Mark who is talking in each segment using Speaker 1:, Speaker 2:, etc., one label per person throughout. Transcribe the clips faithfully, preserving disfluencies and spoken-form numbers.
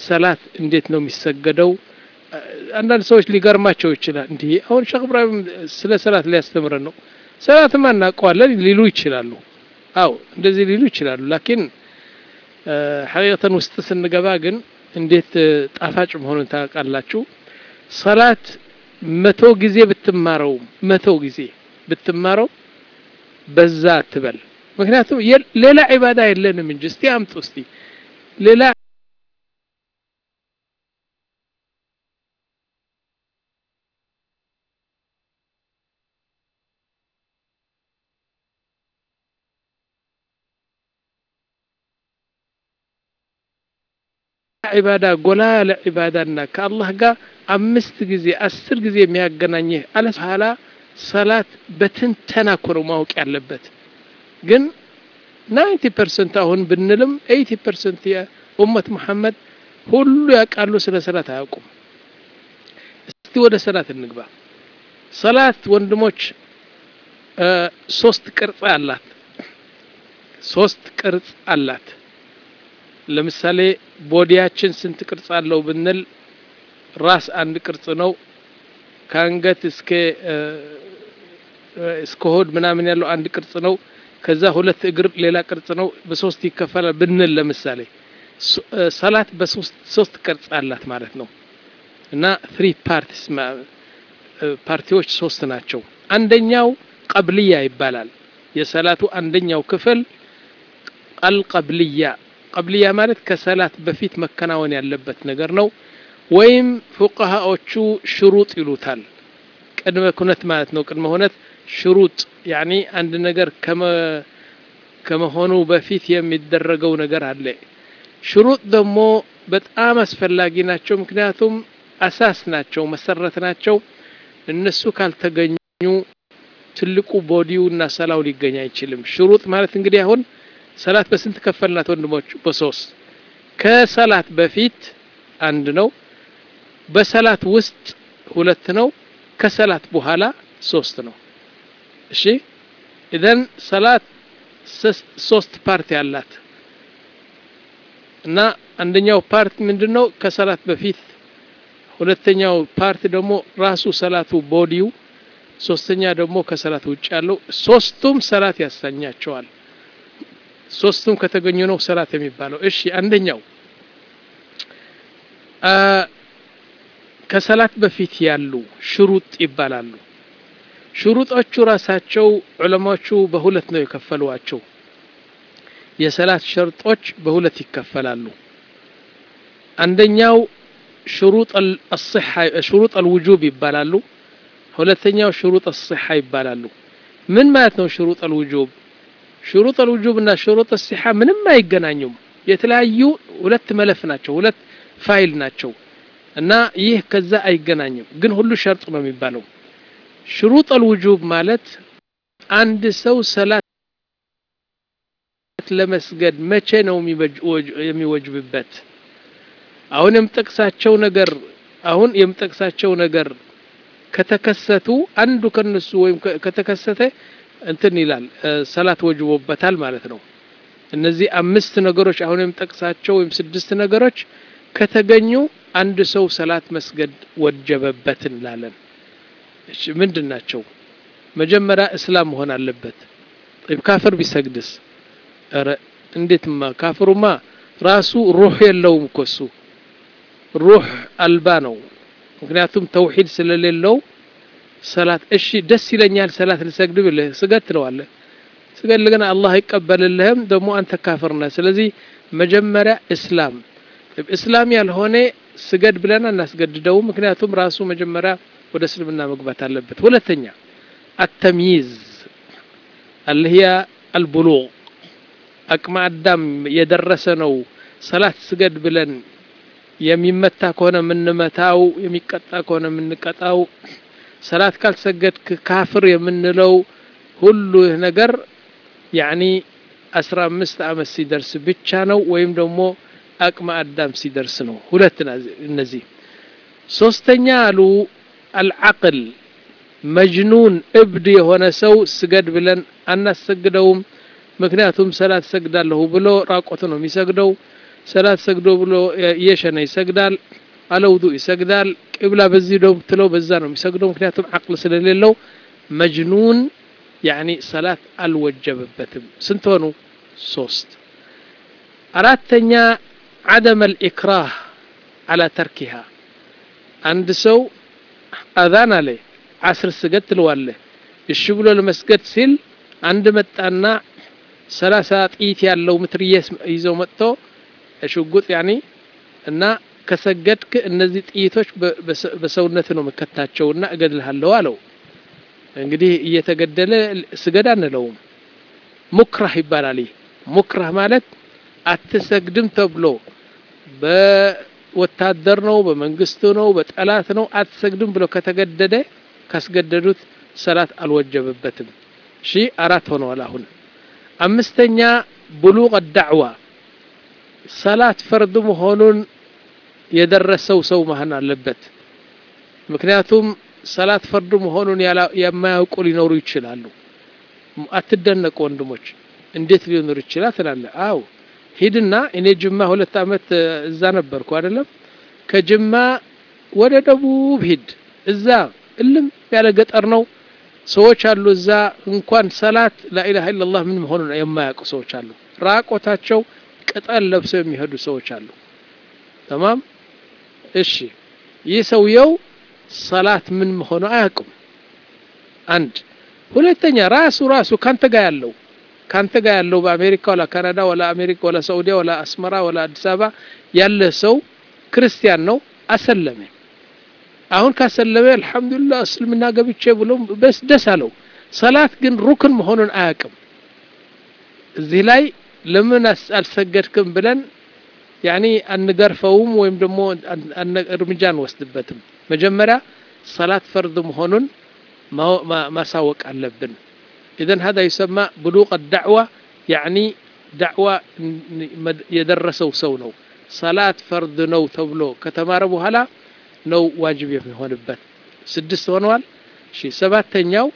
Speaker 1: ሰላት እንዴት ነው የሚሰገደው አንዳንድ ሰዎች ሊገርማቸው ይችላል እንዴ አሁን ሼክ ኢብራሂም ስለ ሰላት ሊያስተምረን ነው ሰላት ማን አቋለን ሊሉ ይችላሉ አው እንደዚህ ሊሉ ይችላሉ ላኪን ሐቂቀተን ውስጥ ስንገባ ግን እንዴት ጣፋጭ መሆኑን ታውቃላችሁ ሰላት መቶ ጊዜ ብትማረው መቶ ጊዜ ብትማረው በዛ አትበል ምክንያቱም ሌላ ዒባዳ የለንም እንጂ እስቲ አምጡ እስቲ ሌላ عبادة قلال عبادنا كالله قا أمست جزي أسر جزي مياجنانيه على سهلا صلاة بتنتنا كرو ما هو كعلبت جن ninety percent أهون بنلم eighty percent يا أمة محمد كله يقالوا سنة صلاة هاكم استوى ده صلاة النقبة صلاة وندموش أه صوست كرت علات صوست كرت علات ለምሳሌ ቦዲያችን ስንት ቅርጽ አለው ብንል ራስ አንድ ቅርጽ ነው ካንገት እስከ እስከ ሆድ ምናምን ያለው አንድ ቅርጽ ነው ከዛ ሁለት እግር ሌላ ቅርጽ ነው በሶስት ይከፈላል ብንል ለምሳሌ ሰላት በሶስት ሶስት ቅርጽ አላት ማለት ነው እና three parts ፓርቲዎች ሶስት ናቸው አንደኛው ቀብልያ ይባላል የሰላቱ አንደኛው ክፍል አልቀብልያ قبلية مالت كسالات بفيت مكناون ያለበት ነገር ነው ወይም فقهاዎቹ شروط ይሉታል ቅድመ ኩነት ማለት ነው ቅድመ ሆነት شروط يعني አንድ ነገር ከመ ከመሆኑ በፊት የሚደረገው ነገር አለ شروط ደግሞ በጣም አስፈላጊ ናቸው ምክንያቱም አሳስ ናቸው መሰረት ናቸው እነሱ ካልተገኙ ትልቁ ቦዲውና ሰላው ሊገኝ አይችልም شروط ማለት እንግዲህ አሁን ሰላት በስንት ከፈልናት ወንድሞች በሶስት ከሰላት በፊት አንድ ነው በሰላት ውስጥ ሁለት ነው ከሰላት በኋላ ሶስት ነው እሺ ኢዘን ሰላት ሶስት ፓርት ያላት እና አንደኛው ፓርት ምንድነው ከሰላት በፊት ሁለተኛው ፓርት ደግሞ ራሱ ሰላቱ ቦዲው ሶስተኛ ደግሞ ከሰላት ውጭ ያለው ሶስቱም ሰላት ያሰኛቸዋል ሶስቱም ከተገኙ ነው ሰላት የሚባለው እሺ አንደኛው አ ከሰላት በፊት ያሉ ሽሩጥ ይባላሉ ሽሩጦቹ ራሳቸው ዑለማዎቹ በሁለት ነው የከፈሉዋቸው የሰላት ሸርጦች በሁለት ይከፈላሉ አንደኛው شروط الصحة شروط الوجوب ይባላሉ ሁለተኛው شروط الصحة ይባላሉ ምን ማለት ነው شروط الوجوب شروط الوجوب እና شروط الصحة ምንም አይገናኙም የተለያዩ ሁለት መለፍ ናቸው ሁለት ፋይል ናቸው እና ይህ ከዛ አይገናኙም ግን ሁሉ ሸርጥ ነው የሚባለው شروط الوجوب ማለት አንድ ሰው ሰላት ለመስገድ መቼ ነው የሚወጅብበት አሁን የምጠቅሳቸው ነገር አሁን የምጠቅሳቸው ነገር ከተከሰቱ አንዱ ከነሱ ወይም ከተከሰተ እንትን ይላል ሰላት ወጅቦበታል ማለት ነው እነዚህ አምስት ነገሮች አሁን የምጠቅሳቸው ወይም ስድስት ነገሮች ከተገኙ አንድ ሰው ሰላት መስገድ ወጀበበት እንላለን እሺ ምንድናቸው መጀመሪያ እስላም መሆን አለበት طيب ካፍር ቢሰግድስ አረ እንዴትማ ካፍሩማ ራሱ ሩህ የለውም ኮሱ ሩህ አልባ ነው ምክንያቱም ተውሂድ ስለሌለው ሰላት እሺ ደስ ይለኛል ሰላት ልሰግድ ብለህ ስገድ ትለዋለህ ስገድ ለገና አላህ ይቀበልልህም ደግሞ አንተ ካፍር ነህ ስለዚህ መጀመሪያ እስላም እስላም ያልሆነ ስገድ ብለና እናስገድደው ምክንያቱም ራሱ መጀመሪያ ወደ እስልምና መግባት አለበት ሁለተኛ التمييز اللي هي البلوغ አቅመ አዳም የደረሰ ነው ሰላት ስገድ ብለን የሚመታ ከሆነ ምንመታው የሚቀጣ ከሆነ ምንቀጣው ሰላት ካልሰገድክ ካፍር የምንለው ሁሉ ነገር يعني አስራ አምስት አመት ሲደርስ ብቻ ነው ወይም ደግሞ አቅመ አዳም ሲደርስ ነው ሁለት እነዚህ ሶስተኛ አሉ العقل مجنون ابد የሆነ ሰው ስገድ ብለን አናሰግደውም ምክንያቱም ሰላት ሰግዳለሁ ብሎ ራቆት ነው የሚሰግደው ሰላት ሰግዶ ብሎ የሸነ ይሰግዳል على وضوء ይሰግዳል ቂብላ በዚህ ነው ብትለው በዛ ነው የሚሰግደው ምክንያቱም አቅል ስለሌለው መጅኑን يعني صلاه አልወጀበበትም ስንት ሆኑ ሶስት አራተኛ عدم الإكراه على تركها عند سو اذان عليه عصر سجد ትለዋለህ እሺ ብሎ ለመስገድ ሲል አንድ መጣና ሰላሳ ጥይት ያለው ምትርየስ ይዘው መጥቶ ሽጉጥ يعني እና ከሰገድክ እነዚህ ጥይቶች በሰውነት ነው መከታቸውና እገድልሃለሁ አለው እንግዲህ እየተገደለ ስገድ አንለውም ሙክራህ ይባላል ሙክራህ ማለት አትሰግድም ተብሎ በወታደር ነው በመንግስቱ ነው በጠላት ነው አትሰግድም ብሎ ከተገደደ ካስገደዱት ሰላት አልወጀበበትም እሺ አራት ሆነዋል አሁን አምስተኛ بلوغ الدعوه صلاه فرض መሆኑን የደረሰው ሰው መሆን አለበት ምክንያቱም ሰላት ፈርድ መሆኑን የማያውቁ ሊኖሩ ይችላሉ አትደነቁ ወንድሞች እንዴት ሊኖር ይችላል ትላለ አው ሂድና እኔ ጅማ ሁለት አመት እዛ ነበርኩ አይደለም ከጅማ ወደ ደቡብ ሂድ እዛ እልም ያለ ገጠር ነው ሰዎች አሉ እዛ እንኳን ሰላት ላኢላሃ ኢላላህ ምን መሆኑን የማያውቁ ሰዎች አሉ ራቆታቸው ቅጠል ለብሰው የሚሄዱ ሰዎች አሉ تمام እሺ ይሰውየው ሰላት ምን መሆኑ አያውቁም አንድ ሁለተኛ ራሱ ራሱ ካንተ ጋር ያለው ካንተ ጋር ያለው በአሜሪካ ወላ ካናዳ ወላ አሜሪካ ወላ ሳውዲ ወላ አስመራ ወላ አዲስ አበባ ያለ ሰው ክርስቲያን ነው አሰለመ አሁን ካሰለመ አልহামዱሊላህ እስልምና ገብቼ ብሎ በስ ደስ አለው ሰላት ግን ሩክን መሆኑን አያውቅም እዚህ ላይ ለምን አልሰገድክም ብለን يعني አንገርፈውም ወይም ደግሞ እርምጃን ወስድበትም መጀመሪያ ሰላት ፈርድ መሆኑን ማሳወቅ አለብን اذا هذا يسمى بلوغ الدعوه يعني دعوه يدرسوا ሰው ነው ሰላት ፈርድ ነው ተብሎ ከተማረ በኋላ ነው ዋጅብ የሚሆንበት ስድስት ሆነዋል እሺ ሰባተኛው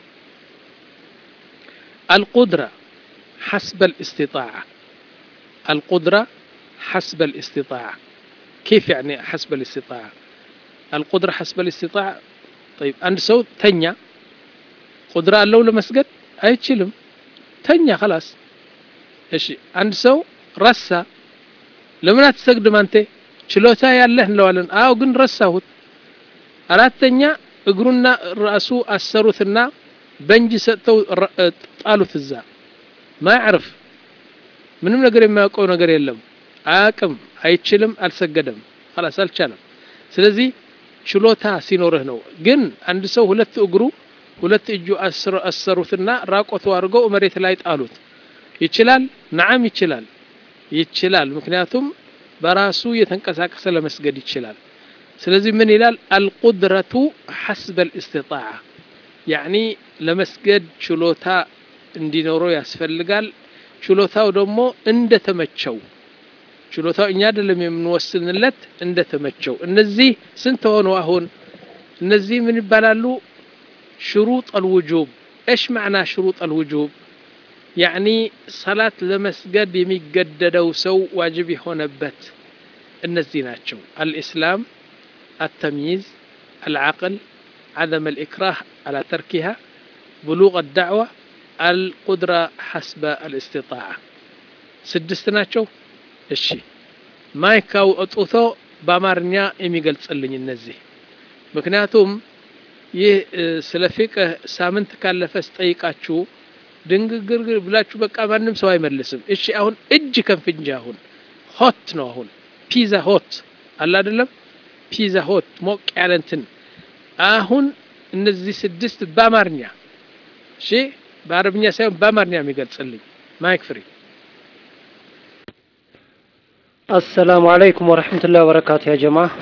Speaker 1: القدره حسب الاستطاعه القدره حسب الاستطاعه كيف يعني حسب الاستطاعه القدره حسب الاستطاعه طيب عند سو تنيا قدره له لمسجد አይችልም ተኛ خلاص እሺ አንድ ሰው ረሳ ለምን አትሰግድም አንተ ችሎታ ያለህ እንለዋለን አው ግን ረሳሁት አራተኛ እግሩና ራሱ አሰሩትና በእንጂ ሰጠው ጣሉት እዛ ማይعرف ምንም ነገር የማያውቀው ነገር የለም አያቅም አይችልም አልሰገደም خلاص አልቻለም ስለዚህ ችሎታ ሲኖርህ ነው ግን አንድ ሰው ሁለት እግሩ ሁለት እጁ አሰሩትና ራቆቱ አድርገው መሬት ላይ ጣሉት ይችላል نعم ይችላል ይችላል ምክንያቱም በራሱ የተንቀሳቀሰ ለመስገድ ይችላል ስለዚህ ምን ይላል القدرة حسب الاستطاعة يعني ለመስገድ ችሎታ እንዲኖረው ያስፈልጋል ችሎታው ደግሞ እንደተመቸው ችሎታው እኛ አይደለም የምንወስንለት እንደተመቸው እነዚህ ስንት ሆኖ አሁን እነዚህ ምን ይባላሉ شروط الوجوب ايش معنى شروط الوجوب يعني صلاه لمسجد የሚገደደው ሰው ዋጅብ ይሆነበት እነዚህ ናቸው الاسلام التمييز العقل عدم الاكراه على تركها بلوغ الدعوه القدره حسب الاستطاعه ስድስት ናቸው እሺ ማይካው አጥቶ በአማርኛ የሚገልጽልኝ እነዚህ ምክንያቱም ይህ ስለ ፍቅህ ሳምንት ካለፈስ ጠይቃችሁ ድንግግር ብላችሁ በቃ ማንንም ሰው አይመልስም እሺ አሁን እጅ ከንፍንጃ አሁን ሆት ነው አሁን ፒዛ ሆት አለ አይደለም ፒዛ ሆት ሞቅ ያለንትን አሁን እነዚህ ስድስት በአማርኛ እሺ በአረብኛ ሳይሆን በአማርኛ የሚገልጽልኝ ማይክ ፍሪ
Speaker 2: السلام عليكم ورحمة الله وبركاته يا جماعة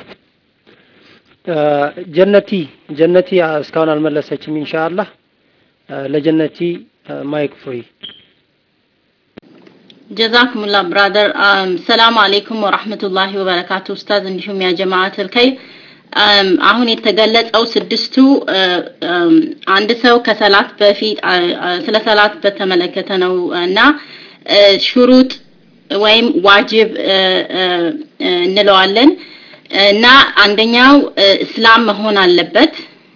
Speaker 2: جنتي جنتي اسكان الملسچم ان شاء الله لجنتي مايك فري
Speaker 3: جزاكم الله برادر السلام عليكم ورحمة الله وبركاته استاذ እንዲሁም يا جماعة الخير አሁን የተገለጸው ስድስቱ አንድ ሰው ከሰላት በፊት ስለ ሰላት በተመለከተ ነውና ሽሩጥ ወይም ዋጅብ እንለዋለን እና አንደኛው እስላም መሆን አለበት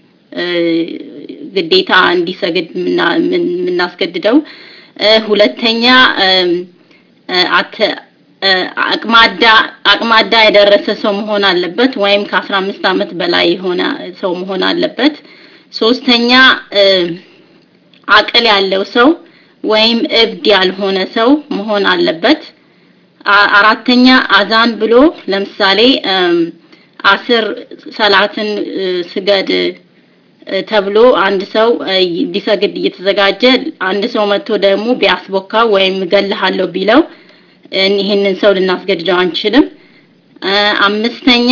Speaker 3: ግዴታ እንዲሰግድ ምናስገድደው ሁለተኛ አተ አቅማዳ አቅማዳ የደረሰ ሰው መሆን አለበት ወይም ከ15 አመት በላይ የሆነ ሰው መሆን አለበት ሶስተኛ አቅል ያለው ሰው ወይም እብድ ያልሆነ ሰው መሆን አለበት አራተኛ አዛን ብሎ ለምሳሌ አስር ሰላትን ስገድ ተብሎ አንድ ሰው ሊሰግድ እየተዘጋጀ አንድ ሰው መጥቶ ደግሞ ቢያስቦካ ወይም ገለሃለው ቢለው ይሄንን ሰው ልናስገድደው አንችልም አምስተኛ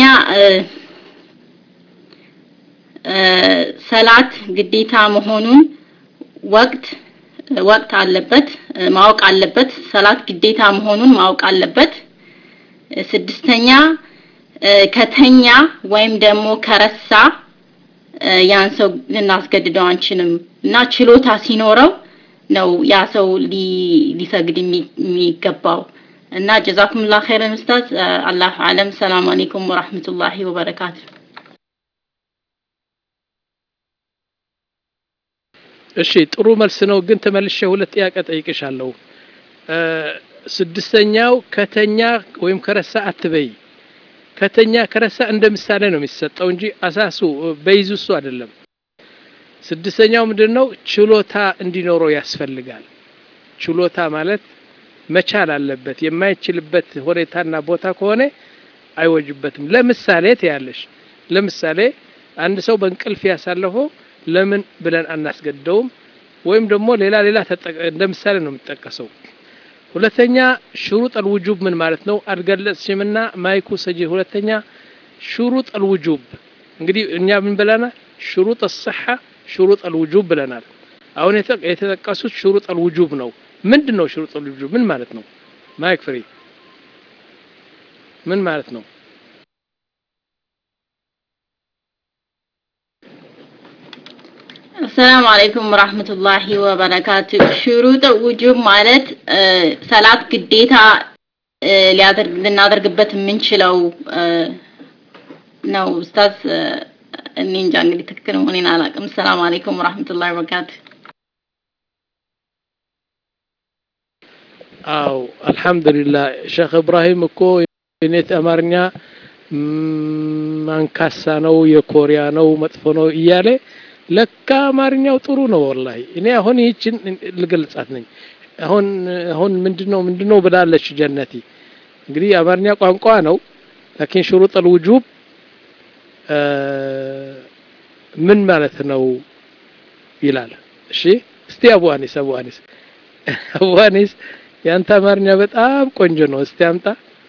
Speaker 3: ሰላት ግዴታ መሆኑን ወቅት ወቅት አለበት ማወቅ አለበት ሰላት ግዴታ መሆኑን ማወቅ አለበት ስድስተኛ ከተኛ ወይም ደግሞ ከረሳ ያን ሰው ልናስገድደው አንችልም እና ችሎታ ሲኖረው ነው ያ ሰው ሊሰግድ የሚገባው እና ጀዛኩሙላህ ኸይረን ኡስታዝ አላህ አለም ሰላም አለይኩም ወራህመቱላሂ ወበረካቱ
Speaker 1: እሺ ጥሩ መልስ ነው ግን ተመልሼ ሁለት ጥያቄ ጠይቅሻለሁ ስድስተኛው ከተኛ ወይም ከረሳ አትበይ ከተኛ ከረሳ እንደ ምሳሌ ነው የሚሰጠው እንጂ አሳሱ በይዙሱ አይደለም ስድስተኛው ምንድነው ችሎታ እንዲኖረው ያስፈልጋል ችሎታ ማለት መቻል አለበት የማይችልበት ሁኔታና ቦታ ከሆነ አይወጅበትም ለምሳሌ ተያለሽ ለምሳሌ አንድ ሰው በእንቅልፍ ያሳለፈው ለምን ብለን አናስገደውም ወይም ደግሞ ሌላ ሌላ እንደ ምሳሌ ነው የሚጠቀሰው ሁለተኛ شروط الوجوب ምን ማለት ነው አድገለጽሽምና ማይኩ ሰጂ ሁለተኛ شروط الوجوب እንግዲህ እኛ ምን ብለና شروط الصحة شروط الوجوب ብለናል አሁን የተጠቀሱት شروط الوجوب ነው ምንድነው شروط الوجوب ምን ማለት ነው ማይክ ፍሪ ምን ማለት ነው
Speaker 3: السلام عليكم ورحمة الله وبركاته شروط الوجوب ማለት ሰላት ግዴታ ሊያደርግ ልናደርግበት የምንችለው ነው ኡስታዝ እኔ እንጃ እንግዲህ ትክክል መሆኔን አላውቅም السلام عليكم ورحمة الله وبركاته
Speaker 1: አው አልহামዱሊላህ ሼክ ኢብራሂም እኮ እኔት አማርኛ ማንካሳ ነው የኮሪያ ነው መጥፎ ነው እያለ ለካ አማርኛው ጥሩ ነው والله እኔ አሁን ይችን ልገልጻት ነኝ አሁን አሁን ምንድነው ምንድነው ብላለች ጀነቲ እንግዲህ አማርኛ ቋንቋ ነው لكن شروط الوجوب ምን ማለት ነው ይላል እሺ እስቲ አቡ አኒስ አቡ አኒስ አቡ አኒስ ያንተ አማርኛ በጣም ቆንጆ ነው እስቲ አምጣ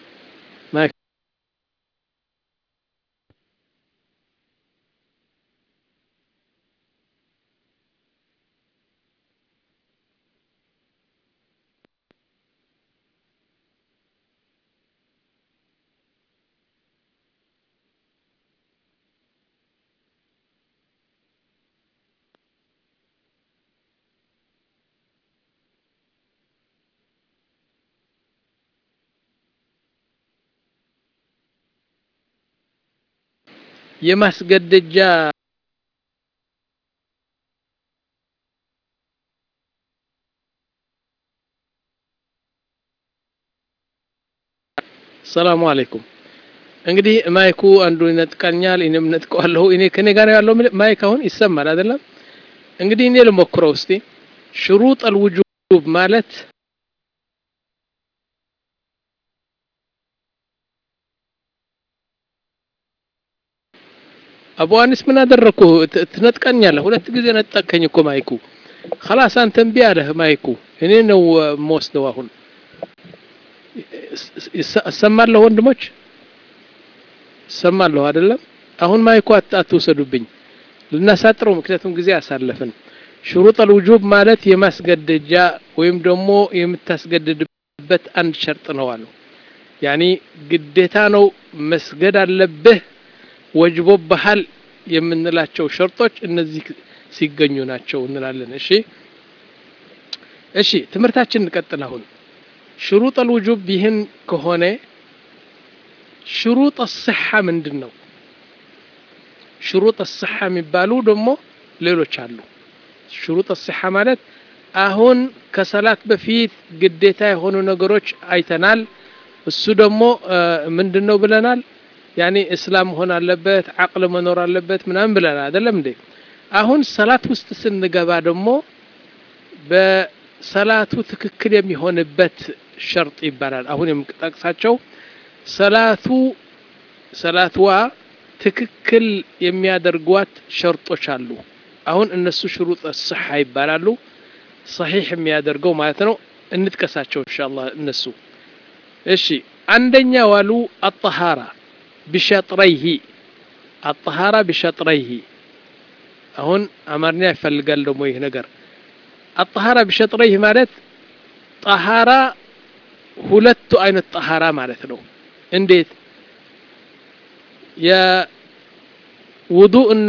Speaker 1: የማስገደጃ ሰላም አለይኩም እንግዲህ ማይኩ አንዱ ይነጥቃኛል እኔም ነጥቀዋለሁ እኔ ከኔ ጋር ያለው ማይክ አሁን ይሰማል አይደለም እንግዲህ እኔ ልሞክረው እስቲ شروط الوجوب ማለት አቡ አኒስ ምን አደረኩ ትነጥቀኛለህ ሁለት ጊዜ ነጠቀኝ እኮ ማይኩ خلاص አንተ እምቢ አለህ ማይኩ እኔ ነው ሞስደው አሁን ሰማለሁ ወንድሞች ሰማለሁ አይደለም አሁን ማይኩ አትወሰዱብኝ ልናሳጥረው ምክንያቱም ጊዜ አሳለፈን شروط الوجوب ማለት የማስገደጃ ወይም ደግሞ የምታስገድድበት አንድ ሸርጥ ነው አሉ يعني ግዴታ ነው መስገድ አለብህ ወጅቦ በሐል የምንላቸው ሸርጦች እነዚህ ሲገኙ ናቸው እንላለን እሺ እሺ ትምርታችን እንቀጥል አሁን ሽሩጥ الوجوب ይህን ከሆነ ሽሩጥ الصحة ምንድነው ሽሩጥ الصحة የሚባሉ ደግሞ ሌሎች አሉ ሽሩጥ الصحة ማለት አሁን ከሰላት በፊት ግዴታ የሆኑ ነገሮች አይተናል እሱ ደግሞ ምንድነው ብለናል ያኒ እስላም ሆነ አለበት አቅል መኖር አለበት ምናምን ብለናል አይደለም እንዴ አሁን ሰላት ውስጥ ስንገባ ደግሞ በሰላቱ ትክክል የሚሆንበት ሸርጥ ይባላል አሁን የምጠቅሳቸው ሰላቱ ሰላትዋ ትክክል የሚያደርጓት ሸርጦች አሉ አሁን እነሱ ሽሩጥ الصحة ይባላሉ صحيح የሚያደርገው ማለት ነው እንጥቀሳቸው ኢንሻአላህ እነሱ እሺ አንደኛ ዋሉ الطهارة بشطريه الطهارة بشطريه አሁን አማርኛ ይፈልጋል ደግሞ ይሄ ነገር الطهارة بشطريه ማለት طهارة ሁለቱ አይነት طهارة ማለት ነው እንዴት ያ ውዱእና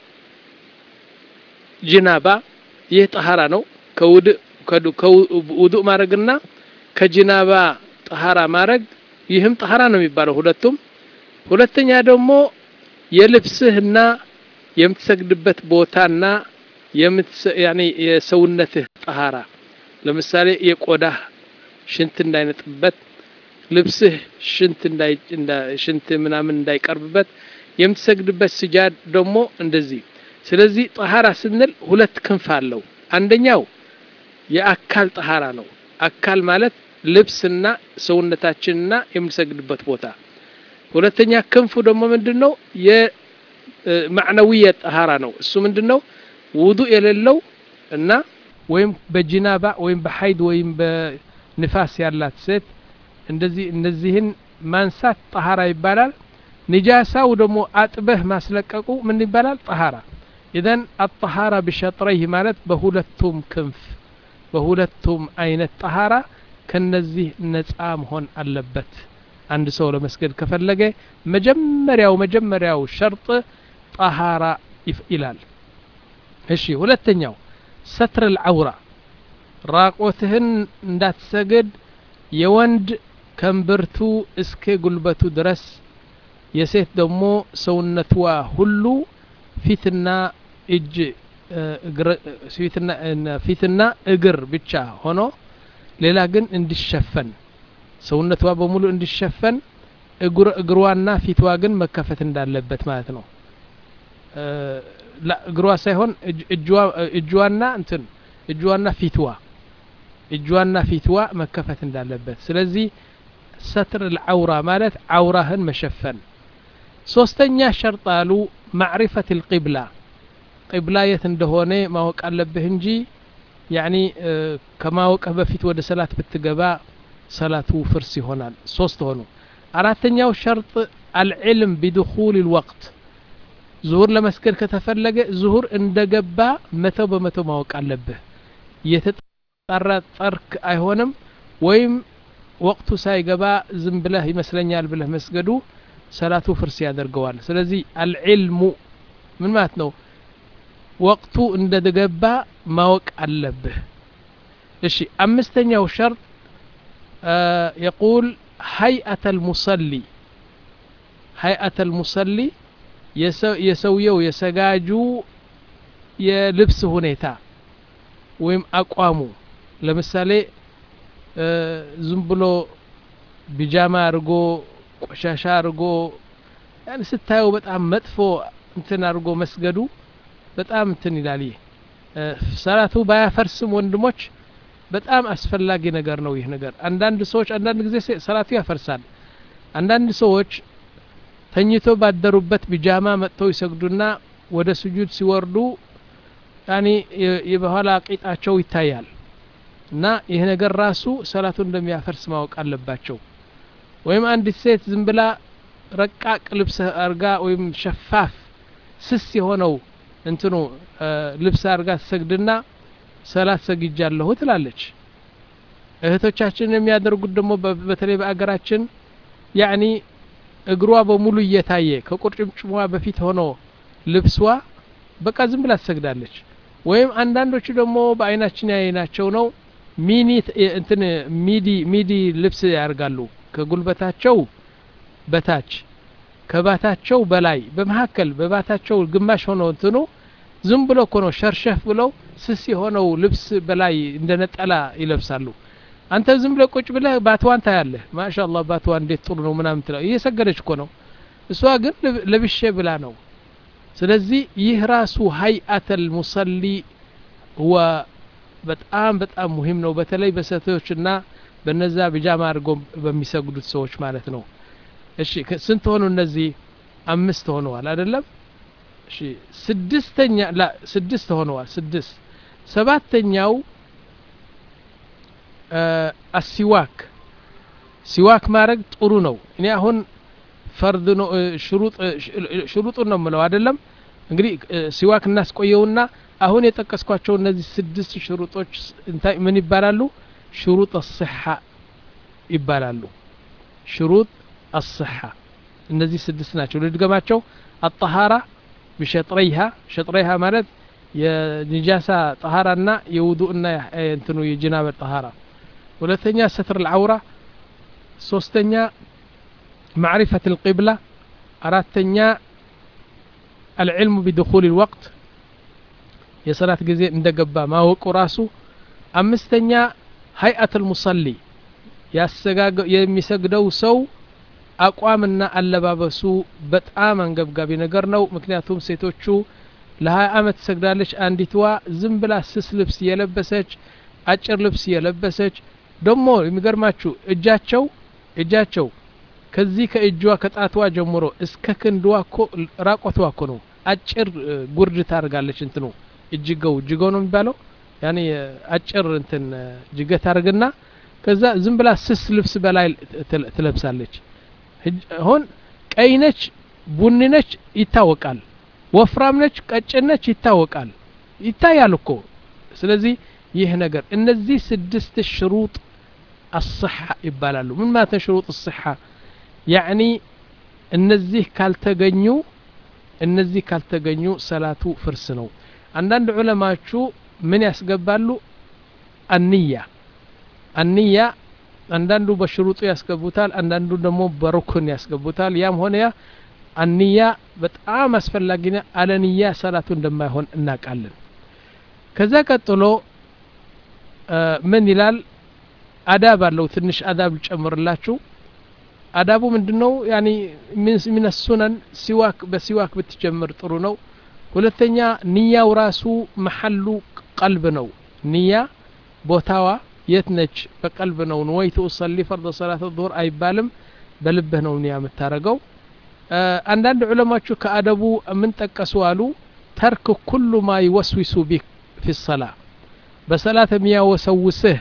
Speaker 1: ጅናባ ይህ طهارة ነው ከውዱእ ከውዱእ ማረግና ከጅናባ طهارة ማረግ ይህም طهارة ነው የሚባለው ሁለቱም ሁለተኛ ደግሞ የልብስህና የምትሰግድበት ቦታና የምትስ ያኒ የሰውነትህ طهارة ለምሳሌ የቆዳህ ሽንት እንዳይነጥበት ልብስህ ሽንት እንዳይ ሽንት ምናምን እንዳይቀርብበት የምትሰግድበት ስጃድ ደግሞ እንደዚህ ስለዚህ طهارة ስንል ሁለት ክንፍ አለው አንደኛው የአካል طهارة ነው አካል ማለት ልብስና ሰውነታችንና የምንሰግድበት ቦታ ሁለተኛ ክንፉ ደግሞ ምንድነው የማዕናዊየ طهارة ነው እሱ ምንድነው ውዱእ የሌለው እና ወይም በጅናባ ወይም በሐይድ ወይም በንፋስ ያላት ሴት እንደዚህ እነዚህን ማንሳት طهارة ይባላል ንጃሳው ደግሞ አጥበህ ማስለቀቁ ምን ይባላል طهارة اذن الطهارة بشطريه ማለት በሁለቱም ክንፍ በሁለቱም አይነት طهارة ከነዚህ ነፃ መሆን አለበት አንድ ሰው ለመስገድ ከፈለገ መጀመሪያው መጀመሪያው ሸርጥ طهارة ይላል እሺ ሁለተኛው ستر العورة ራቆትህን እንዳትሰግድ የወንድ ከንብርቱ እስከ ጉልበቱ ድረስ የሴት ደግሞ ሰውነቷ ሁሉ ፊትና እጅ ፊትና ፊትና እግር ብቻ ሆኖ ሌላ ግን እንዲሸፈን ሰውነቷ በሙሉ እንዲሸፈን እግሩ እግሯና ፊቷ ግን መከፈት እንዳለበት ማለት ነው ላ እግሯ ሳይሆን እጇ እጇና እንትን እጇና ፊቷ እጇና ፊቷ መከፈት እንዳለበት ስለዚህ ستر العورة ማለት عورهን መሸፈን ሶስተኛ ሸርጥ አሉ معرفة القبلة قبلة የት እንደሆነ ማወቅ አለብህ እንጂ يعني ከማወቅህ በፊት ወደ ሰላት ብትገባ ሰላቱ ፍርስ ይሆናል ሶስት ሆኑ አራተኛው ሸርጥ العلم بدخول الوقت ዙሁር ለመስገድ ከተፈለገ ዙሁር እንደገባ መቶ በመቶ ማወቅ አለብህ የተጠራጠርክ አይሆንም ወይም ወቅቱ ሳይገባ ዝም ብለህ ይመስለኛል ብለህ መስገዱ ሰላቱ ፍርስ ያደርገዋል ስለዚህ العلم ምን ማለት ነው ወቅቱ እንደገባ ማወቅ አለብህ እሺ አምስተኛው ሸርጥ يقول هيئة المصلي هيئة المصلي የሰውየው የሰጋጁ የልብስ ሁኔታ ወይም አቋሙ ለምሳሌ ዝም ብሎ ቢጃማ አርጎ ቆሻሻ አርጎ ያን ስታየው በጣም መጥፎ እንትን አርጎ መስገዱ በጣም እንትን ይላል ሰላቱ ባያፈርስም ወንድሞች በጣም አስፈላጊ ነገር ነው ይህ ነገር አንዳንድ ሰዎች አንዳንድ ጊዜ ሰላቱ ያፈርሳል አንዳንድ ሰዎች ተኝቶ ባደሩበት ቢጃማ መጥተው ይሰግዱና ወደ ስጁድ ሲወርዱ ያኒ የበኋላ ቂጣቸው ይታያል እና ይሄ ነገር ራሱ ሰላቱን እንደሚያፈርስ ማወቅ አለባቸው ወይም አንዲት ሴት ዝም ብላ ረቃቅ ልብስ አርጋ ወይም ሸፋፍ ስስ የሆነው እንትኑ ልብስ አርጋ ሰግድና ሰላት ሰግጃለሁ ትላለች እህቶቻችን የሚያደርጉት ደግሞ በተለይ በአገራችን ያኒ እግሯ በሙሉ እየታየ ከቁርጭምጭሟ በፊት ሆኖ ልብሷ በቃ ዝም ብላ ትሰግዳለች ወይም አንዳንዶቹ ደግሞ በአይናችን ያይናቸው ነው ሚኒ እንትን ሚዲ ሚዲ ልብስ ያርጋሉ ከጉልበታቸው በታች ከባታቸው በላይ በመሐከል በባታቸው ግማሽ ሆኖ እንትኑ ዝም ብሎ እኮ ነው ሸርሸፍ ብለው ስስ የሆነው ልብስ በላይ እንደነጠላ ይለብሳሉ አንተ ዝም ብለህ ቁጭ ብለህ ባትዋን ታያለህ ማሻአላህ ባትዋን እንዴት ጥሩ ነው ምናምን ትለው እየሰገደች እኮ ነው እሷ ግን ለብሼ ብላ ነው ስለዚህ ይህ ራሱ ሀይአተል ሙሰሊ هو በጣም በጣም ሙሂም ነው በተለይ በሴቶችና በነዛ ቢጃማ አድርገው በሚሰግዱት ሰዎች ማለት ነው እሺ ስንት ሆኑ እነዚህ አምስት ሆነዋል አይደለም እሺ ስድስተኛ ላ ስድስት ሆነዋል ስድስት ሰባተኛው አሲዋክ ሲዋክ ማድረግ ጥሩ ነው እኔ አሁን ፈርድ ነው ሽሩጥ ሽሩጡን ነው ማለት አይደለም እንግዲህ ሲዋክ እናስቆየውና አሁን የጠቀስኳቸው እነዚህ ስድስት ሽሩጦች ምን ይባላሉ ሽሩጥ الصحة ይባላሉ ሽሩጥ الصحة እነዚህ ስድስት ናቸው ልድገማቸው الطهارة بشطريها شطريها ማለት የንጃሳ طهارና የውዱእና እንትኑ የጅናባ طهارة ሁለተኛ ستر العورة ሶስተኛ معرفة القبلة አራተኛ العلم بدخول الوقت የሰላት ጊዜ እንደገባ ማወቁ ራሱ አምስተኛ هيئة المصلي ያሰጋገ የሚሰግደው ሰው አቋምና አለባበሱ በጣም አንገብጋቢ ነገር ነው ምክንያቱም ሴቶቹ ለ20 አመት ሰግዳለች አንዲትዋ ዝም ብላ ስስ ልብስ የለበሰች አጭር ልብስ የለበሰች ደሞ የሚገርማችሁ እጃቸው እጃቸው ከዚህ ከእጇ ከጣቷ ጀምሮ እስከ ክንዷ እኮ ራቆቷ እኮ ነው አጭር ጉርድ ታርጋለች እንትኑ እጅገው እጅገው ነው የሚባለው ያኔ አጭር እንትን ጅገት አርግና ከዛ ዝም ብላ ስስ ልብስ በላይ ትለብሳለች አሁን ቀይነች ቡንነች ይታወቃል ወፍራም ነች ቀጭነች ይታወቃል ይታያል እኮ ስለዚህ ይህ ነገር እነዚህ ስድስት ሽሩጥ الصحة ይባላሉ ምን ማለት ነው ሽሩጥ الصحة يعني እነዚህ ካልተገኙ እነዚህ ካልተገኙ ሰላቱ ፍርስ ነው አንዳንድ ዑለማዎቹ ምን ያስገባሉ النية النية አንዳንዱ በሽሩጡ ያስገቡታል አንዳንዱ ደግሞ በሩክን ያስገቡታል ያም ሆነ ያ النية በጣም አስፈላጊና አለንያ ሰላቱ እንደማይሆን እናቃለን ከዛ ቀጥሎ ምን ይላል አዳብ አለው ትንሽ አዳብ ልጨምርላችሁ አዳቡ ምንድነው ያኒ ምን السنن ሲዋክ በሲዋክ ብትጀምር ጥሩ ነው ሁለተኛ ንያው ራሱ መሐሉ ቀልብ ነው ንያ ቦታዋ የት ነች በቀልብ ነው ወይ ተውሰሊ ፈርድ ሰላት الظهر አይባልም በልብህ ነው ንያ የምታረገው አንዳንድ ዑለማዎቹ ከአደቡ ምን ጠቀሱ አሉ ተርክ ኩሉ ማ ይወስዊሱ ቢክ في الصلاه በሰላት የሚያወሰውስህ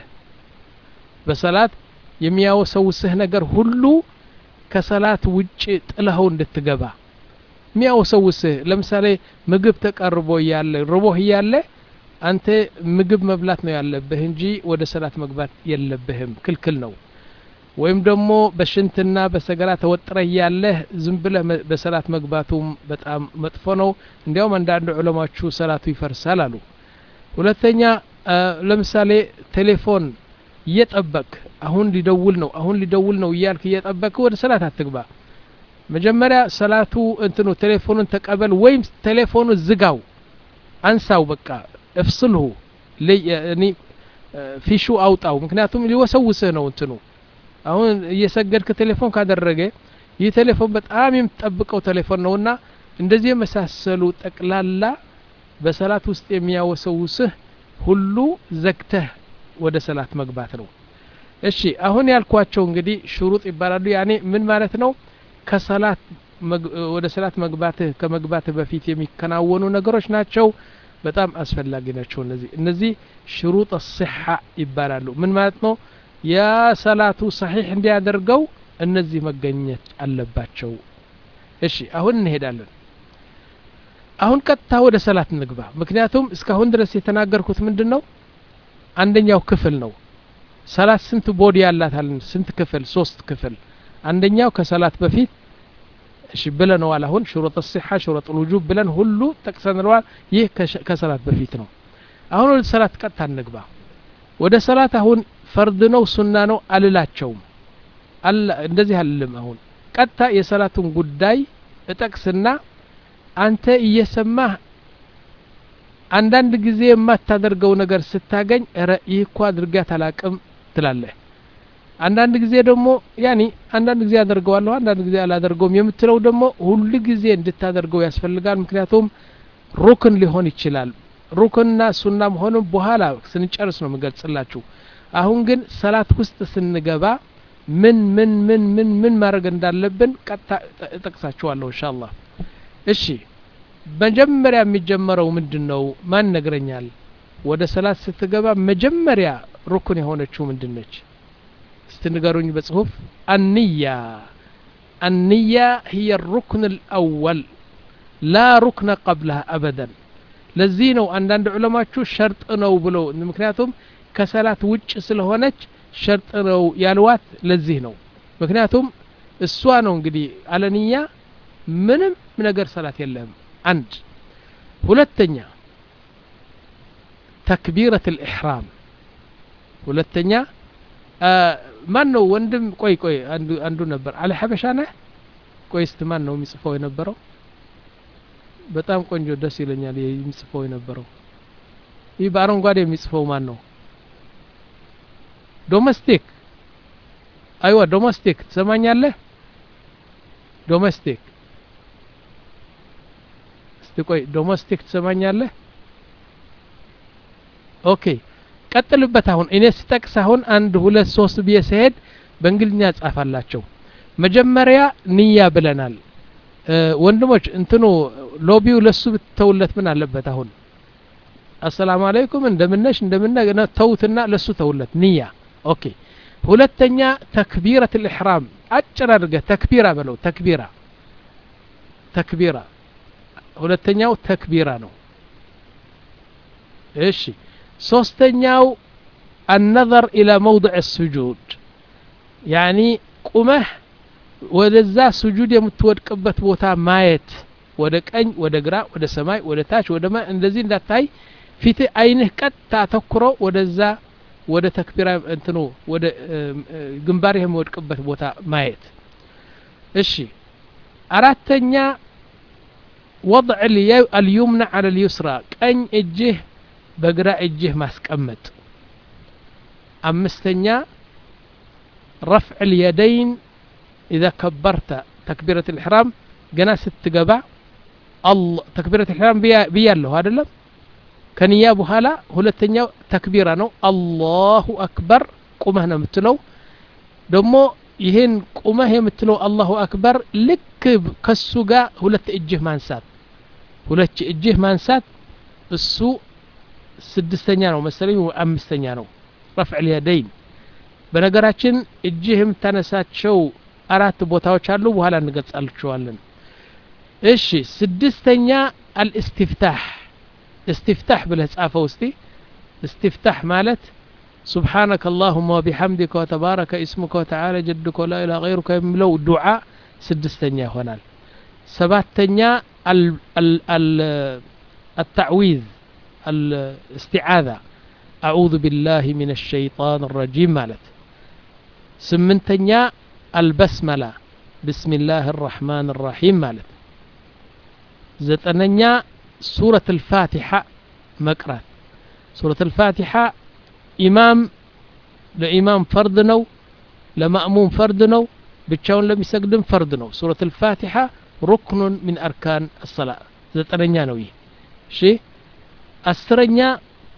Speaker 1: በሰላት የሚያወሰውስህ ነገር ሁሉ ከሰላት ውጪ ጥለኸው እንድትገባ የሚያወሰውስህ ለምሳሌ ምግብ ተቀርቦ ያለ ርቦህ ያለ አንተ ምግብ መብላት ነው ያለብህ እንጂ ወደ ሰላት መግባት የለብህም ክልክል ነው ወይም ደግሞ በሽንትና በሰገራ ተወጥረህ ያለ ዝም ብለህ በሰላት መግባቱም በጣም መጥፎ ነው እንዲያውም አንዳንድ ዑለማዎቹ ሰላቱ ይፈርሳል አሉ ሁለተኛ ለምሳሌ ቴሌፎን እየጠበቅ አሁን ሊደውል ነው አሁን ሊደውል ነው ይያልክ እየጠበቅ ወደ ሰላት አትግባ መጀመሪያ ሰላቱ እንትኑ ቴሌፎኑን ተቀበል ወይም ቴሌፎኑ ዝጋው አንሳው በቃ افصله يعني ፊሹ አውጣው ምክንያቱም ሊወሰውስህ ነው እንትኑ አሁን እየሰገድክ ቴሌፎን ካደረገ ይህ ቴሌፎን በጣም የምትጠብቀው ቴሌፎን ነውና እንደዚህ የመሳሰሉ ጠቅላላ በሰላት ውስጥ የሚያወሰውስህ ሁሉ ዘግተህ ወደ ሰላት መግባት ነው እሺ አሁን ያልኳቸው እንግዲህ ሽሩጥ ይባላሉ ያኔ ምን ማለት ነው ከሰላት ወደ ሰላት መግባትህ ከመግባትህ በፊት የሚከናወኑ ነገሮች ናቸው በጣም አስፈላጊ ናቸው እነዚህ እነዚህ ሽሩጥ الصحة ይባላሉ ምን ማለት ነው ያ ሰላቱ صحيح እንዲያደርገው እነዚህ መገኘት አለባቸው እሺ አሁን እንሄዳለን አሁን ቀጥታ ወደ ሰላት እንግባ ምክንያቱም እስካሁን ድረስ የተናገርኩት ምንድነው አንደኛው ክፍል ነው ሰላት ስንት ቦዲ ያላታል ስንት ክፍል ሶስት ክፍል አንደኛው ከሰላት በፊት እሺ ብለናል አሁን ሽሩጥ الصحة ሽሩጥ الوجوب ብለን ሁሉ ተቀሰነዋል ይህ ከሰላት በፊት ነው አሁን ወደ ሰላት ቀጥታ እንግባ ወደ ሰላት አሁን ፈርድ ነው ሱና ነው አልላቸውም አላ እንደዚህ አልልም አሁን ቀጥታ የሰላቱን ጉዳይ እጠቅስና አንተ እየሰማህ አንዳንድ ጊዜ የማታደርገው ነገር ስታገኝ ረ ይህ እኮ አድርጋት አላቅም ትላለህ አንዳንድ ጊዜ ደግሞ ያኒ አንዳንድ ጊዜ አደርገዋለሁ አንዳንድ ጊዜ አላደርገውም የምትለው ደግሞ ሁሉ ጊዜ እንድታደርገው ያስፈልጋል ምክንያቱም ሩክን ሊሆን ይችላል ሩክንና ሱና መሆኑን በኋላ ስንጨርስ ነው የምገልጽላችሁ አሁን ግን ሰላት ውስጥ ስንገባ ምን ምን ምን ምን ምን ማድረግ እንዳለብን ቀጥታ እጠቅሳችኋለሁ ኢንሻአላህ እሺ መጀመሪያ የሚጀመረው ምንድነው ማን ነገረኛል ወደ ሰላት ስትገባ መጀመሪያ ሩክን የሆነችው ምንድነች استنقروني بصحف النية النية هي الركن الأول لا ركن قبلها أبدا لزينو عندنا علماء شو شرط نو بلو مكنياتهم كسلات وجه سلهونج شرط نو يالوات لزينو مكنياتهم السوانو انقدي على نية منم من أقر صلاة يلهم عند ولتنيا تكبيرة الإحرام ولتنيا آه ማን ነው ወንድም ቆይ ቆይ አንዱ አንዱ ነበር አለ ሐበሻ ነህ ቆይ እስቲ ማን ነው የሚጽፈው የነበረው በጣም ቆንጆ ደስ ይለኛል የሚጽፈው የነበረው ይህ ባሮንጓዴ የሚጽፈው ማን ነው ዶሜስቲክ አይዋ ዶሜስቲክ ትሰማኛለህ ዶሜስቲክ እስቲ ቆይ ዶሜስቲክ ትሰማኛለህ ኦኬ ቀጥልበት አሁን እኔ ስጠቅስ አሁን አንድ ሁለት ሶስት ቢየሰድ በእንግሊዝኛ ጻፋላችሁ መጀመሪያ ንያ ብለናል ወንድሞች እንትኑ ሎቢው ለሱ ብትተውለት ምን አለበት አሁን አሰላሙ አለይኩም እንደምነሽ እንደምነ ተውትና ለሱ ተውለት ንያ ኦኬ ሁለተኛ ተክቢረት الإحرام አጭር አድርገህ ተክቢራ በለው ተክቢራ ተክቢራ ሁለተኛው ተክቢራ ነው እሺ ሶስተኛው النظر الى موضع السجود يعني قمه ወደዛ سجود የምትወድቅበት ቦታ ማየት ወደ ቀኝ ወደ ግራ ወደ ሰማይ ወደ ታች ወደ ማ እንደዚህ እንዳታይ ፊት አይንህ ቀጥታ ተኩሮ ወደዛ ወደ ተክቢራ እንትኑ ወደ ግንባርህ የሚወድቅበት ቦታ ማየት እሺ አራተኛ وضع اليمنى على اليسرى ቀኝ እጅህ በግራ እጅህ ማስቀመጥ አምስተኛ رفع اليدين اذا كبرت تكبيره الاحرام ገና ስትገባ الله تكبيره الاحرام بيالله አይደለም ከንያ በኋላ ሁለተኛው ተክቢራ ነው አላሁ አክበር ቁመህ ነው የምትለው ደግሞ ይሄን ቁመህ የምትለው አላሁ አክበር ልክ ከሱ ጋር ሁለት እጅህ ማንሳት ሁለት እጅህ ማንሳት እሱ ስድስተኛ ነው መሰለኝ አምስተኛ ነው رفع اليدين በነገራችን እጅህ የምታነሳቸው አራት ቦታዎች አሉ በኋላ እንገልጻለን እሺ ስድስተኛ الاستفتاح استفتاح ብለህ ጻፈው እስቲ استفتاح ማለት سبحانك اللهم وبحمدك وتبارك اسمك وتعالى جدك ولا اله غيرك የሚለው ዱዓ ስድስተኛ ይሆናል ሰባተኛ التعويذ الاستعاذة أعوذ بالله من الشيطان الرجيم مالت سمنتنيا البسملة بسم الله الرحمن الرحيم مالت زتننيا سورة الفاتحة مقرات سورة الفاتحة إمام لإمام فردنو لمأموم فردنو بتشاون لم يسجدن فردنو سورة الفاتحة ركن من أركان الصلاة زتننيا نوي شي أسرنيا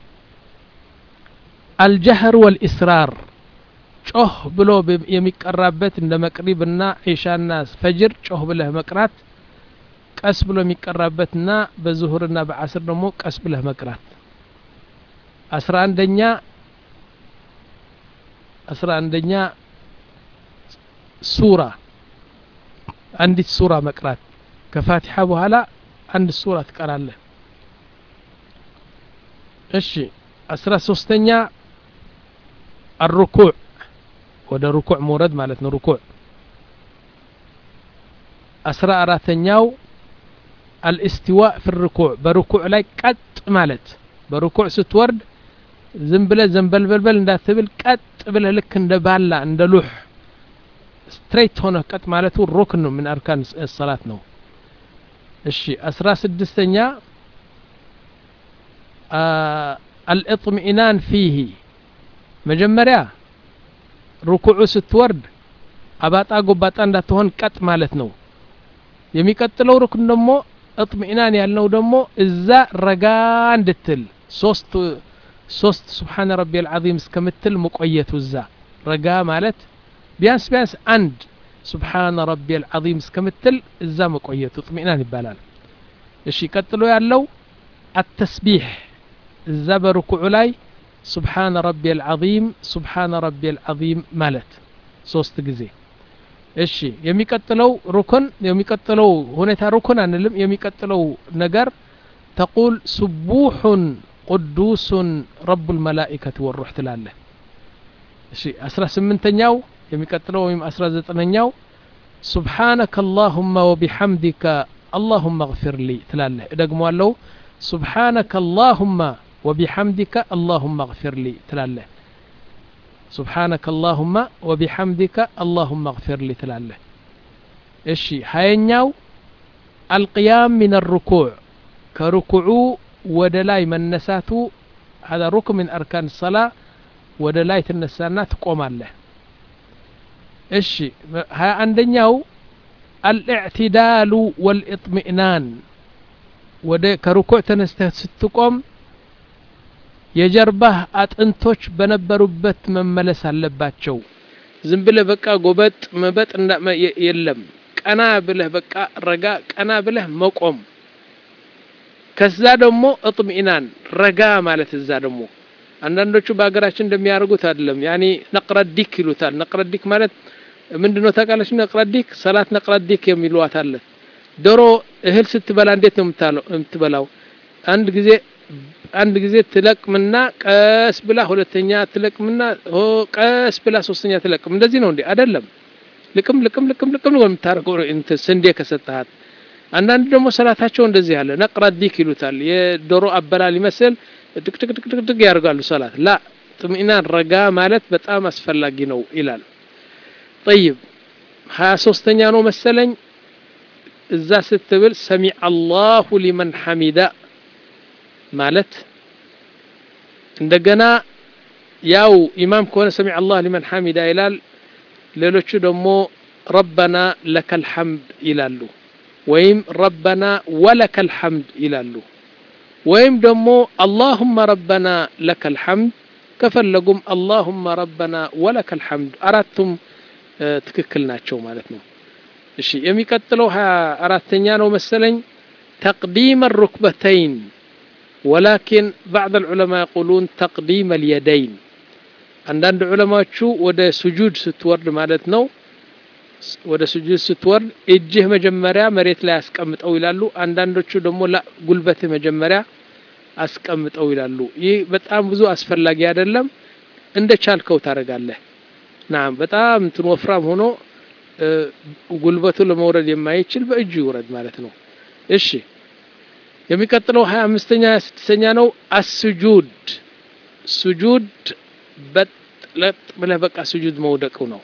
Speaker 1: الجهر والإسرار ጮህ ብሎ የሚቀራበት እንደ መቅሪብና ኢሻና ፈጅር ጮህ ብለህ መቅራት ቀስ ብሎ የሚቀራበትና በዙሁርና በአስር ደግሞ ቀስ ብለህ መቅራት አስራ አንደኛ አስራ አንደኛ ሱራ አንዲት ሱራ መቅራት ከፋቲሃ በኋላ አንድ ሱራ ትቀራለህ እሺ አስራ ሶስተኛ الركوع ወደ ሩኩዕ መውረድ ማለት ነው ሩኩዕ አስራ አራተኛው الاستواء في الركوع በሩኩዕ ላይ ቀጥ ማለት በሩኩዕ ስትወርድ ዝም ብለህ ዘንበልበልበል እንዳትብል ቀጥ ብለህ ልክ እንደ ባላ እንደ ሉህ ስትሬት ሆነ ቀጥ ማለቱ ሩክን ነው ምን አርካን الصلاه ነው እሺ አስራ ስድስተኛ الاطمئنان فيه መጀመሪያ ሩኩዑ ስትወርድ አባጣ ጎባጣ እንዳትሆን ቀጥ ማለት ነው የሚቀጥለው ሩክን ደግሞ اطمئنان ያልነው ደግሞ እዛ ረጋ እንድትል ሶስት ሶስት سبحان ربي العظيم እስከምትል መቆየቱ እዛ ረጋ ማለት ቢያንስ ቢያንስ አንድ سبحان ربي العظيم እስከምትል እዛ መቆየቱ اطمئنان ይባላል እሺ ቀጥሎ ያለው التسبيح እዛ በሩኩዑ ላይ سبحان ربي العظيم سبحان ربي العظيم ማለት ሶስት ጊዜ እሺ የሚቀጥለው ሩክን የሚቀጥለው ሁኔታ ሩክን አንልም የሚቀጥለው ነገር تقول سبوح قدوس رب الملائكة والروح ትላለህ እሺ አስራ ስምንተኛው የሚቀጥለው ወይም አስራ ዘጠነኛው سبحانك اللهم وبحمدك اللهم اغفر لي ትላለህ ደግሞአለው سبحانك اللهم وبحمدك اللهم اغفر لي ትላለህ سبحانك اللهم وبحمدك اللهم اغفر لي ትላለህ እሺ ሃያኛው القيام من الركوع ከሩኩዑ ወደ ላይ መነሳቱ هذا ركن من اركان الصلاه ወደ ላይ ተነሳና ትቆማለህ እሺ ሃያ አንደኛው الاعتدال والاطمئنان ወደ ከሩኩዕ ተነስተህ ስትቆም የጀርባህ አጥንቶች በነበሩበት መመለስ አለባቸው ዝም ብለህ በቃ ጎበጥ መበጥ የለም ቀና ብለህ በቃ ረጋ ቀና ብለህ መቆም ከዛ ደግሞ اطمئنان ረጋ ማለት እዛ ደግሞ አንዳንዶቹ በአገራችን እንደሚያርጉት አይደለም ያኒ ነቅረዲክ ይሉታል ነቅረዲክ ማለት ምንድነው ታውቃለች ነቅረዲክ ሰላት ነቅረዲክ የሚሉት አለ ዶሮ እህል ስትበላ እንዴት ነው የምትበላው አንድ ጊዜ አንድ ጊዜ ትለቅምና ቀስ ብላ ሁለተኛ ትለቅምና ቀስ ብላ ሶስተኛ ትለቅም እንደዚህ ነው እንዴ አይደለም ልቅም ልቅም ልቅም ልቅም ነው የምታረገው እንት ስንዴ ከሰጣት አንዳንድ ደግሞ ሰላታቸው እንደዚህ ያለ ነቅረዲክ ይሉታል የዶሮ አበላል ይመስል ድቅ ድቅ ድቅ ድቅ ያርጋሉ ሰላት ላ ጥምኢናን ረጋ ማለት በጣም አስፈላጊ ነው ይላል طيب ሀያ ሶስተኛ ነው መሰለኝ እዛ ስትብል ሰሚዐ አላሁ ሊመን ሐሚዳ ማለት እንደገና ያው ኢማም ከሆነ ሰሚዐ አላሁ ሊመን ሐሚዳ ይላል ሌሎቹ ደግሞ ረበና ለከል ሐምድ ይላሉ ወይም ረበና ወለከል ሐምድ ይላሉ ወይም ደግሞ اللهم ربنا لك الحمد ከፈለጉም اللهم ربنا ولك الحمد አራቱም ትክክል ናቸው ማለት ነው እሺ የሚቀጥለው አራተኛ ነው መሰለኝ تقديم الركبتين ولكن بعض العلماء يقولون تقديم اليدين አንዳንድ ዑለማዎቹ ወደ ስጁድ ስትወርድ ማለት ነው ወደ ስጁድ ስትወርድ እጅህ መጀመሪያ መሬት ላይ አስቀምጠው ይላሉ አንዳንዶቹ ደግሞ ላ ጉልበትህ መጀመሪያ አስቀምጠው ይላሉ ይህ በጣም ብዙ አስፈላጊ አይደለም እንደቻልከው ታረጋለህ ናም በጣም እንትን ወፍራም ሆኖ ጉልበቱ ለመውረድ የማይችል በእጁ ይወረድ ማለት ነው እሺ የሚቀጥለው ሀያ አምስተኛ ስድስተኛ ነው አስጁድ ስጁድ በጥለጥ ብለህ በቃ ስጁድ መውደቁ ነው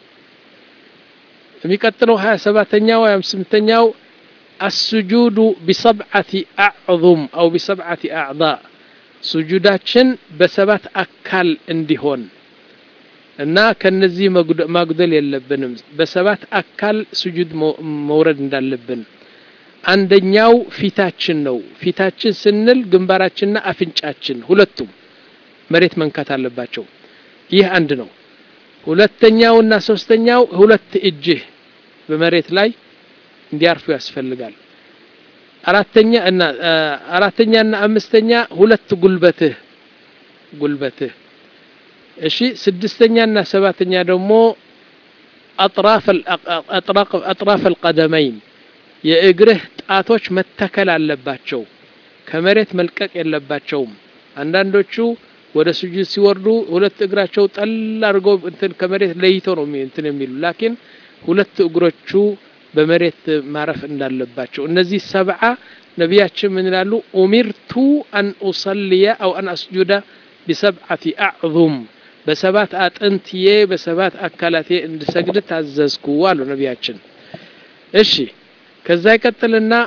Speaker 1: የሚቀጥለው ሀያ ሰባተኛው ሀያ ስምንተኛው السجود بسبعة أعظم أو بسبعة أعضاء سجوداتشن بسبعة أكل انديهون እና ከነዚህ ማጉደል የለብንም በሰባት አካል ስጁድ መውረድ እንዳለብን አንደኛው ፊታችን ነው ፊታችን ስንል ግንባራችንና አፍንጫችን ሁለቱም መሬት መንካት አለባቸው ይህ አንድ ነው ሁለተኛውና ሶስተኛው ሁለት እጅ በመሬት ላይ እንዲያርፉ ያስፈልጋል አራተኛ እና አራተኛና አምስተኛ ሁለት ጉልበትህ ጉልበትህ እሺ ስድስተኛና ሰባተኛ ደግሞ اطراف الاطراف اطراف القدمين የእግርህ ጣቶች መተከል አለባቸው ከመሬት መልቀቅ የለባቸውም አንዳንዶቹ ወደ ስጁድ ሲወርዱ ሁለት እግራቸው ጠል አድርገው እንትን ከመሬት ለይተው ነው እንትን የሚሉ ላኪን ሁለት እግሮቹ በመሬት ማረፍ እንዳለባቸው እነዚህ ሰብዓ ነብያችን ምን ይላሉ ኡሚርቱ አን ኡሰልያ አው አን አስጁዳ بسبعة أعظم بسبات أطنتي بسبات أكلاتي عند سجد تعززكو والو نبياتشن إشي كذا يقتلنا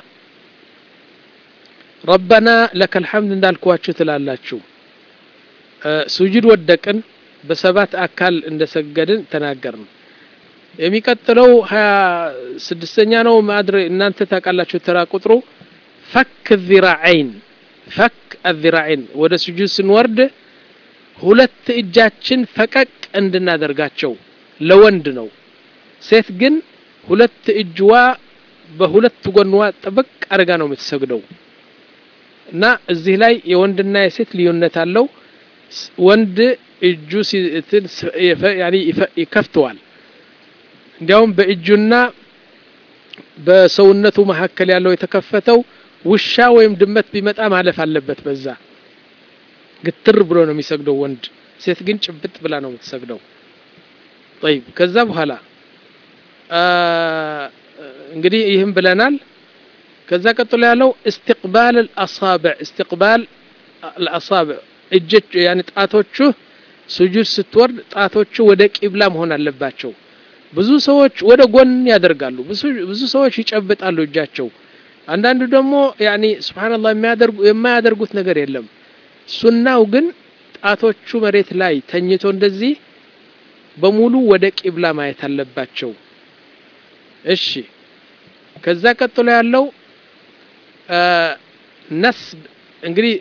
Speaker 1: ربنا لك الحمد እንዳልኳችሁ ትላላችሁ ሱጁድ ወደቅን በሰባት አካል እንደሰገድን ተናገርን የሚቀጥለው ስድስተኛ ነው ማድረ እናንተ ታቃላችሁ ተራ ቁጥሩ ፈክ الذراعين ፈክ الذراعين ወደ ሱጁድ ስንወርድ ሁለት እጃችን ፈቀቅ እንድናደርጋቸው ለወንድ ነው ሴት ግን ሁለት እጅዋ በሁለት ጎንዋ ጥብቅ አርጋ ነው የምትሰግደው እና እዚህ ላይ የወንድና የሴት ልዩነት አለው ወንድ እጁ ሲትን ያኒ ይከፍተዋል እንዲያውም በእጁና በሰውነቱ መሐከል ያለው የተከፈተው ውሻ ወይም ድመት ቢመጣ ማለፍ አለበት በዛ ግትር ብሎ ነው የሚሰግደው ወንድ ሴት ግን ጭብጥ ብላ ነው የምትሰግደው طيب ከዛ በኋላ እንግዲህ ይህም ብለናል ከዛ ቀጥሎ ያለው استقبال الاصابع استقبال الاصابع እጆች يعني ጣቶቹ ሱጁድ ስትወርድ ጣቶቹ ወደ ቂብላ መሆን አለባቸው ብዙ ሰዎች ወደ ጎን ያደርጋሉ ብዙ ብዙ ሰዎች ይጨብጣሉ እጃቸው አንዳንዱ ደግሞ يعني سبحان الله የሚያደርጉ የማያደርጉት ነገር የለም ሱናው ግን ጣቶቹ መሬት ላይ ተኝቶ እንደዚህ በሙሉ ወደ ቂብላ ማየት አለባቸው እሺ ከዛ ቀጥሎ ያለው ነስብ እንግዲህ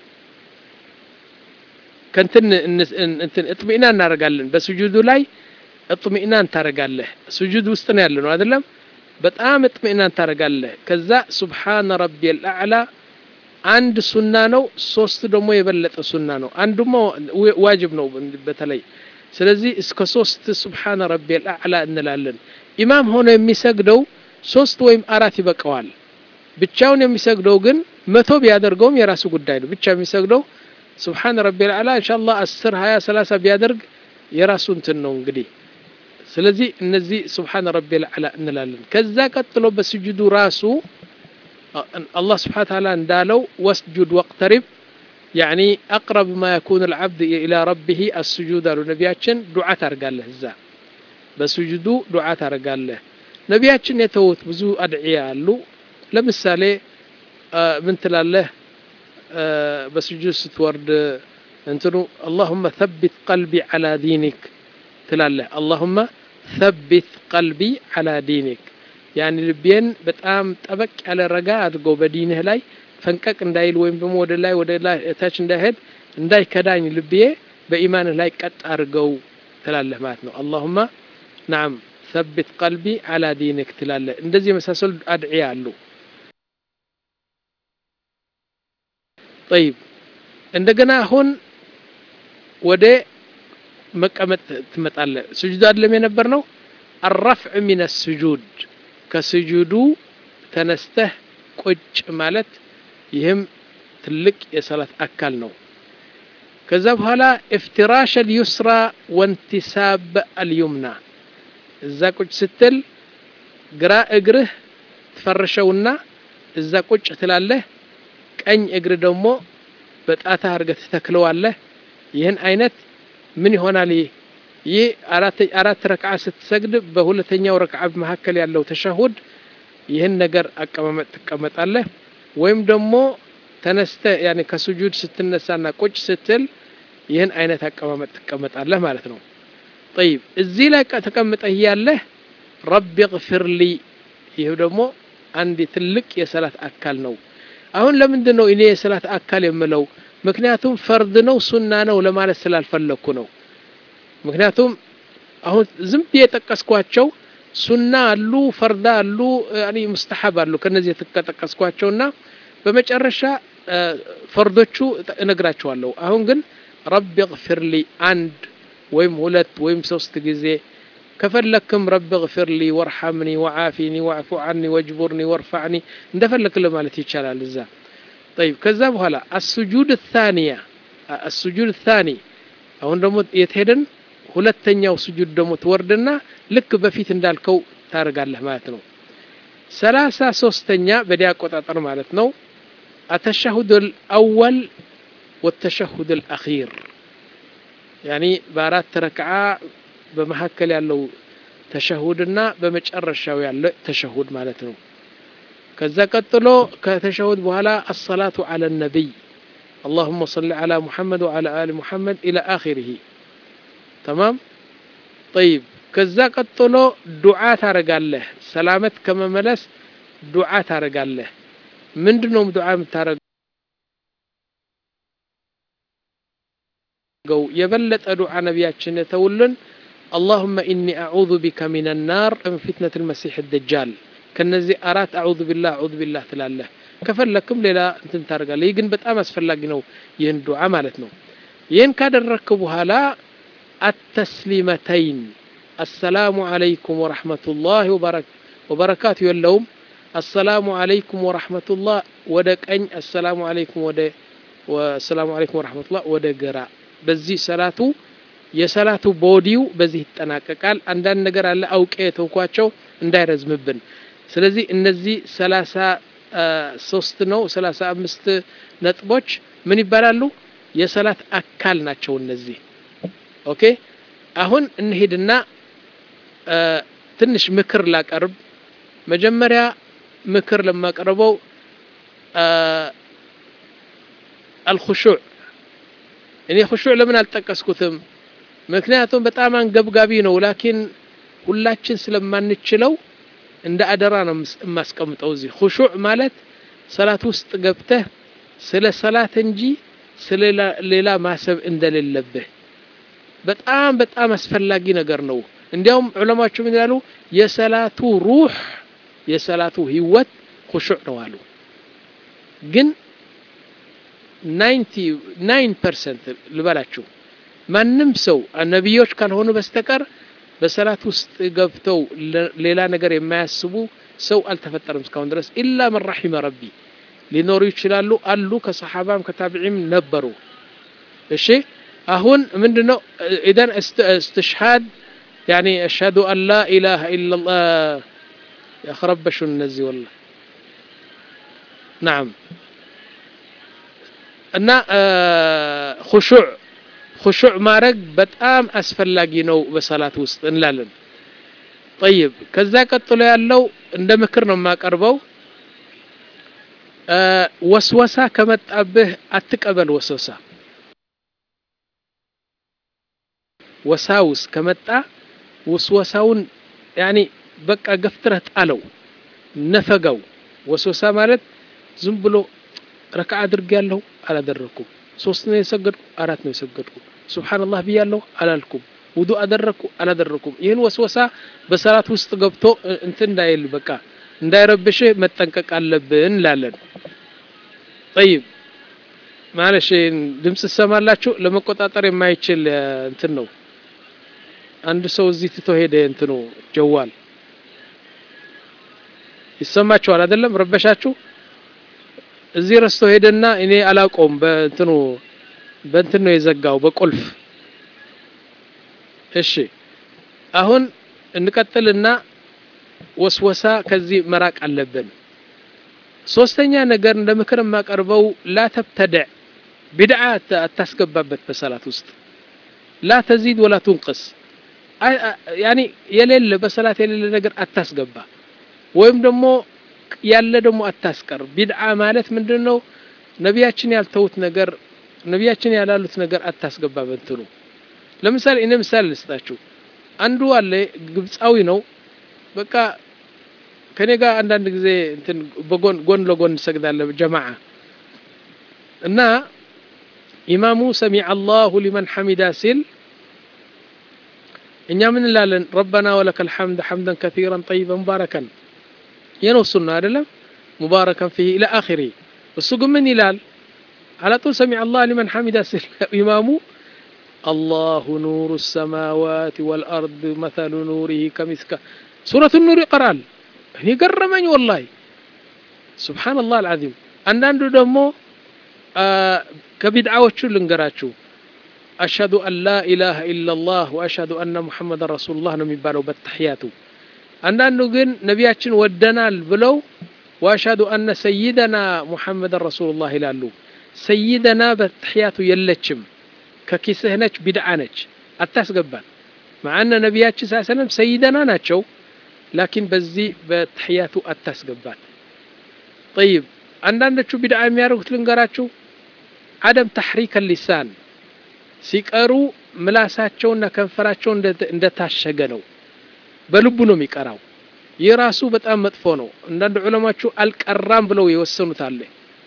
Speaker 1: ከንትን እንትን እጥሚናን እናደርጋለን በሱጁዱ ላይ እጥሚናን ታረጋለህ ሱጁድ ውስጥ ነው ያለነው አይደለም በጣም እጥሚናን ታረጋለህ ከዛ ሱብሃን ረቢል አዕላ አንድ ሱና ነው ሶስት ደግሞ የበለጠ ሱና ነው አንዱማ ዋጅብ ነው በተለይ ስለዚህ እስከ ሶስት ሱብሃን ረቢል አዕላ እንላለን ኢማም ሆኖ የሚሰግደው ሶስት ወይም አራት ይበቃዋል ብቻውን የሚሰግደው ግን መቶ ቢያደርገውም የራሱ ጉዳይ ነው ብቻ የሚሰግደው سبحان ربي الأعلى إن شاء الله أسر هيا ثلاثة بيادرق يراسون تنو انقدي سلزي النزي سبحان ربي الأعلى نلالن كذا قتلوا بسجود راسو الله سبحانه وتعالى اندالو واسجد واقترب يعني أقرب ما يكون العبد إلى ربه السجود على نبياتشن دعاء ترقال له الزا بسجدو دعاء ترقال له نبياتشن يتوت بزو أدعياء له لمثالي آه من تلاله آه بسجود ستورد انتنو اللهم ثبت قلبي على دينك تلاله اللهم ثبت قلبي على دينك يعني لبين بتام طبق على الرجاء ادغو بدينه لاي فنقق እንዳይል ወይም ደግሞ ወደ ላይ ወደ ላይ ታች እንዳይሄድ እንዳይከዳኝ ልብዬ በኢማን ላይ ቀጥ አርገው ትላለህ ማለት ነው اللهم نعم ثبت قلبي على دينك ትላለህ እንደዚህ መሳሰል አድዒያ አሉ طيب እንደገና አሁን ወደ መቀመጥ ትመጣለህ ስጁድ አይደለም የነበርነው الرفع من السجود ከስጁዱ ተነስተህ ቁጭ ማለት ይህም ትልቅ የሰላት አካል ነው ከዛ በኋላ افتراش اليسرى وانتساب اليمنى እዛ ቁጭ ስትል ግራ እግርህ ተፈርሸውና እዛ ቁጭ ትላለህ ቀኝ እግር ደግሞ በጣታ አርገህ ተተክለዋለህ ይህን አይነት ምን ይሆናል ይህ አራት አራት ረክዓ ስትሰግድ በሁለተኛው ረክዓ መሐከል ያለው ተሸሁድ ይህን ነገር አቀማመጥ ተቀመጣለህ ወይም ደግሞ ተነስተ يعني ከሱጁድ ስትነሳና ቁጭ ስትል ይህን አይነት አቀማመጥ ተቀመጣለህ ማለት ነው طيب እዚህ ላይ ተቀምጠህ ያለህ ረቢ اغفر لي ይሄ ደግሞ አንድ ትልቅ የሰላት አካል ነው አሁን ለምንድን ነው እኔ የሰላት አካል የምለው ምክንያቱም ፈርድ ነው ሱና ነው ለማለት ስላልፈለኩ ነው ምክንያቱም አሁን ዝም በየጠቀስኳቸው ሱና አሉ ፈርዳ አሉ يعني مستحب አሉ ከነዚህ የተጠቀስኳቸውና በመጨረሻ ፈርዶቹ እነግራቸዋለሁ አሁን ግን ረቢ اغفر لي አንድ ወይም ሁለት ወይም ሶስት ጊዜ ከፈለክም ረቢ اغفر لي وارحمني وعافني واعف عني واجبرني وارفعني እንደፈለክ ለማለት ይቻላል እዛ طيب ከዛ በኋላ السجود الثانية السجود الثاني አሁን ደግሞ የተሄደን ሁለተኛው ስጁድ ደግሞ ተወርደና ልክ በፊት እንዳልከው ታርጋለህ ማለት ነው ሰላሳ ሶስተኛ በዲያቆጣጠር ማለት ነው التشهد الأول والتشهد الأخير يعني بارات ركعة بمحكل ያለው ተሸሁድና በመጨረሻው ያለው ተሸሁድ ማለት ነው ከዛ ቀጥሎ ከተሸሁድ በኋላ الصلاه على النبي اللهم صل على محمد وعلى ال محمد الى اخره تمام طيب ከዛ ቀጥሎ ዱዓ ታረጋለህ ሰላመት ከመመለስ ዱዓ ታረጋለህ ምንድነው ዱዓ የምታረገው የበለጠ ዱዓ ነብያችን ተውልን اللهم إني أعوذ بك من النار من فتنة المسيح الدجال كنزي أرات أعوذ بالله أعوذ بالله تلاله كفلكم للا أنتم ترجع ليجن بتأمس فلاجنو يندو عملتنا ين كادر ركبوها لا التسليمتين السلام عليكم ورحمة الله وبرك وبركاته اللوم السلام عليكم ورحمة الله ودك أن السلام عليكم ودك والسلام عليكم ورحمة الله ودك جراء بزي صلاته የሰላቱ ቦዲው በዚህ ተጠናቀቃል አንዳንድ ነገር አለ አውቄ ተውኳቸው እንዳይረዝምብን ስለዚህ እነዚህ ሰላሳ ሶስት ነው ሰላሳ አምስት ነጥቦች ምን ይባላሉ የሰላት አካል ናቸው እነዚህ ኦኬ አሁን እንሄድና ትንሽ ምክር ላቀርብ መጀመሪያ ምክር ለማቀርበው الخشوع እኔ خشوع ለምን አልጠቀስኩትም ምክንያቱም በጣም አንገብጋቢ ነው ላኪን ሁላችን ስለማንችለው እንደ አደራ ነው ማስቀምጠው እዚህ خشوع ማለት ሰላት ውስጥ ገብተህ ስለ ሰላት እንጂ ስለ ሌላ ማሰብ እንደሌለብህ በጣም በጣም አስፈላጊ ነገር ነው እንዲያውም ዑለማዎቹ ምን ይላሉ የሰላቱ ሩህ የሰላቱ ህይወት خشوع ነው አሉ ግን ninety-nine percent ልበላችሁ ማንም ሰው ነብዮች ካልሆኑ በስተቀር በሰላት ውስጥ ገብተው ሌላ ነገር የማያስቡ ሰው አልተፈጠረም እስካሁን ድረስ ኢላ من رحم ربي ሊኖሩ ይችላሉ አሉ ከሰሃባም ከታቢዒም ነበሩ እሺ አሁን ምንድነው اذا استشهاد يعني اشهد ان لا اله الا الله يخربش النزي والله نعم እና خشوع خشوع ማረግ በጣም አስፈላጊ ነው በሰላት ውስጥ እንላለን طيب ከዛ ቀጥሎ ያለው እንደ ምክር ነው ማቀርበው ወስወሳ ከመጣብህ አትቀበል ወስወሳ ወሳውስ ከመጣ ወስወሳውን يعني በቃ ገፍትረህ ጣለው ነፈገው ወስወሳ ማለት ዝም ብሎ ረካዓ አድርጋለሁ አላደረኩም ሶስት ነው የሰገድኩ አራት ነው የሰገድኩ ሱብሃንአላህ ብያለሁ አላልኩም ውዱ አደረኩ አላደረኩም ይሄን ወስወሳ በሰላት ውስጥ ገብቶ እንትን እንዳይል በቃ እንዳይረብሽ መጠንቀቅ አለብን ላለን طيب ማለሽ ድምጽ ሰማላችሁ ለመቆጣጠር የማይችል እንትን ነው አንድ ሰው እዚህ ትቶ ሄደ እንትኑ ጀዋል ይሰማችኋል አይደለም ረበሻችሁ እዚህ ረስቶ ሄደና እኔ አላቆም በእንትኑ በእንትን ነው የዘጋው በቁልፍ እሺ አሁን እንቀጥልና ወስወሳ ከዚህ መራቅ አለብን ሶስተኛ ነገር እንደምክር ማቀርበው لا تبتدع بدعه አታስገባበት በሰላት ውስጥ لا تزيد ولا تنقص يعني የሌለ በሰላት የሌለ ነገር አታስገባ ወይም ደግሞ ያለ ደግሞ አታስቀር ቢድዓ ማለት ምንድነው ነብያችን ያልተውት ነገር ነብያችን ያላሉት ነገር አታስገባ በእንትኑ ለምሳሌ እኔ ምሳሌ ልስጣችሁ አንዱ አለ ግብጻዊ ነው በቃ ከኔ ጋር አንዳንድ ጊዜ እንትን በጎን ጎን ለጎን ሰግዳለ ጀማዓ እና ኢማሙ ሰሚዐ አላሁ ሊመን ሐሚዳ ሲል እኛ ምን እንላለን ربنا ولك الحمد حمدا كثيرا طيبا مباركا ينوصلنا አይደለም مباركا فيه الى اخره السوق من ይላል على طول سمع الله لمن حمد سل امامه الله نور السماوات والارض مثل نوره كمسك سوره النور يقرال هي قرمني والله سبحان الله العظيم አንዳንዱ ደግሞ ከቢድዓዎቹ ልንገራችሁ اشهد ان لا اله الا الله واشهد ان محمد رسول الله ነው የሚባለው በተህያቱ አንዳንዱ ግን ነብያችን ወደናል ብለው واشهد ان سيدنا محمد رسول الله ይላሉ سيدنا በተህያቱ የለችም ከኪስህ ነች ቢድዓ ነች አታስገባን ማዓነ ነቢያችን ሰለላሁ ዐለይሂ ወሰለም ሰይደና ናቸው ላኪን በዚህ በተህያቱ አታስገባን طيب አንዳንዶቹ ቢድዓ የሚያደርጉት ልንገራችሁ عدم تحريك اللسان ሲቀሩ ምላሳቸውና ከንፈራቸው እንደታሸገ ነው በልቡ ነው የሚቀራው የራሱ በጣም መጥፎ ነው አንዳንድ ዑለማዎቹ አልቀራም ብለው የወሰኑት አለ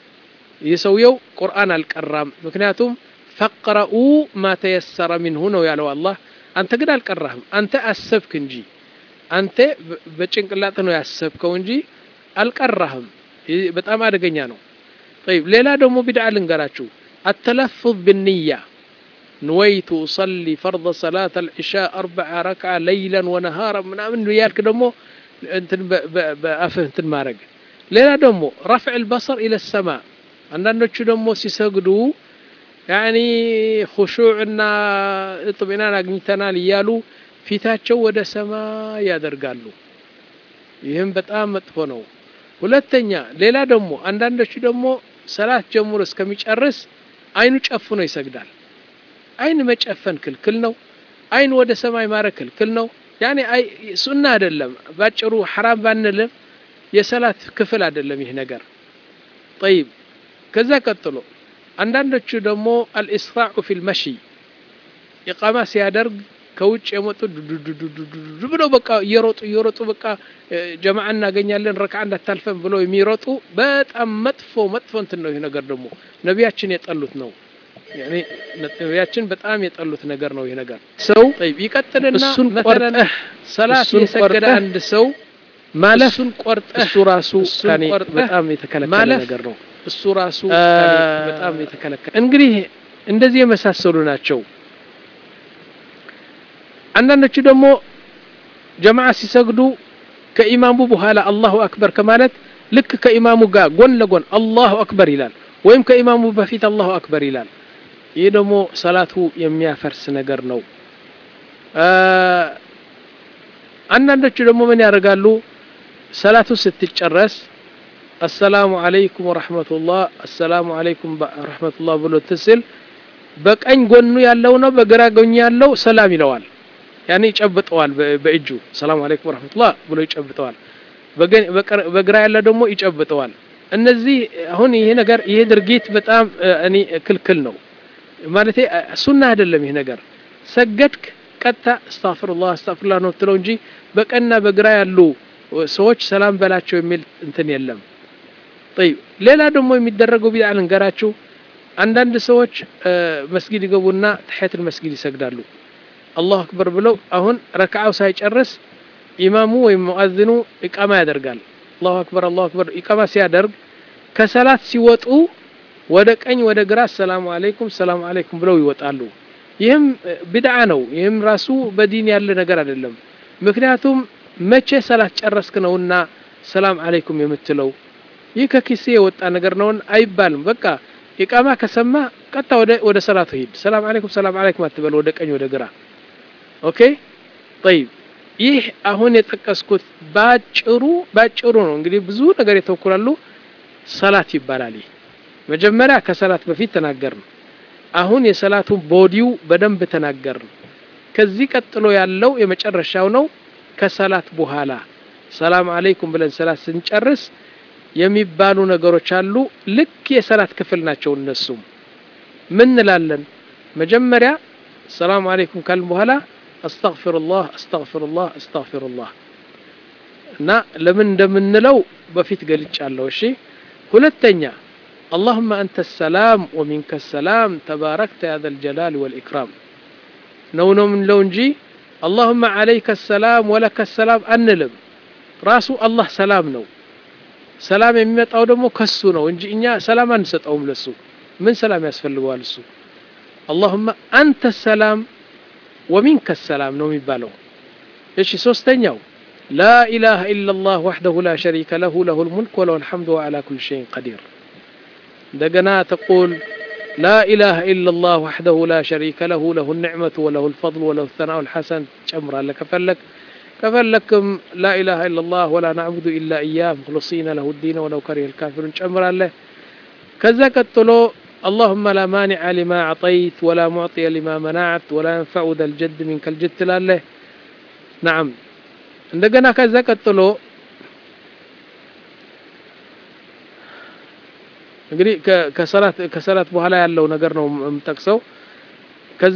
Speaker 1: የሰውየው ቁርአን አልቀራም ምክንያቱም فقرؤوا ما تيسر منه ነው ያለው አላህ አንተ ግን አልቀራህም አንተ አሰብክ እንጂ አንተ በጭንቅላት ነው ያሰብከው እንጂ አልቀራህም በጣም አደገኛ ነው طيب ሌላ ደግሞ ቢድዓ ልንገራችሁ التلفظ بالنية نويت أصلي فرض صلاة العشاء أربع ركعة ليلا ونهارا ምናምን ያልክ ደግሞ እንትን በአፍህ እንትን ማድረግ ሌላ ደግሞ رفع البصر إلى السماء አንዳንዶቹ ደግሞ ሲሰግዱ يعني خشوعنا اطمئنان አግኝተናል ይያሉ ፊታቸው ወደ ሰማይ ያደርጋሉ ይሄም በጣም መጥፎ ነው ሁለተኛ ሌላ ደግሞ አንዳንዶቹ ደግሞ ሰላት ጀምሮ እስከሚጨርስ አይኑ ጨፍኖ ይሰግዳል አይን መጨፈን ክልክል ነው አይን ወደ ሰማይ ማረክ ክልክል ነው يعني አይ ሱና አይደለም ባጭሩ حرام ባንልም የሰላት ክፍል አይደለም ይሄ ነገር طيب ከዛ ቀጥሎ አንዳንዶቹ ደግሞ الاسراع في المشي ኢቃማ ሲያደርግ ከውጭ የመጡ ዱዱዱዱ ብለው በቃ እየሮጡ እየሮጡ በቃ ጀማዓ እናገኛለን ረክዓ እንዳታልፈን ብለው የሚሮጡ በጣም መጥፎ መጥፎ እንትን ነው ይሄ ነገር ደግሞ ነቢያችን የጠሉት ነው يعني ነቢያችን በጣም የጠሉት ነገር ነው ይሄ ነገር ሰው طيب ይቀጥልና مثلا ሰላት የሰገደ አንድ ሰው ማለፍን ቆርጠ እሱ ራሱ ካኔ በጣም የተከለከለ ነገር ነው እሱ ራሱ ካኔ በጣም የተከለከለ እንግዲህ እንደዚህ የመሳሰሉ ናቸው አንዳንዶቹ ደግሞ ጀማዓ ሲሰግዱ ከኢማሙ በኋላ አላሁ አክበር ከማለት ልክ ከኢማሙ ጋር ጎን ለጎን አላሁ አክበር ይላል ወይም ከኢማሙ በፊት አላሁ አክበር ይላል ይሄ ደግሞ ሰላቱ የሚያፈርስ ነገር ነው አንዳንዶቹ ደግሞ ምን ያደርጋሉ ሰላቱ ስትጨረስ السلام عليكم ورحمة الله السلام عليكم ورحمة الله ብሎ ትስል በቀኝ ጎኑ ያለው ነው በግራ ጎኑ ያለው ሰላም ይለዋል يعني ይጨብጠዋል በእጁ ሰላም አለይኩም ወራህመቱላህ ብሎ ይጨብጠዋል በግራ ያለ ደግሞ ይጨብጠዋል እነዚህ አሁን ይሄ ነገር ይሄ ድርጊት በጣም እኔ ክልክል ነው ማለት ሱና አይደለም ይሄ ነገር ሰገድክ ቀጣ አስተግፍሩላህ አስተግፍሩላህ ነው ትለው እንጂ በቀና በግራ ያሉ ሰዎች ሰላም በላቸው የሚል እንትን የለም طيب ሌላ ደግሞ የሚደረገው ቢድዓ ልንገራችሁ አንዳንድ ሰዎች መስጊድ ይገቡና ተህያት መስጊድ ይሰግዳሉ አላሁ አክበር ብለው አሁን ረክዓው ሳይጨርስ ኢማሙ ወይ ሙአዚኑ ኢቃማ ያደርጋል አላሁ አክበር አላሁ አክበር ኢቃማ ሲያደርግ ከሰላት ሲወጡ ወደ ቀኝ ወደ ግራ ሰላም አለይኩም ሰላም አለይኩም ብለው ይወጣሉ ይህም ቢድዓ ነው ይህም ራሱ በዲን ያለ ነገር አይደለም ምክንያቱም መቼ ሰላት ጨረስክ ነውና ሰላም አለይኩም የምትለው ይህ ከኪሴ የወጣ ነገር ነው አይባልም በቃ ኢቃማ ከሰማ ቀጣ ወደ ወደ ሰላቱ ሂድ ሰላም አለይኩም ሰላም አለይኩም አትበል ወደ ቀኝ ወደ ግራ ኦኬ طيب ይህ አሁን የጠቀስኩት ባጭሩ ባጭሩ ነው እንግዲህ ብዙ ነገር የተወኩላሉ ሰላት ይባላል መጀመሪያ ከሰላት በፊት ተናገርን አሁን የሰላቱ ቦዲው በደንብ ተናገርን ከዚህ ቀጥሎ ያለው የመጨረሻው ነው ከሰላት በኋላ ሰላም አለይኩም ብለን ሰላት ስንጨርስ የሚባሉ ነገሮች አሉ ልክ የሰላት ክፍል ናቸው እነሱም ምን እንላለን መጀመሪያ ሰላም አለይኩም ካልን በኋላ አስተግፍሩላህ አስተግፍሩላህ አስተግፍሩላህ እና ለምን እንደምንለው በፊት ገልጫለሁ እሺ ሁለተኛ اللهم انت السلام ومنك السلام تباركت يا ذا الجلال والاكرام ነው ነው ምን ለው እንጂ اللهم عليك السلام ولك السلام አንልም ራሱ አላህ ሰላም ነው ሰላም የሚመጣው ደግሞ ከሱ ነው እንጂ እኛ ሰላም አንሰጠውም ለሱ ምን ሰላም ያስፈልገዋል እሱ اللهم انت السلام ومنك السلام ነው የሚባለው እሺ ሶስተኛው لا اله الا الله وحده لا شريك له له الملك وله الحمد وعلى كل شيء قدير دغنا تقول لا اله الا الله وحده لا شريك له له النعمه وله الفضل وله الثناء الحسن تمر لك فلك كفلكم لا اله الا الله ولا نعبد الا اياه مخلصين له الدين ولو كره الكافرون تمر له كذا قتلو اللهم لا مانع لما أعطيت ولا معطي لما منعت ولا ينفع ذا الجد منك الجد لاله نعم እንደገና ከዛ ቀጥሎ እንግዲህ ከሰላት ከሰላት በኋላ ያለው ነገር ነው የምጠቅሰው ከዛ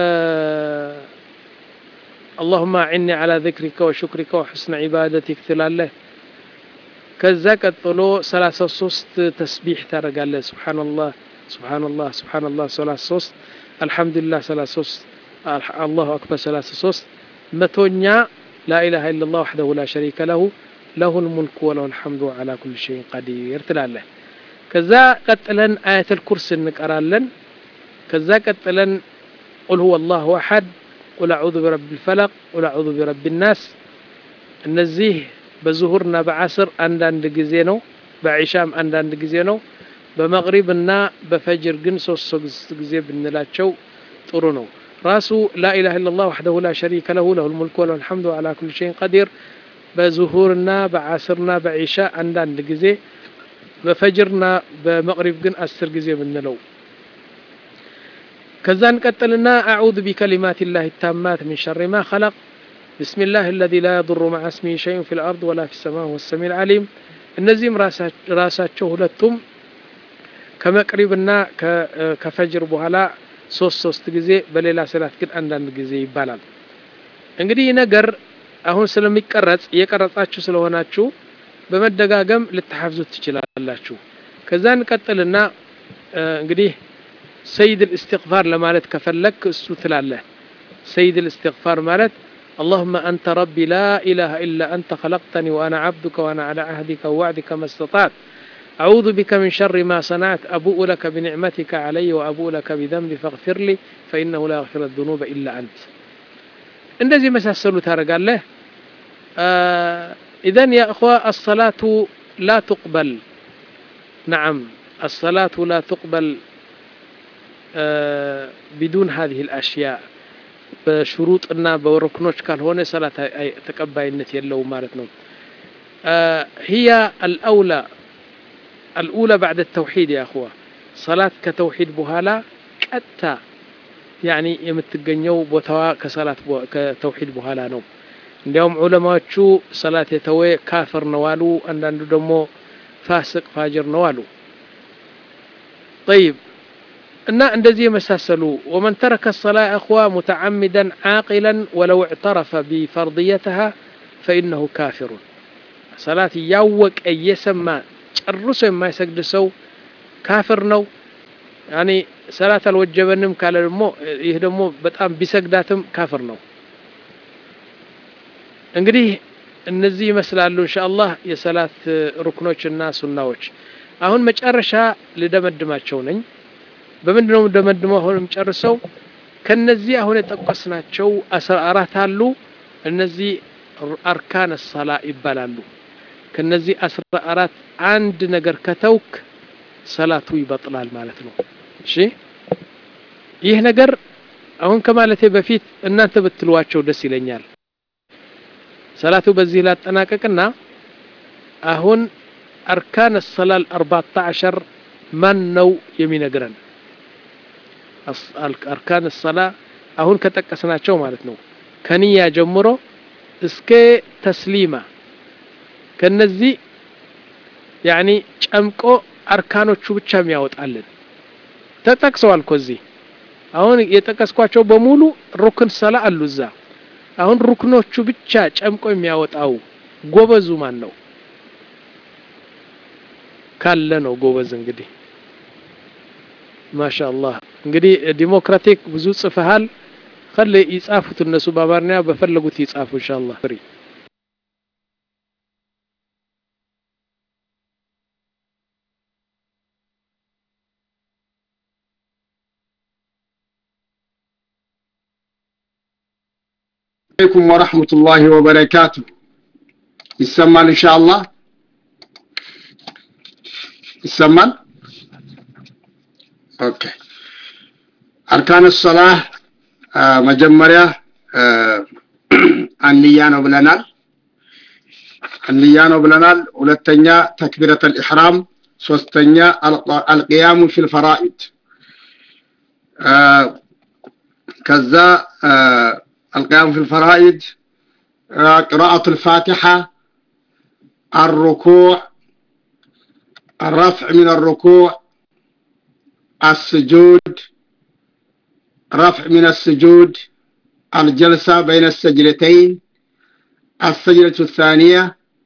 Speaker 1: اللهم اعني على ذكرك وشكرك وحسن عبادتك ትላለህ ከዛ ቀጥሎ ሰላሳ ሶስት ተስቢህ ታደርጋለህ ሱብሃንአላህ ሱብሃንአላህ ሱብሃንአላህ ሰላሳ ሶስት አልহামዱሊላህ ሰላሳ ሶስት አላሁ አክበር ሰላሳ ሶስት መቶኛ لا إله إلا الله وحده لا شريك له له الملك وله الحمد على كل شيء قدير تلاله كذا قتلن آية الكرسي نقرالن كذا قتلن قل هو الله أحد قل أعوذ برب الفلق قل أعوذ برب الناس النزيه بظهورنا بعصر عندنا ጊዜ ነው بعشام عندنا ጊዜ ነው بمغربنا بفجر ግን ሶስት ጊዜ ብንላቸው ጥሩ ነው راسو لا إله إلا الله وحده لا شريك له له الملك وله الحمد على كل شيء قدير بظهورنا بعصرنا بعشاء عندنا ጊዜ بفجرنا بمغرب ግን አስር ጊዜ ብንለው كذا نقتلنا أعوذ بكلمات الله التامات من شر ما خلق بسم الله الذي لا يضر مع اسمه شيء في الأرض ولا في السماء والسميع العليم እነዚህም ራሳቸው ሁለቱም ከመቅሪብና ከፈጅር በኋላ ሶስት ሶስት ጊዜ በሌላ ሰላት ግን አንዳንድ ጊዜ ይባላል እንግዲህ ነገር አሁን ስለሚቀረጽ የቀረጻችሁ ስለሆናችሁ በመደጋገም ልትሐፍዙት ትችላላችሁ ከዛ እንቀጥልና እንግዲህ سيد الاستغفار لمالت كفلك እሱ ትላለህ سيد الاستغفار ማለት اللهم أنت ربي لا إله إلا أنت خلقتني وأنا عبدك وأنا على عهدك ووعدك ما استطعت أعوذ بك من شر ما صنعت أبوء لك بنعمتك علي وأبوء لك بذنبي فاغفر لي فإنه لا يغفر الذنوب إلا أنت እንደዚህ መሳሰሉ ታረጋለህ إذن يا أخوة الصلاة لا تقبل نعم الصلاة لا تقبل بدون هذه الأشياء بشروطنا بركنوش ካልሆነ صلاة ተቀባይነት የለውም ማለት ነው هي الأولى الأولى بعد التوحيد يا أخوة صلاة كتوحيد بهالا كتا يعني يمتገኘው ቦታዋ ከሰላት ከተውሂድ በኋላ ነው እንዲያውም ዑለማዎቹ ሰላት የተወ ካፍር ነው አሉ አንዳንዱ ደግሞ ፋሲቅ ፋጅር ነው አሉ طيب እና እንደዚህ የመሳሰሉ ومن ترك الصلاة أخوة متعمدا عاقلا ولو اعترف بفرضيتها فإنه كافر صلاة ያወቀ እየሰማ ጨርሶ የማይሰግድ ሰው ካፍር ነው يعني صلاة الوجبنم ካለ ደግሞ ይሄ ደግሞ በጣም ቢሰግዳትም ካፍር ነው እንግዲህ እነዚህ ይመስላሉ ኢንሻአላህ የሰላት ሩክኖችና ሱናዎች አሁን መጨረሻ ልደመድማቸው ነኝ በመንደው ደመድመው አሁንም ጨርሰው ከነዚህ አሁን የተጠቀስናቸው አስራ አራት አሉ እነዚህ አርካን الصلاه ይባላሉ ከነዚህ አስራ አራት አንድ ነገር ከተውክ ሰላቱ ይበጥላል ማለት ነው እሺ ይህ ነገር አሁን ከማለቴ በፊት እናንተ ብትሏቸው ደስ ይለኛል ሰላቱ በዚህ ላጠናቀቅና አሁን አርካን الصلاه አርባዓ ዐሸር ማን ነው የሚነግረን አርካን الصلاه አሁን ከተቀሰናቸው ማለት ነው ከንያ ጀምሮ እስከ ተስሊማ ከነዚህ يعني ጨምቆ አርካኖቹ ብቻ የሚያወጣልን ተጠቅሰዋል ኮዚህ አሁን የተጠቀስኳቸው በሙሉ ሩክን ሰላ አሉዛ አሁን ሩክኖቹ ብቻ ጨምቆ የሚያወጣው ጎበዙ ማን ነው ካለ ነው ጎበዝ እንግዲህ ማሻአላህ እንግዲህ ዲሞክራቲክ ብዙ ጽፈሃል خلي يጻፉት እነሱ በአማርኛ በፈለጉት ይጻፉ ኢንሻአላህ
Speaker 4: عليكم ورحمة الله وبركاته يسمى إن شاء الله يسمى أوكي أركان الصلاة آه مجمريا آه النية وبلنال النية وبلنال ولتنيا تكبيرة الإحرام ሶስተኛ القيام في الفرائض كذا القيام في الفرائض قراءة الفاتحة الركوع الرفع من الركوع السجود رفع من السجود الجلسة بين السجدتين السجدة الثانية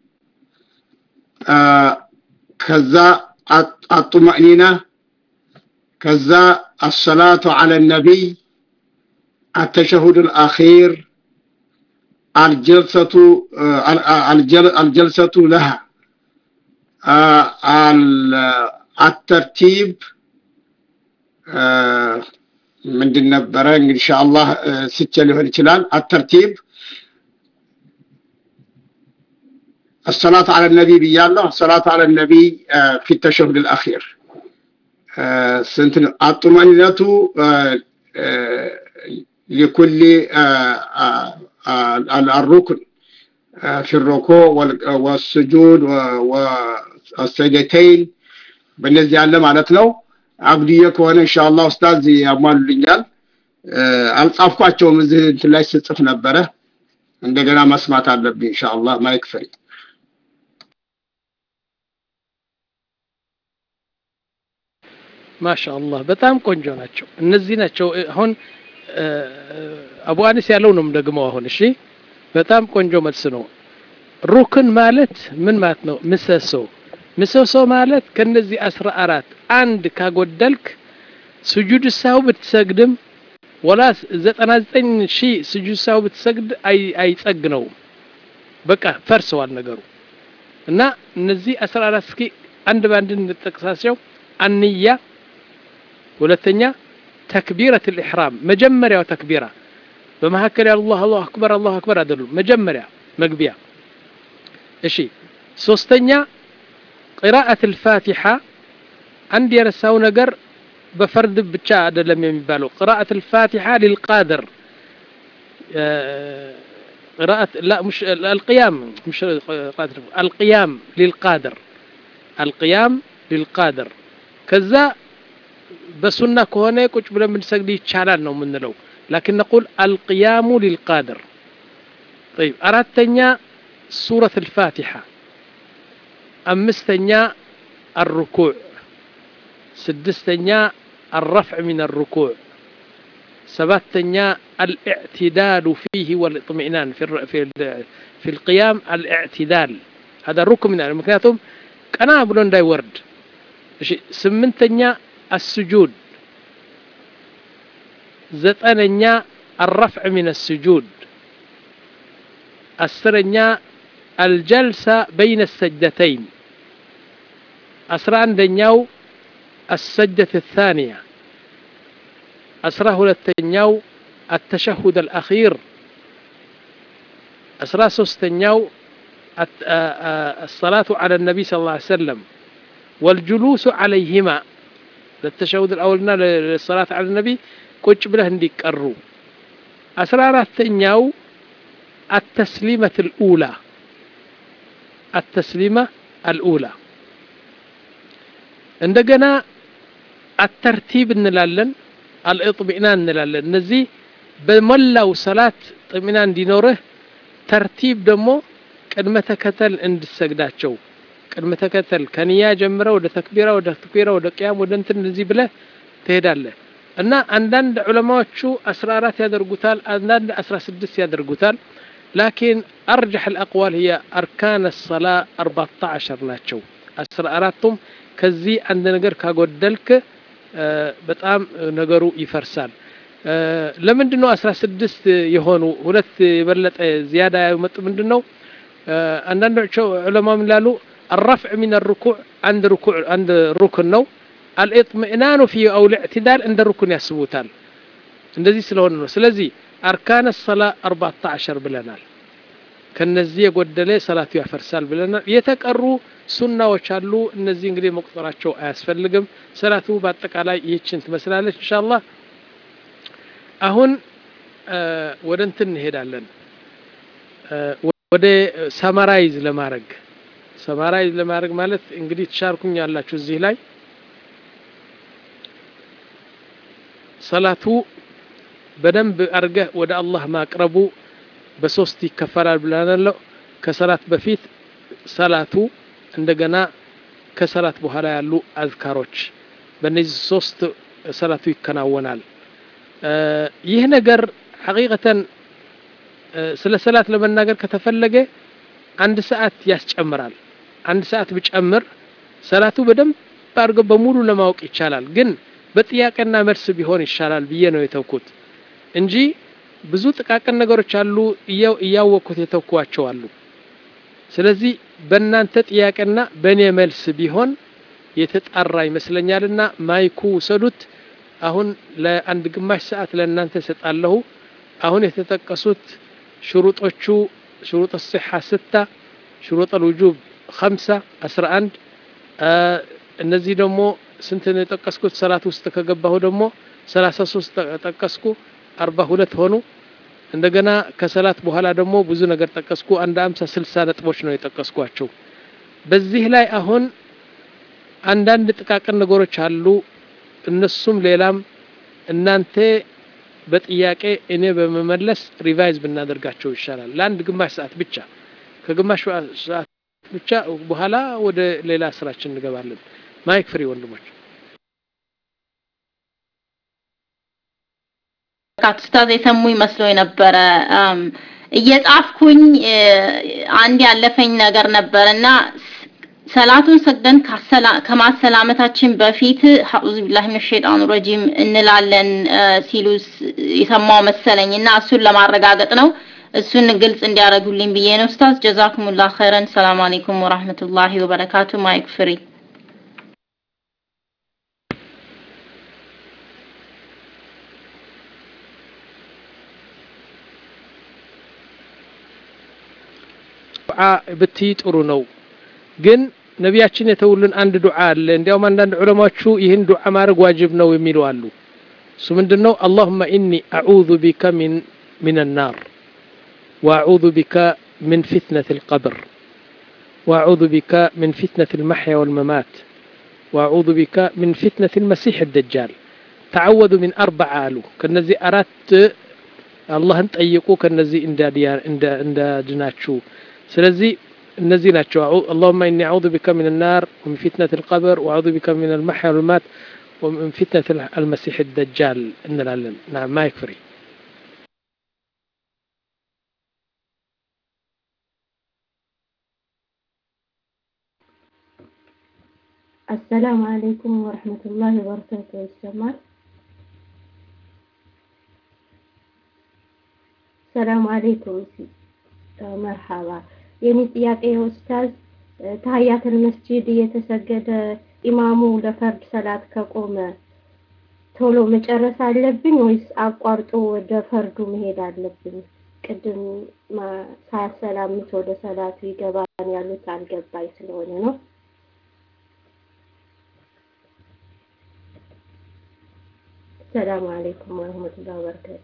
Speaker 4: كذا الطمأنينة كذا الصلاة على النبي التشهد الأخير الجلسة الجلسة لها الترتيب من النبرة إن شاء الله ستة له الكلام الترتيب الصلاة على النبي بيالله الصلاة على النبي في التشهد الأخير سنتن الطمأنينة لكل الركن في الركوع والسجود والسجدتين بالنسبة على معناتنا عقدية كون إن شاء الله أستاذ يعمل لنجال ألصافكم زي تلاقي ستة نبرة عندنا ما سمعت على إن شاء الله ما يكفي
Speaker 1: ما شاء الله በጣም ቆንጆ ናቸው እነዚህ ናቸው አሁን አቡ አኒስ ያለው ነው ደግሞ አሁን እሺ በጣም ቆንጆ መልስ ነው ሩክን ማለት ምን ማለት ነው ምሰሶ ምሰሶ ማለት ከነዚህ አስራ አራት አንድ ካጎደልክ ስጁድ ሳው ብትሰግድም ወላ ዘጠና ዘጠኝ ሺህ ስጁድ ሳው ብትሰግድ አይ አይጸግነው በቃ ፈርሰዋል ነገሩ እና እነዚህ አስራ አራት እስኪ አንድ ባንድ እንጠቅሳቸው አንያ ሁለተኛ تكبيرة الإحرام مجمرة وتكبيرة بمهكل الله الله أكبر الله أكبر أدلو مجمرة مقبية إشي سوستنيا قراءة الفاتحة عندي رساو نقر بفرد بتشا لم يبالو قراءة الفاتحة للقادر قراءة لا مش القيام مش القيام للقادر القيام للقادر كذا بسنة كونه كوش بلا من سجدي يتشالان نو من لو لكن نقول القيام للقادر طيب أردتنيا سورة الفاتحة أمستنيا الركوع سدستنيا الرفع من الركوع سبتنيا الاعتدال فيه والاطمئنان في في في القيام الاعتدال هذا الركن من المكناتهم أنا بلون داي ورد سمنتنيا السجود زتانيا الرفع من السجود السرنيا الجلسة بين السجدتين أسران دنياو السجدة الثانية أسراه للتنياو التشهد الأخير أسراه سستنياو الصلاة على النبي صلى الله عليه وسلم والجلوس عليهما للتشهد الأولنا للصلاة على النبي كوش بله هنديك الرو أسرارات تنياو التسليمة الأولى التسليمة الأولى عندنا الترتيب نلالن الإطمئنان نلالن نزي بملو صلاة اطمئنان دينوره ترتيب دمو قدمة كتل عند السجداتشو قدمة كتل كنيا جمرة وده تكبيرة وده تكبيرة وده قيام وده انت نزي بله تهداله እና አንዳንድ ዑለማዎቹ አስራራት ያደርጉታል አንዳንድ አስራ ስድስት ያደርጉታል لكن ارجح الاقوال هي اركان الصلاه أربعة عشر ናቸው አስራ አራቱም ከዚህ አንድ ነገር ካጎደልክ በጣም ነገሩ ይፈርሳል ለምንድነው አስራ ስድስት የሆኑ ሁለት የበለጠ زياده ያመጡ ምንድነው አንዳንዶቹ ዑለማ ምን ላሉ الرفع من الركوع عند ركوع عند ركن ነው الاطمئنان فيه او الاعتدال عند الركن يسبوتال እንደዚህ ስለሆነ ነው ስለዚህ አርካን الصلاه أربعة عشر ብለናል ከነዚህ የጎደለ ሰላቱ ያፈርሳል ብለናል የተቀሩ ሱናዎች አሉ እነዚህ እንግዲህ መቁጠራቸው አያስፈልግም ሰላቱ በአጠቃላይ ይህችን ትመስላለች ኢንሻአላህ አሁን ወደ እንትን እንሄዳለን ወደ ሳማራይዝ ለማድረግ ሰማራይዝ ለማድረግ ማለት እንግዲህ ተሻርኩኝ ያላችሁ እዚህ ላይ ሰላቱ በደንብ አርገህ ወደ አላህ ማቅረቡ በሶስት ይከፈላል ብለናል ከሰላት በፊት ሰላቱ እንደገና ከሰላት በኋላ ያሉ አዝካሮች በእነዚህ ሶስት ሰላቱ ይከናወናል ይህ ነገር ሐቂቀተን ስለ ሰላት ለመናገር ከተፈለገ አንድ ሰዓት ያስጨምራል አንድ ሰዓት ብጨምር ሰላቱ በደንብ አርገው በሙሉ ለማወቅ ይቻላል ግን በጥያቄና መልስ ቢሆን ይሻላል ብዬ ነው የተውኩት እንጂ ብዙ ጥቃቅን ነገሮች አሉ እያወቁት የተውኳቸው አሉ ስለዚህ በእናንተ ጥያቄና በኔ መልስ ቢሆን የተጣራ ይመስለኛልና ማይኩ ሰዱት አሁን ለአንድ ግማሽ ሰዓት ለእናንተ ሰጣለሁ አሁን የተጠቀሱት ሽሩጦቹ شروط الصحة ستة شروط الوجوب خمسة أسرع عند እነዚህ ደግሞ ስንት ነው ተጠቀስኩት ሰላት ውስጥ ከገባሁ ደግሞ ሰላሳ ሶስት ተጠቀስኩ አርባ ሁለት ሆኑ እንደገና ከሰላት በኋላ ደግሞ ብዙ ነገር ተጠቀስኩ አንድ ሃምሳ ስልሳ ነጥቦች ነው የተጠቀስኳቸው በዚህ ላይ አሁን አንዳንድ ጥቃቅን ነገሮች አሉ እነሱም ሌላም እናንተ በጥያቄ እኔ በመመለስ ሪቫይዝ ብናደርጋቸው ይሻላል ለአንድ ግማሽ ሰዓት ብቻ ከግማሽ ሰዓት ብቻ በኋላ ወደ ሌላ ስራችን እንገባለን ማይክ ፍሪ ወንድሞች
Speaker 3: ካትስታዝ የሰሙኝ መስሎኝ ነበር እየጻፍኩኝ አንድ ያለፈኝ ነገር ነበርና ሰላቱን ሰግደን ከማሰላመታችን በፊት አዑዙ ቢላሂ ሚነሽ ሸይጣን ረጂም እንላለን ሲሉስ የሰማው መሰለኝና እሱን ለማረጋገጥ ነው እሱን ግልጽ እንዲያረጉልኝ ብዬ ነው ኡስታዝ ጀዛኩሙላህ ኸይረን ሰላም አለይኩም ወራህመቱላሂ ወበረካቱ ማይክ ፍሪ
Speaker 1: ብትይ ጥሩ ነው ግን ነቢያችን የተውልን አንድ ዱዓ አለ እንዲያውም አንዳንድ ዑለማዎቹ ይህን ዱዓ ማድረግ ዋጅብ ነው የሚሉ አሉ እሱ ምንድነው اللهم اني اعوذ بك من من النار واعوذ بك من فتنة القبر واعوذ بك من فتنة المحيا والممات واعوذ بك من فتنة المسيح الدجال تعوذوا من اربع الو كنزي ارات الله انطيقوا كنزي انداديا اند اندادناچو ስለዚህ እነዚህ ናቸው اللهم اني اعوذ بك من النار ومن فتنة القبر واعوذ بك من المحيا والممات ومن فتنة المسيح الدجال እንላለን نعم ما يكفري
Speaker 5: السلام عليكم ورحمة الله وبركاته السماء السلام عليكم مرحبا የኔ ጥያቄ ኡስታዝ ታህያቱል መስጂድ የተሰገደ ኢማሙ ለፈርድ ሰላት ከቆመ ቶሎ መጨረስ አለብኝ ወይስ አቋርጦ ወደ ፈርዱ መሄድ አለብኝ ቅድም ሳያሰላምት ወደ ሰላቱ ይገባል ያሉት አልገባይ ስለሆነ ነው ሰላም አለይኩም ወራህመቱላሂ ወበረካቱ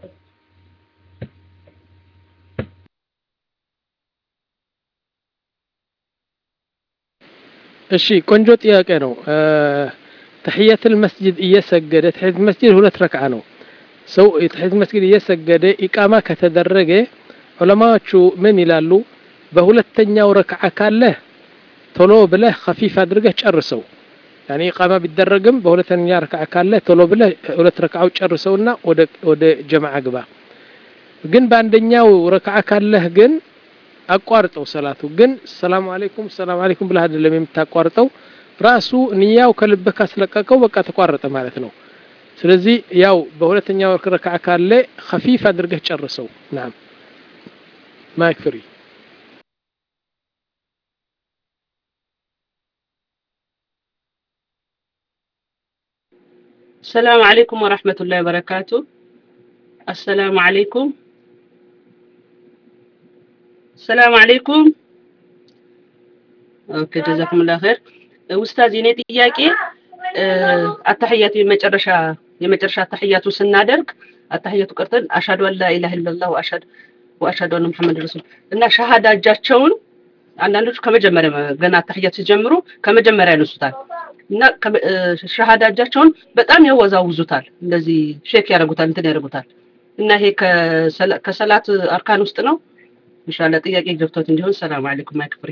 Speaker 1: እሺ ቆንጆ ጥያቄ ነው ተህያቱል መስጂድ እየሰገደ ተህያቱል መስጂድ ሁለት ረክዓ ነው ሰው ተህያቱል መስጂድ እየሰገደ ኢቃማ ከተደረገ ዑለማዎቹ ምን ይላሉ በሁለተኛው ረክዓ ካለ ቶሎ ብለህ خفيف አድርገህ ጨርሰው يعني ኢቃማ ቢደረግም በሁለተኛ ረክዓ ካለ ቶሎ ብለህ ሁለት ረክዓው ጨርሰውና ወደ ወደ ጀማዓ ግባ ግን በአንደኛው ረክዓ ካለህ ግን አቋርጠው ሰላቱ ግን ሰላም አለይኩም ሰላም አለይኩም ብለህ አይደለም የምታቋርጠው ራሱ ንያው ከልብህ ካስለቀቀው በቃ ተቋረጠ ማለት ነው ስለዚህ ያው በሁለተኛው ረክዓ ካለ خفيف አድርገህ ጨርሰው نعم ما يكفري
Speaker 6: السلام عليكم ورحمة الله وبركاته السلام عليكم السلام عليكم اوكي جزاكم الله خير استاذ የኔ ጥያቄ አተህያቱ የመጨረሻ የመጨረሻ አተህያቱ ስናደርግ አተህያቱ ቀርተን አሽሀዱ አን ላ ኢላሀ ኢላላህ ወአሽሀዱ ወአሽሀዱ አነ ሙሐመድ ረሱል እና ሸሃዳ እጃቸውን አንዳንዶቹ ከመጀመሪያ ገና አታህያት ሲጀምሩ ከመጀመሪያ ያነሱታል እና ሸሃዳ እጃቸውን በጣም ያወዛውዙታል እንደዚህ ሼክ ያደርጉታል እንትን ያደርጉታል እና ይሄ ከሰላት አርካን ውስጥ ነው ኢንሻአላህ ጥያቄ ገብቶት እንዲሆን ሰላም አለይኩም ማክፍሪ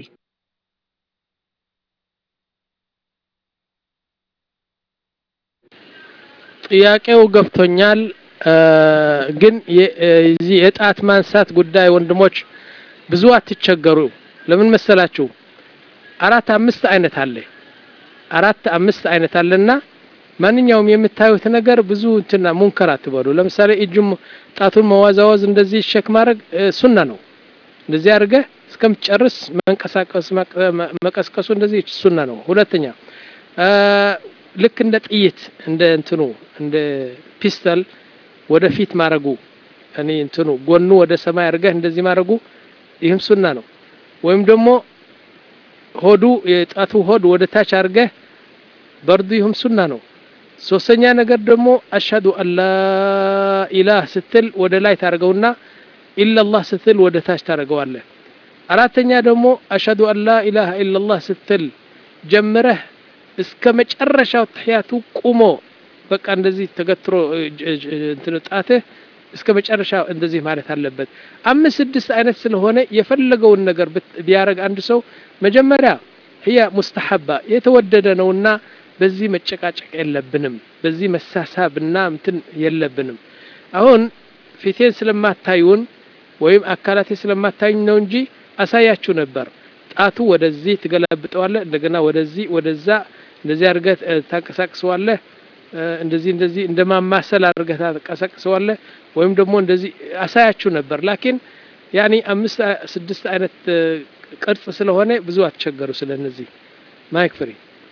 Speaker 1: ጥያቄው ገብቶኛል ግን የዚህ የጣት ማንሳት ጉዳይ ወንድሞች ብዙ አትቸገሩ ለምን መሰላችሁ አራት አምስት አይነት አለ አራት አምስት አይነት አለና ማንኛውም የምታዩት ነገር ብዙ እንትና ሙንከር አትበሉ ለምሳሌ እጁም ጣቱን መዋዛወዝ እንደዚህ ሸክ ማድረግ ሱና ነው እንደዚህ አድርገህ እስከምትጨርስ መንቀሳቀስ መቀስቀሱ እንደዚህ ሱና ነው ሁለተኛ ልክ እንደ ጥይት እንደ እንትኑ እንደ ፒስተል ወደፊት ማረጉ እኔ እንትኑ ጎኑ ወደ ሰማይ አድርገህ እንደዚህ ማረጉ ይህም ሱና ነው ወይም ደግሞ ሆዱ የጣቱ ሆድ ወደ ታች አድርገህ በርዱ ይህም ሱና ነው ሶስተኛ ነገር ደግሞ አሽሀዱ አላ ኢላህ ስትል ወደ ላይ ታርገውና ኢላላህ ስትል ወደ ታች ታርገዋለህ አራተኛ ደግሞ አሽሀዱ አላ ኢላህ ኢላላህ ስትል ጀምረህ እስከ መጨረሻው ተህያቱ ቁሞ በቃ እንደዚህ ተገትሮ እንትን ጣትህ እስከ መጨረሻው እንደዚህ ማለት አለበት አምስት ስድስት አይነት ስለሆነ የፈለገውን ነገር ቢያረግ አንድ ሰው መጀመሪያ هي مستحبه የተወደደ ነውና በዚህ መጨቃጨቅ የለብንም በዚህ መሳሳብና እንትን የለብንም አሁን ፊቴን ስለማታዩን ወይም አካላቴ ስለማታዩኝ ነው እንጂ አሳያችሁ ነበር ጣቱ ወደዚህ ትገላብጠዋለህ እንደገና ወደዚህ ወደዛ እንደዚህ አድርገህ ታንቀሳቅሰዋለህ እንደዚህ እንደዚህ እንደማማሰል አድርገህ ታንቀሳቅሰዋለህ ወይም ደግሞ እንደዚህ አሳያችሁ ነበር ላኪን ያኒ አምስት ስድስት አይነት ቅርጽ ስለሆነ ብዙ አትቸገሩ ስለነዚህ ማይክ ፍሪ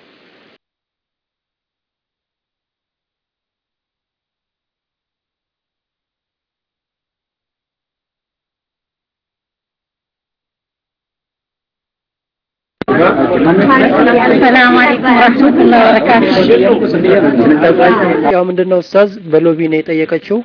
Speaker 3: السلام عليكم ورحمة الله وبركاته
Speaker 2: ያው ምንድነው ኡስታዝ በሎቢ ነው የጠየቀችው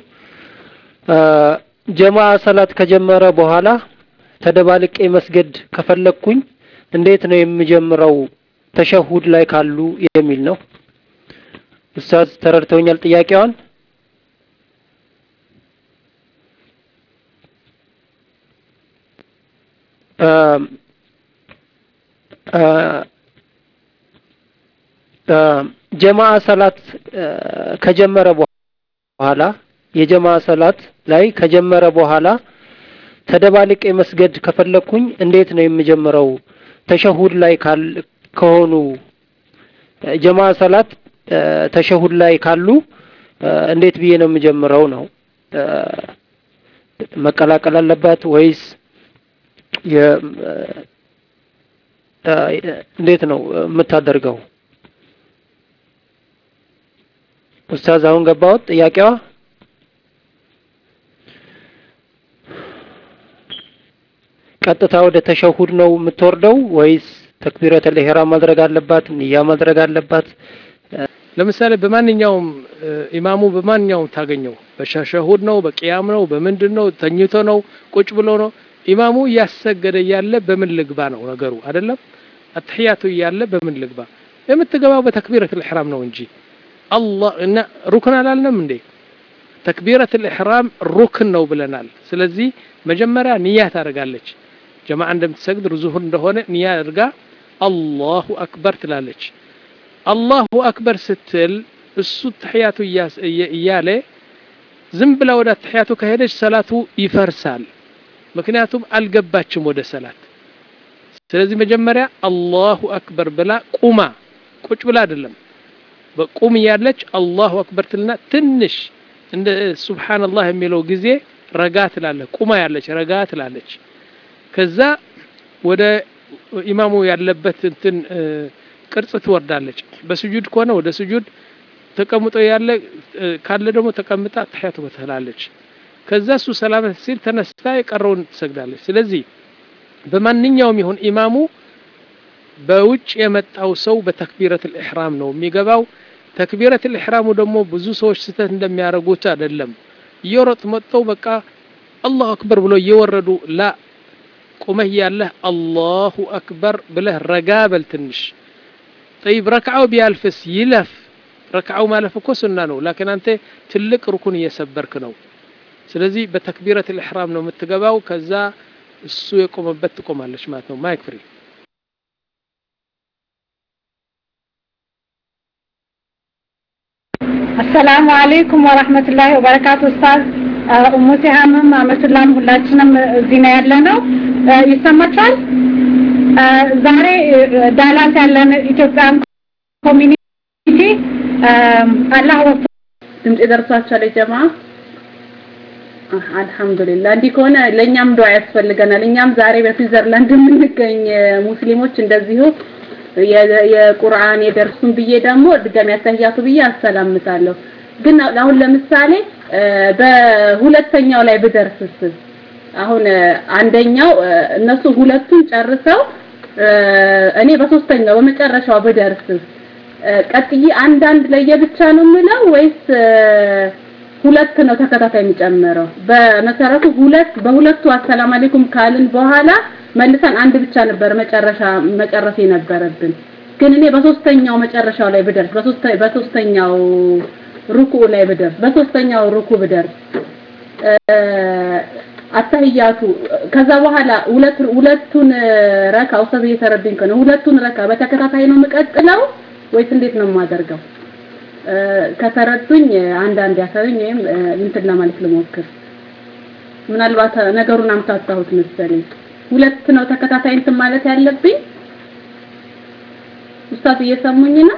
Speaker 2: ጀማ ሰላት ከጀመረ በኋላ ተደባልቄ መስገድ ከፈለኩኝ እንዴት ነው የሚጀምረው ተሸሁድ ላይ ካሉ የሚል ነው ኡስታዝ ተረድተውኛል ጥያቄዋን ጀማ ሰላት ከጀመረ በኋላ የጀማ ሰላት ላይ ከጀመረ በኋላ ተደባልቄ መስገድ ከፈለኩኝ እንዴት ነው የሚጀምረው ተሸሁድ ላይ ካል ከሆኑ ጀማ ሰላት ተሸሁድ ላይ ካሉ እንዴት ብዬ ነው የሚጀምረው ነው መቀላቀል አለበት ወይስ የ እንዴት ነው የምታደርገው ኡስታዝ አሁን ገባው ጥያቄዋ ቀጥታ ወደ ተሸሁድ ነው የምትወርደው ወይስ ተክቢረተል ኢህራም ማድረግ አለባት ንያ ማድረግ አለባት
Speaker 1: ለምሳሌ በማንኛውም ኢማሙ በማንኛውም ታገኘው በሸሁድ ነው በቂያም ነው በምንድነው ተኝቶ ነው ቁጭ ብሎ ነው ኢማሙ ያሰገደ ያለ በምን ልግባ ነው ነገሩ አይደለም አትህያቱ ያለ በምን ልግባ የምትገባው በተክቢረተል ኢህራም ነው እንጂ አላህ እና ሩክን አላልንም እንዴ ተክቢረተል ኢህራም ሩክን ነው ብለናል ስለዚህ መጀመሪያ ንያ ታደርጋለች ጀማዓ እንደምትሰግድ ዙሁር እንደሆነ ንያ አድርጋ አላሁ አክበር ትላለች አላሁ አክበር ስትል እሱ ተህያቱ ያለ ዝም ብላ ወደ ተህያቱ ከሄደች ሰላቱ ይፈርሳል ምክንያቱም አልገባችም ወደ ሰላት ስለዚህ መጀመሪያ አላሁ አክበር ብላ ቁማ ቁጭ ብላ አይደለም በቁም ያለች አላሁ አክበር ትልና ትንሽ እንደ ሱብሃንአላህ የሚለው ጊዜ ረጋ ትላለች ቁማ ያለች ረጋ ትላለች ከዛ ወደ ኢማሙ ያለበት እንትን ቅርጽ ትወርዳለች በስጁድ ከሆነ ወደ ስጁድ ተቀምጦ ያለ ካለ ደግሞ ተቀምጣ ተህያቱ ትላለች ከዛ እሱ ሰላም ሲል ተነስታ የቀረውን ትሰግዳለች ስለዚህ በማንኛውም ይሁን ኢማሙ በውጭ የመጣው ሰው በተክቢረተል ኢህራም ነው የሚገባው ተክቢረተል ኢህራሙ ደግሞ ብዙ ሰዎች ስተት እንደሚያረጉት አይደለም ይወረጥ መጥተው በቃ አላሁ አክበር ብሎ እየወረዱ ላ قمه يالله الله أكبر بله رقابل تنش طيب ركعوا بيالفس يلف ركعوا ما لفكو سنة نو لكن أنت تلك ركن يسبرك نو سلزي بتكبيرة الإحرام نو متقباو كذا السوء يقوم بتقوم على شمات نو ما يكفري
Speaker 7: السلام عليكم ورحمة الله وبركاته أستاذ أم سهام مثلا ሁላችንም እዚህ ነው ያለነው ይሰማችኋል ዛሬ ዳላስ ያለን ኢትዮጵያን ኮሚኒቲ አላህ ወፍ ድምጽ ደርሷችኋል ጀማ አልহামዱሊላህ እንዲህ ከሆነ ለኛም ዱዓ ያስፈልገናል እኛም ዛሬ በስዊዘርላንድ የምንገኝ ሙስሊሞች እንደዚሁ የቁርአን የደርሱን ብዬ ደግሞ ድጋሚ ያሳያቱ ብዬ አሰላምታለሁ ግን አሁን ለምሳሌ በሁለተኛው ላይ ብደርስስ አሁን አንደኛው እነሱ ሁለቱን ጨርሰው እኔ በሶስተኛው በመጨረሻው ብደርስስ ቀጥዬ አንድ አንድ ለየብቻ ነው ምለው ወይስ ሁለት ነው ተከታታይ የሚጨምረው በመሰረቱ ሁለት በሁለቱ አሰላም አለይኩም ካልን በኋላ መልሰን አንድ ብቻ ነበር መጨረሻ መጨረስ የነበረብን ግን እኔ በሶስተኛው መጨረሻው ላይ ብደርስ በሶስተኛው በሶስተኛው ሩኩ ላይ ብደርስ በሶስተኛው ሩኩ ብደርስ አተህያቱ ከዛ በኋላ ሁለት ሁለቱን ረካ ኡስታዝ እየተረዱኝ ከሆነ ሁለቱን ረካ በተከታታይ ነው የምቀጥለው ወይስ እንዴት ነው የማደርገው ከተረዱኝ አንድ አንድ ያሳዩኝ ወይም እንትን ለማለት ልሞክር ምናልባት ነገሩን አምታታሁት መሰለኝ ሁለት ነው ተከታታይ እንትን ማለት ያለብኝ ኡስታዝ እየሰሙኝ ነው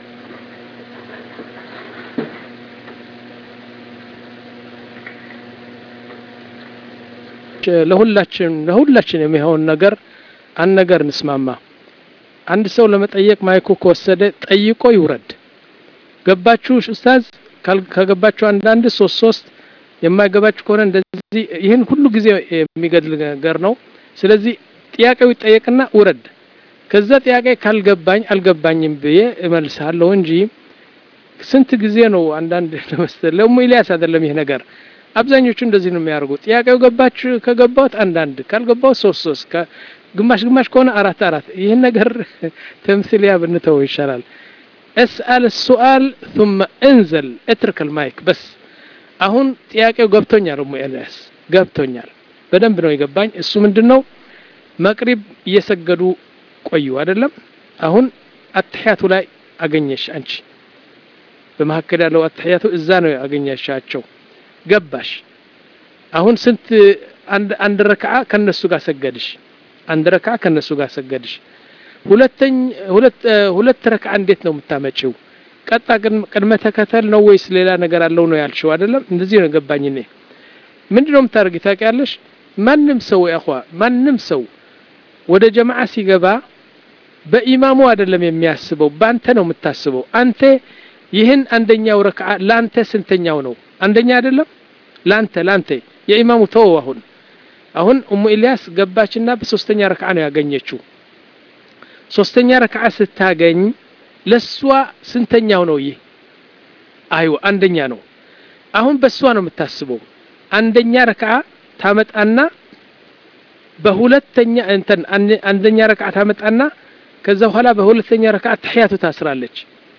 Speaker 1: ለሁላችን ለሁላችን የሚሆን ነገር አንድ ነገር እንስማማ አንድ ሰው ለመጠየቅ ማይኩ ከወሰደ ጠይቆ ይውረድ ገባችሁ ኡስታዝ ከገባችሁ አንድ አንድ ሶስት ሶስት የማይገባችሁ ከሆነ እንደዚህ ይሄን ሁሉ ጊዜ የሚገድል ነገር ነው ስለዚህ ጥያቄው ይጠየቅና ውረድ ከዛ ጥያቄ ካልገባኝ አልገባኝም ብዬ እመልሳለሁ እንጂ ስንት ጊዜ ነው አንድ አንድ ለመስጠት ለሙኢሊያስ አይደለም ይሄ ነገር አብዛኞቹ እንደዚህ ነው የሚያርጉት ጥያቄው ገባችሁ ከገባውት አንድ አንድ ካልገባው ሶስት ሶስት ግማሽ ግማሽ ከሆነ አራት አራት ይሄን ነገር ተምثيلያ ብንተው ይሻላል اسال السؤال ثم انزل اترك المايك بس አሁን ጥያቄው ገብቶኛል ሙኢሊያስ ገብቶኛል በደንብ ነው ይገባኝ እሱ ምንድነው መቅሪብ እየሰገዱ ቆዩ አይደለም አሁን አትህያቱ ላይ አገኘሽ አንቺ በመሐከል ያለው አትህያቱ እዛ ነው አገኘሻቸው ገባሽ አሁን ስንት አንድ አንድ ረካዓ ከነሱ ጋር ሰገድሽ አንድ ረካዓ ከነሱ ጋር ሰገድሽ ሁለተኛ ሁለት ሁለት ረካዓ እንዴት ነው የምታመጪው ቀጣ ቅድመ ተከተል ነው ወይስ ሌላ ነገር አለው ነው ያልሽው አይደለም እንደዚህ ነው ገባኝ እኔ ምንድነው የምታርጊ ታውቂያለሽ ማንንም ሰው ያخوا ማንንም ሰው ወደ ጀማዓ ሲገባ በኢማሙ አይደለም የሚያስበው ባንተ ነው የምታስበው አንተ ይህን አንደኛው ረካዓ ላንተ ስንተኛው ነው አንደኛ አይደለም ላንተ ላንተ የኢማሙ ተው አሁን አሁን ኡሙ ኢልያስ ገባችና በሶስተኛ ረካዓ ነው ያገኘችው ሶስተኛ ረካዓ ስታገኝ ለሷ ስንተኛው ነው ይሄ አይው አንደኛ ነው አሁን በሷ ነው የምታስበው አንደኛ ረካዓ ታመጣና በሁለተኛ እንትን አንደኛ ረካዓ ታመጣና ከዛ በኋላ በሁለተኛ ረካዓ ተህያቱ ታስራለች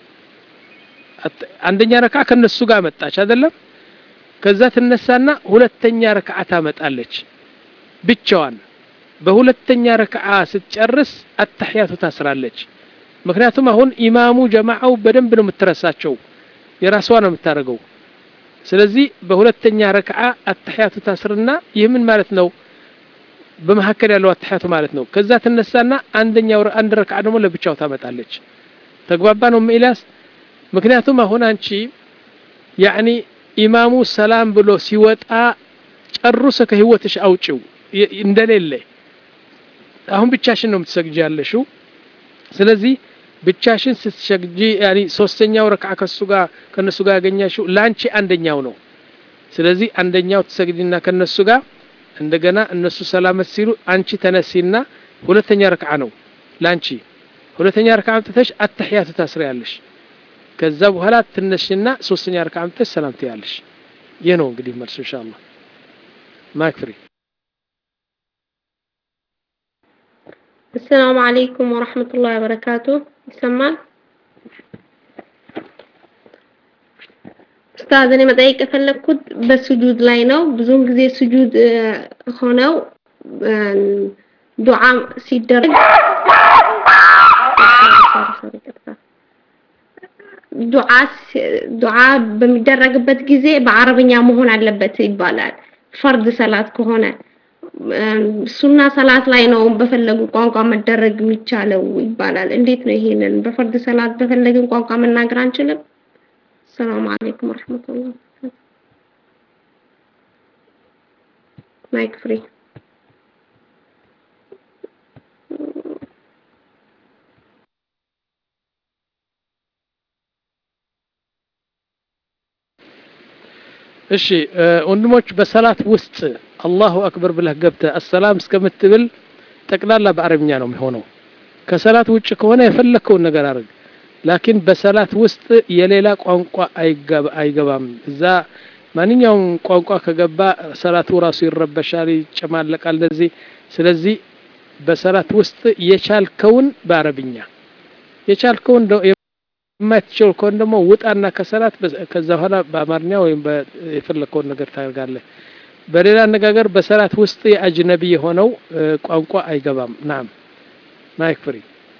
Speaker 1: አንደኛ ረካዓ ከነሱ ጋር መጣች አይደለም ከዛ ትነሳና ሁለተኛ ረካዓ ታመጣለች ብቻዋን በሁለተኛ ረካዓ ስትጨርስ አተህያቱ ታስራለች ምክንያቱም አሁን ኢማሙ ጀማዓው በደንብ ነው የምትረሳቸው የራሷ ነው የምታረገው ስለዚህ በሁለተኛ ረካዓ አተህያቱ ታስርና ይህ ምን ማለት ነው በመሐከል ያለው አተህያቱ ማለት ነው ከዛ ትነሳና አንደኛው አንድ ረካዓ ደግሞ ለብቻው ታመጣለች ተግባባ ነው ኢልያስ ምክንያቱም አሁን አንቺ ያኒ ኢማሙ ሰላም ብሎ ሲወጣ ጨርሶ ከህይወትሽ አውጪው እንደሌለ አሁን ብቻሽን ነው የምትሰግጂያለሽው ስለዚህ ብቻሽን ስትሰግጂ ያኒ ሶስተኛው ረካዓ ከሱ ጋር ከነሱ ጋር ያገኛሽው ላንቺ አንደኛው ነው ስለዚህ አንደኛው ትሰግጂና ከነሱ ጋር እንደገና እነሱ ሰላም ሲሉ አንቺ ተነሲና ሁለተኛ ረካዓ ነው ላንቺ ሁለተኛ ረካዓ ተተሽ አተህያቱ ታስሪያለሽ ከዛ በኋላ ትነሽና ሶስተኛ ረካዓ ተተሽ ሰላም ትያለሽ የነው እንግዲህ መልስ ኢንሻአላህ ማክፍሪ
Speaker 5: السلام عليكم ورحمة الله وبركاته. ይሰማል? ኡስታዝ እኔ መጠየቅ የፈለኩት በስጁድ ላይ ነው። ብዙውን ጊዜ ስጁድ ሆነው ዱዓ ሲደረግ ዱዓ ዱዓ በሚደረግበት ጊዜ በአረብኛ መሆን አለበት ይባላል። ፈርድ ሰላት ከሆነ ሱና ሰላት ላይ ነው በፈለጉ ቋንቋ መደረግ የሚቻለው ይባላል። እንዴት ነው ይሄንን በፈርድ ሰላት በፈለግን ቋንቋ መናገር አንችልም? ሰላም አለይኩም ወራህመቱላህ ማይክ ፍሪ
Speaker 1: እሺ ወንድሞች በሰላት ውስጥ አላሁ አክበር ብለህ ገብተህ አሰላም እስከምትብል ጠቅላላ በአረብኛ ነው የሚሆነው። ከሰላት ውጭ ከሆነ የፈለከውን ነገር አድርግ። ላኪን በሰላት ውስጥ የሌላ ቋንቋ አይገባም። እዛ ማንኛውም ቋንቋ ከገባ ሰላቱ ራሱ ይረበሻል፣ ይጨማለቃል እንደዚህ። ስለዚህ በሰላት ውስጥ የቻልከውን በአረብኛ የቻልከውን የማትችል ከሆነ ደግሞ ውጣና ከሰላት ከዛ በኋላ በአማርኛ ወይም የፈለከውን ነገር ታደርጋለህ። በሌላ አነጋገር በሰላት ውስጥ የአጅነቢ የሆነው ቋንቋ አይገባም። ናም ማይክ ፍሪ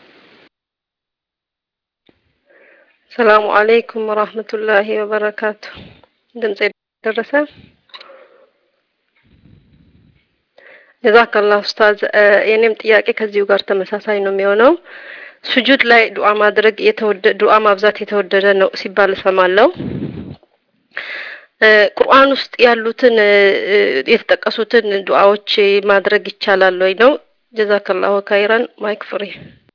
Speaker 8: ሰላሙ አለይኩም ወራህመቱላሂ ወበረካቱ። ድምጼ ደረሰ? ጀዛከላህ ኡስታዝ። የኔም ጥያቄ ከዚሁ ጋር ተመሳሳይ ነው የሚሆነው። ስጁድ ላይ ዱዓ ማድረግ የተወደደ ዱዓ ማብዛት የተወደደ ነው ሲባል ሰማለው። ቁርአን ውስጥ ያሉትን የተጠቀሱትን ዱዓዎች ማድረግ ይቻላል ወይ ነው? ጀዛከላሁ ኸይራን። ማይክ ፍሪ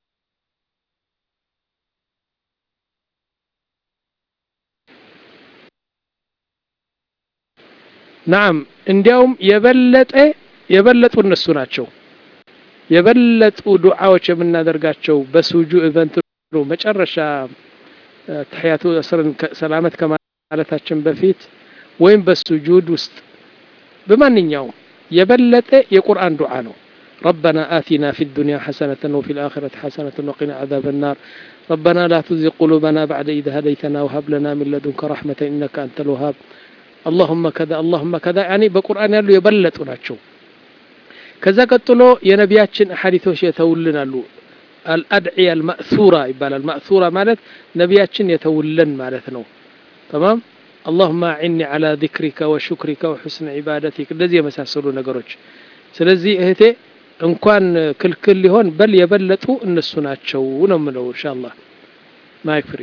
Speaker 1: ናም እንዲያውም የበለጠ የበለጡ እነሱ ናቸው። የበለጡ ዱዓዎች የምናደርጋቸው በሱጁድ ኢቨንት ነው። መጨረሻ ተህያቱ አስርን ሰላመት ከማለታችን በፊት ወይም በሱጁድ ውስጥ በማንኛውም የበለጠ የቁርአን ዱዓ ነው። ربنا آتنا في الدنيا حسنة وفي الآخرة حسنة وقنا عذاب النار ربنا لا تزغ قلوبنا بعد إذ هديتنا وهب لنا من لدنك رحمة إنك أنت الوهاب اللهم كذا اللهم كذا يعني በቁርአን ያሉ የበለጡ ናቸው። ከዛ ቀጥሎ የነቢያችን ሐዲሶች የተውልናሉ። الأدعية المأثورة ይባላል። ማእሱራ ማለት ነቢያችን የተውልን ማለት ነው። تمام اللهم أعني على ذكرك وشكرك وحسن عبادتك እንደዚህ የመሳሰሉ ነገሮች። ስለዚህ እህቴ እንኳን ክልክል ሊሆን በል የበለጡ እነሱ ናቸው ነው የምለው ኢንሻአላህ። ማይክ ፍሪ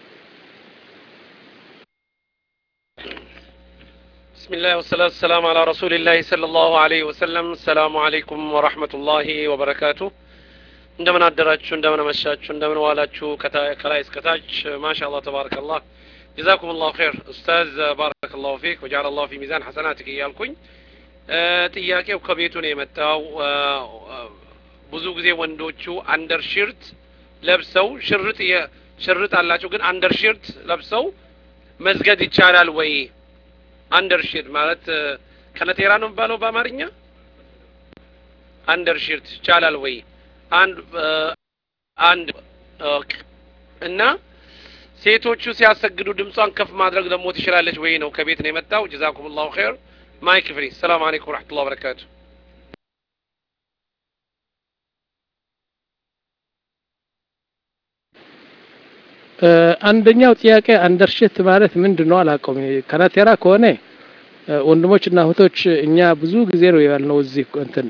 Speaker 9: بسم الله والصلاة والسلام على رسول الله صلى الله عليه وسلم. السلام عليكم ورحمة الله وبركاته. እንደምን አደራችሁ፣ እንደምን አመሻችሁ፣ እንደምን ዋላችሁ ከላይ እስከ ታች ማሻአላህ ተባረከላህ ጀዛኩሙላሁ ኸይር ኡስታዝ ባረከላሁ ፊክ ወጀዐለላሁ ፊ ሚዛን ሐሰናቲክ እያልኩኝ ጥያቄው ከቤቱ ነው የመጣው። ብዙ ጊዜ ወንዶቹ አንደር ሺርት ለብሰው ሽርጥ ሽርጥ አላቸው፣ ግን አንደር ሺርት ለብሰው መስገድ ይቻላል ወይ? አንደር ሺርት ማለት ከነቴራ ነው የሚባለው በአማርኛ። አንደር ሺርት ይቻላል ወይ? አንድ አንድ እና ሴቶቹ ሲያሰግዱ ድምጿን ከፍ ማድረግ ደግሞ ትችላለች ወይ ነው? ከቤት ነው የመጣው። ጀዛኩሙላሁ ኸይር። ማይክ ፍሪ። ሰላም አለይኩም ወራህመቱላሂ ወበረካቱ።
Speaker 1: አንደኛው ጥያቄ አንደርሽት ማለት ምንድነው አላውቀውም። ከናቴራ ከሆነ ወንድሞችና እህቶች እኛ ብዙ ጊዜ ነው ያልነው እዚህ እንትን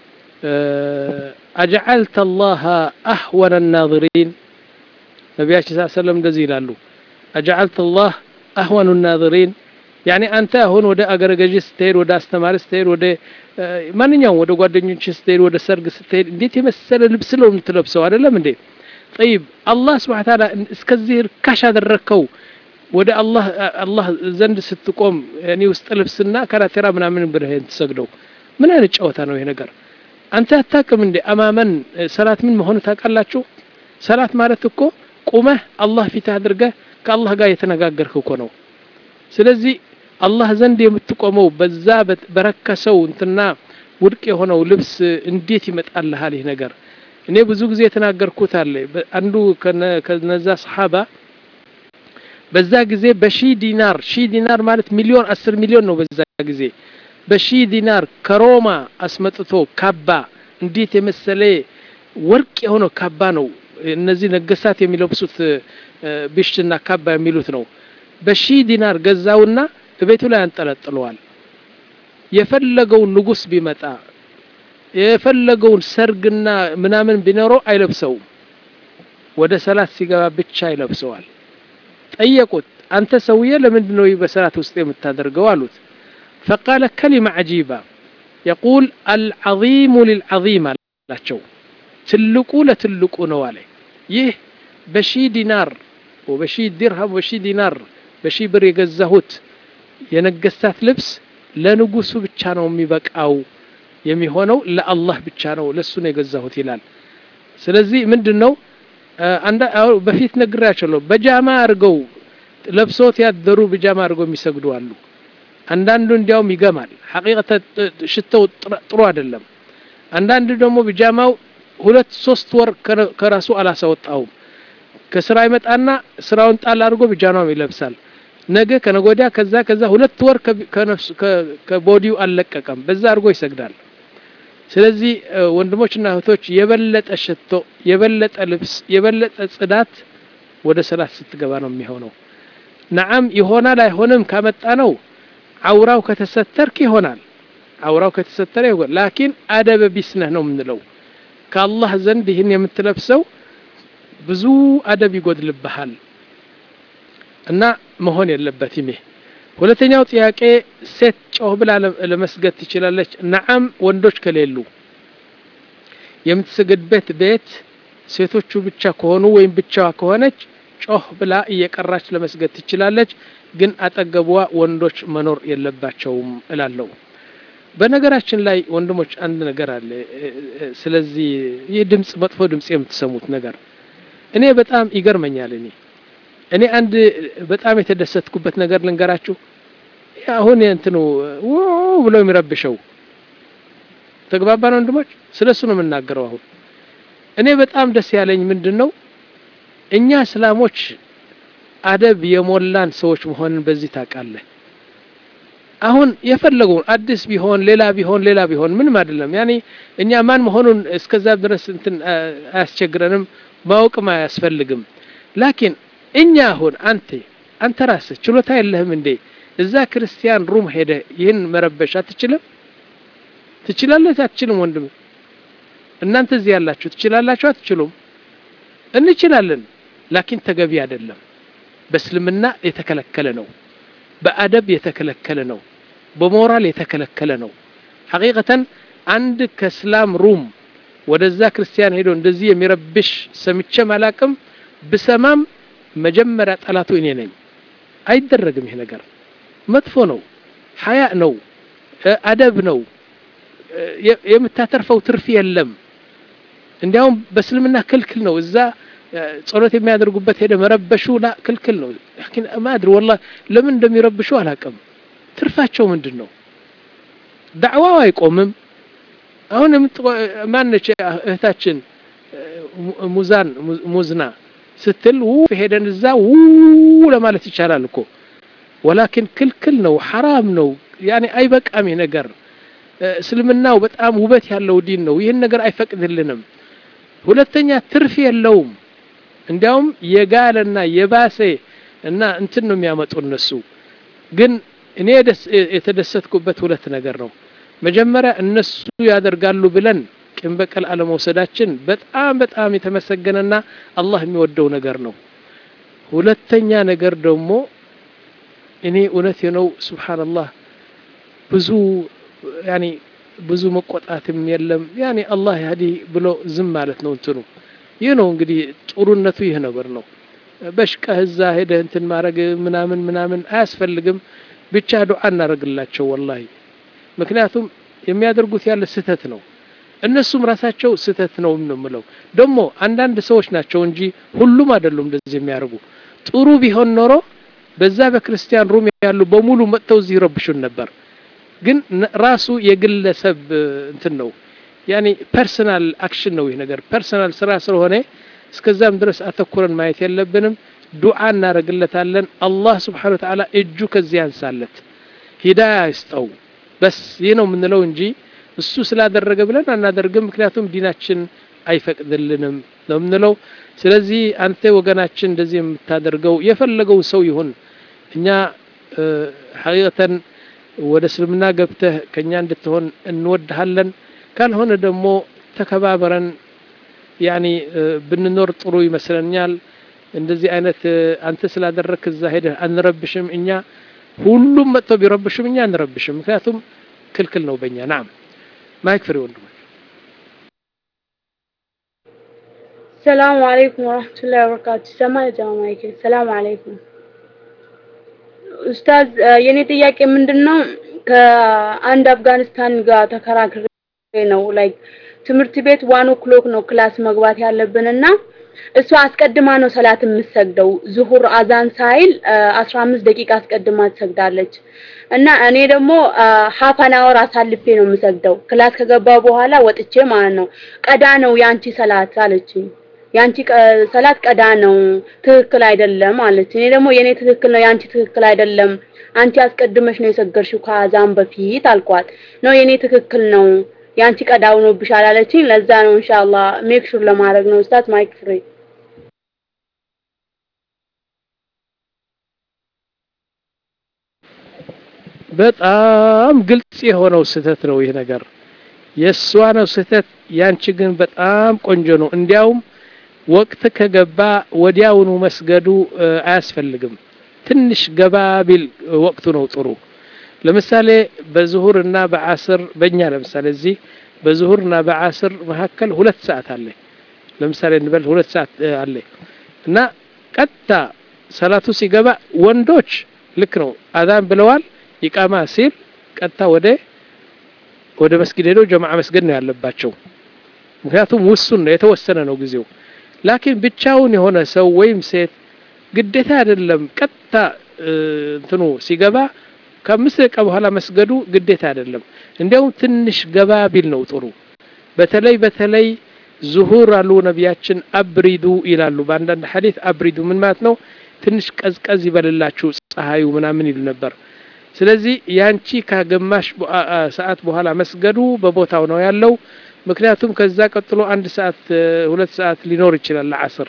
Speaker 1: አجعلت الله اهون الناظرين ነብያችን ሰለላሁ ዐለይሂ ወሰለም እንደዚህ ይላሉ። አجعلت الله اهون الناظرين يعني አንተ አሁን ወደ አገረ ገዢ ስትሄድ፣ ወደ አስተማሪ ስትሄድ፣ ወደ ማንኛውም ወደ ጓደኞች ስትሄድ፣ ወደ ሰርግ ስትሄድ እንዴት የመሰለ ልብስ ነው የምትለብሰው አይደለም እንዴ? طيب الله سبحانه وتعالى እስከዚህ ርካሽ አደረከው ወደ አላህ አላህ ዘንድ ስትቆም ያኒ ውስጥ ልብስና ካራቴራ ምናምን ብለህ እንትሰግደው ምን አይነት ጨዋታ ነው ይሄ ነገር? አንተ አታውቅም እንዴ አማመን ሰላት ምን መሆኑ ታውቃላችሁ? ሰላት ማለት እኮ ቁመህ አላህ ፊት አድርገህ ከአላህ ጋር የተነጋገርክ እኮ ነው። ስለዚህ አላህ ዘንድ የምትቆመው በዛ በረከሰው እንትና ውድቅ የሆነው ልብስ እንዴት ይመጣልሃል ይሄ ነገር? እኔ ብዙ ጊዜ ተናገርኩት አለ አንዱ ከነዛ ሰሃባ በዛ ጊዜ በሺ ዲናር ሺ ዲናር ማለት ሚሊዮን አስር ሚሊዮን ነው በዛ ጊዜ በሺ ዲናር ከሮማ አስመጥቶ ካባ እንዴት የመሰለ ወርቅ የሆነ ካባ ነው እነዚህ ነገስታት የሚለብሱት ብሽትና ካባ የሚሉት ነው በሺ ዲናር ገዛውና በቤቱ ላይ አንጠለጥለዋል የፈለገው ንጉስ ቢመጣ የፈለገው ሰርግና ምናምን ቢኖረው አይለብሰው ወደ ሰላት ሲገባ ብቻ ይለብሰዋል ጠየቁት አንተ ሰውዬ ለምንድን ነው በሰላት ውስጥ የምታደርገው አሉት فقال كلمه عجيبه يقول العظيم للعظيم ላቸው ትልቁ ለትልቁ ነው አለ ይህ በሺ ዲናር ወበሺ ድርሃም ወበሺ ዲናር በሺ ብር የገዛሁት የነገስታት ልብስ ለንጉሱ ብቻ ነው የሚበቃው የሚሆነው ለአላህ ብቻ ነው ለሱ ነው የገዛሁት ይላል ስለዚህ ምንድነው አንዳ በፊት ነግራቸዋለሁ በጃማ አርገው ለብሶት ያደሩ በጃማ አርገው የሚሰግዱ አሉ አንዳንዱ እንዲያውም ይገማል ሐቂቀተ ሽተው ጥሩ አይደለም አንዳንዱ ደግሞ በጃማው ሁለት ሶስት ወር ከራሱ አላሳወጣው ከስራ ይመጣና ስራውን ጣል አርጎ በጃማው ይለብሳል ነገ ከነጎዲያ ከዛ ከዛ ሁለት ወር ከነፍሱ ከቦዲው አለቀቀም በዛ አርጎ ይሰግዳል ስለዚህ ወንድሞችና እህቶች የበለጠ ሽቶ የበለጠ ልብስ የበለጠ ጽዳት ወደ ሰላት ስትገባ ነው የሚሆነው ነዓም ይሆናል አይሆንም ካመጣ ነው አውራው ከተሰተርክ ይሆናል አውራው ከተሰተረ ይሆናል ላኪን አደብ ቢስነህ ነው ምንለው ከአላህ ዘንድ ይህን የምትለብሰው ብዙ አደብ ይጎድልብሃል እና መሆን የለበትም ይሄ ሁለተኛው ጥያቄ ሴት ጮህ ብላ ለመስገድ ትችላለች ነዓም ወንዶች ከሌሉ የምትሰግድበት ቤት ሴቶቹ ብቻ ከሆኑ ወይም ብቻዋ ከሆነች ጮህ ብላ እየቀራች ለመስገድ ትችላለች ግን አጠገቧ ወንዶች መኖር የለባቸውም እላለሁ በነገራችን ላይ ወንድሞች አንድ ነገር አለ ስለዚህ ይህ ድምጽ መጥፎ ድምጽ የምትሰሙት ነገር እኔ በጣም ይገርመኛል እኔ እኔ አንድ በጣም የተደሰትኩበት ነገር ልንገራችሁ አሁን እንትኑ ዋው ብሎ የሚረብሸው ተግባባን ወንድሞች ስለሱ ነው የምናገረው አሁን እኔ በጣም ደስ ያለኝ ምንድነው እኛ እስላሞች አደብ የሞላን ሰዎች መሆንን በዚህ ታውቃለህ አሁን የፈለገው አዲስ ቢሆን ሌላ ቢሆን ሌላ ቢሆን ምንም አይደለም ያኒ እኛ ማን መሆኑን እስከዛ ድረስ እንትን አያስቸግረንም ማወቅም አያስፈልግም ላኪን እኛ አሁን አንተ አንተ ራስህ ችሎታ የለህም እንዴ እዛ ክርስቲያን ሩም ሄደ ይህን መረበሽ አትችልም ትችላለህ አትችልም ወንድም እናንተ እዚህ ያላችሁ ትችላላችሁ አትችሉም እንችላለን ላኪን ተገቢ አይደለም በእስልምና የተከለከለ ነው በአደብ የተከለከለ ነው በሞራል የተከለከለ ነው ሐቂቀተን አንድ ከእስላም ሩም ወደዛ ክርስቲያን ሄዶ እንደዚህ የሚረብሽ ሰምቼ ማላቅም በሰማም መጀመሪያ ጠላቱ እኔ ነኝ አይደረግም ይሄ ነገር መጥፎ ነው ሐያ ነው አደብ ነው የምታተርፈው ትርፍ የለም እንዲያውም በእስልምና ክልክል ነው እዛ ጸሎት የሚያደርጉበት ሄደ መረበሹ ላ ክልክል ነው لكن ما ادري والله ለምን እንደሚረብሹ አላቀም ትርፋቸው ምንድነው ዳዕዋው አይቆምም አሁን ማነች እህታችን ሙዛን ሙዝና ስትል ሄደን እዛ ለማለት ይቻላል እኮ ولكن ክልክል ነው حرام ነው يعني አይበቃም ነገር እስልምናው በጣም ውበት ያለው ዲን ነው ይሄን ነገር አይፈቅድልንም ሁለተኛ ትርፍ የለውም እንዲያውም የጋለና የባሰ እና እንትን ነው የሚያመጡ እነሱ ግን እኔ የተደሰትኩበት ሁለት ነገር ነው መጀመሪያ እነሱ ያደርጋሉ ብለን ቂም በቀል አለመውሰዳችን በጣም በጣም የተመሰገነና አላህ የሚወደው ነገር ነው ሁለተኛ ነገር ደግሞ እኔ እውነት ነው ሱብሃንአላህ ብዙ يعني ብዙ መቆጣትም የለም يعني አላህ ያዲ ብሎ ዝም ማለት ነው እንትኑ ይህ ነው እንግዲህ ጥሩነቱ ይህ ነገር ነው በሽቀህ እዛ ሄደ እንትን ማረግ ምናምን ምናምን አያስፈልግም ብቻ ዱዓ እናረግላቸው والله ምክንያቱም የሚያደርጉት ያለ ስህተት ነው እነሱም ራሳቸው ስህተት ነው ምንምለው ደግሞ አንዳንድ ሰዎች ናቸው እንጂ ሁሉም አይደሉም እንደዚህ የሚያርጉ ጥሩ ቢሆን ኖሮ በዛ በክርስቲያን ሩም ያሉ በሙሉ መጥተው እዚህ ረብሹን ነበር ግን ራሱ የግለሰብ እንትን ነው ያኒ ፐርሰናል አክሽን ነው ይሄ ነገር ፐርሰናል ስራ ስለሆነ እስከዛም ድረስ አተኩረን ማየት የለብንም ዱዓ እናረግለታለን አላህ Subhanahu Wa Ta'ala እጁ ከዚህ ያንሳለት ሂዳያ ይስጠው በስ ይሄ ነው የምንለው እንጂ እሱ ስላደረገ ብለን አናደርግም ምክንያቱም ዲናችን አይፈቅድልንም ነው የምንለው ስለዚህ አንተ ወገናችን እንደዚህ የምታደርገው የፈለገው ሰው ይሁን እኛ ሐቂቀተን ወደ እስልምና ገብተህ ከኛ እንድትሆን እንወድሃለን ካልሆነ ደግሞ ተከባበረን ያኒ ብንኖር ጥሩ ይመስለኛል እንደዚህ አይነት አንተ ስላደረክ እዛ ሄደህ አንረብሽም እኛ ሁሉም መጥቶ ቢረብሽም እኛ አንረብሽም ምክንያቱም ክልክል ነው በእኛ ናም ማይክ ፍሪ ወንድሞች
Speaker 10: السلام عليكم ورحمة الله وبركاته سماع جماعة السلام عليكم ኡስታዝ የኔ ጥያቄ ምንድነው ከአንድ አፍጋኒስታን ጋር ተከራክሬ ነው ላይክ ትምህርት ቤት ዋን ኦክሎክ ነው ክላስ መግባት ያለብንና እሷ አስቀድማ ነው ሰላት የምትሰግደው ዙሁር አዛን ሳይል አስራ አምስት ደቂቃ አስቀድማ ትሰግዳለች እና እኔ ደግሞ ሃፍ አን አወር አሳልፌ ነው የምሰግደው ክላስ ከገባ በኋላ ወጥቼ ማለት ነው ቀዳ ነው ያንቺ ሰላት አለችኝ ያንቺ ሰላት ቀዳ ነው ትክክል አይደለም አለች እኔ ደግሞ የኔ ትክክል ነው ያንቺ ትክክል አይደለም አንቺ አስቀድመሽ ነው የሰገርሽው ከአዛን በፊት አልኳት ነው የኔ ትክክል ነው ያንቺ ቀዳው ነው ብሻል አለችኝ ለዛ ነው ኢንሻአላህ ሜክ ሹር ለማድረግ ነው ኡስታዝ ማይክ ፍሪ
Speaker 1: በጣም ግልጽ የሆነው ስህተት ነው ይሄ ነገር የሷ ነው ስህተት ያንቺ ግን በጣም ቆንጆ ነው እንዲያውም ወቅት ከገባ ወዲያውኑ መስገዱ አያስፈልግም ትንሽ ገባ ቢል ወቅቱ ነው ጥሩ ለምሳሌ በዙሁርና በአስር በእኛ ለምሳሌ እዚህ በዙሁርና በአስር መካከል ሁለት ሰዓት አለ ለምሳሌ እንበል ሁለት ሰዓት አለ እና ቀጥታ ሰላቱ ሲገባ ወንዶች ልክ ነው አዛን ብለዋል ኢቃማ ሲል ቀጥታ ወደ ወደ መስጊድ ሄደው ጀማዓ መስገድ ነው ያለባቸው ምክንያቱም ውሱን ነው የተወሰነ ነው ጊዜው ላኪን ብቻውን የሆነ ሰው ወይም ሴት ግዴታ አይደለም ቀጥታ እንትኑ ሲገባ ከአምስት ደቂቃ በኋላ መስገዱ ግዴታ አይደለም እንዲያውም ትንሽ ገባ ቢል ነው ጥሩ በተለይ በተለይ ዙሁር አሉ ነቢያችን አብሪዱ ይላሉ በአንዳንድ ሐዲስ አብሪዱ ምን ማለት ነው ትንሽ ቀዝቀዝ ይበልላችሁ ፀሐዩ ምናምን ይሉ ነበር ስለዚህ ያንቺ ከግማሽ ሰዓት በኋላ መስገዱ በቦታው ነው ያለው ምክንያቱም ከዛ ቀጥሎ አንድ ሰዓት ሁለት ሰዓት ሊኖር ይችላል ለዓስር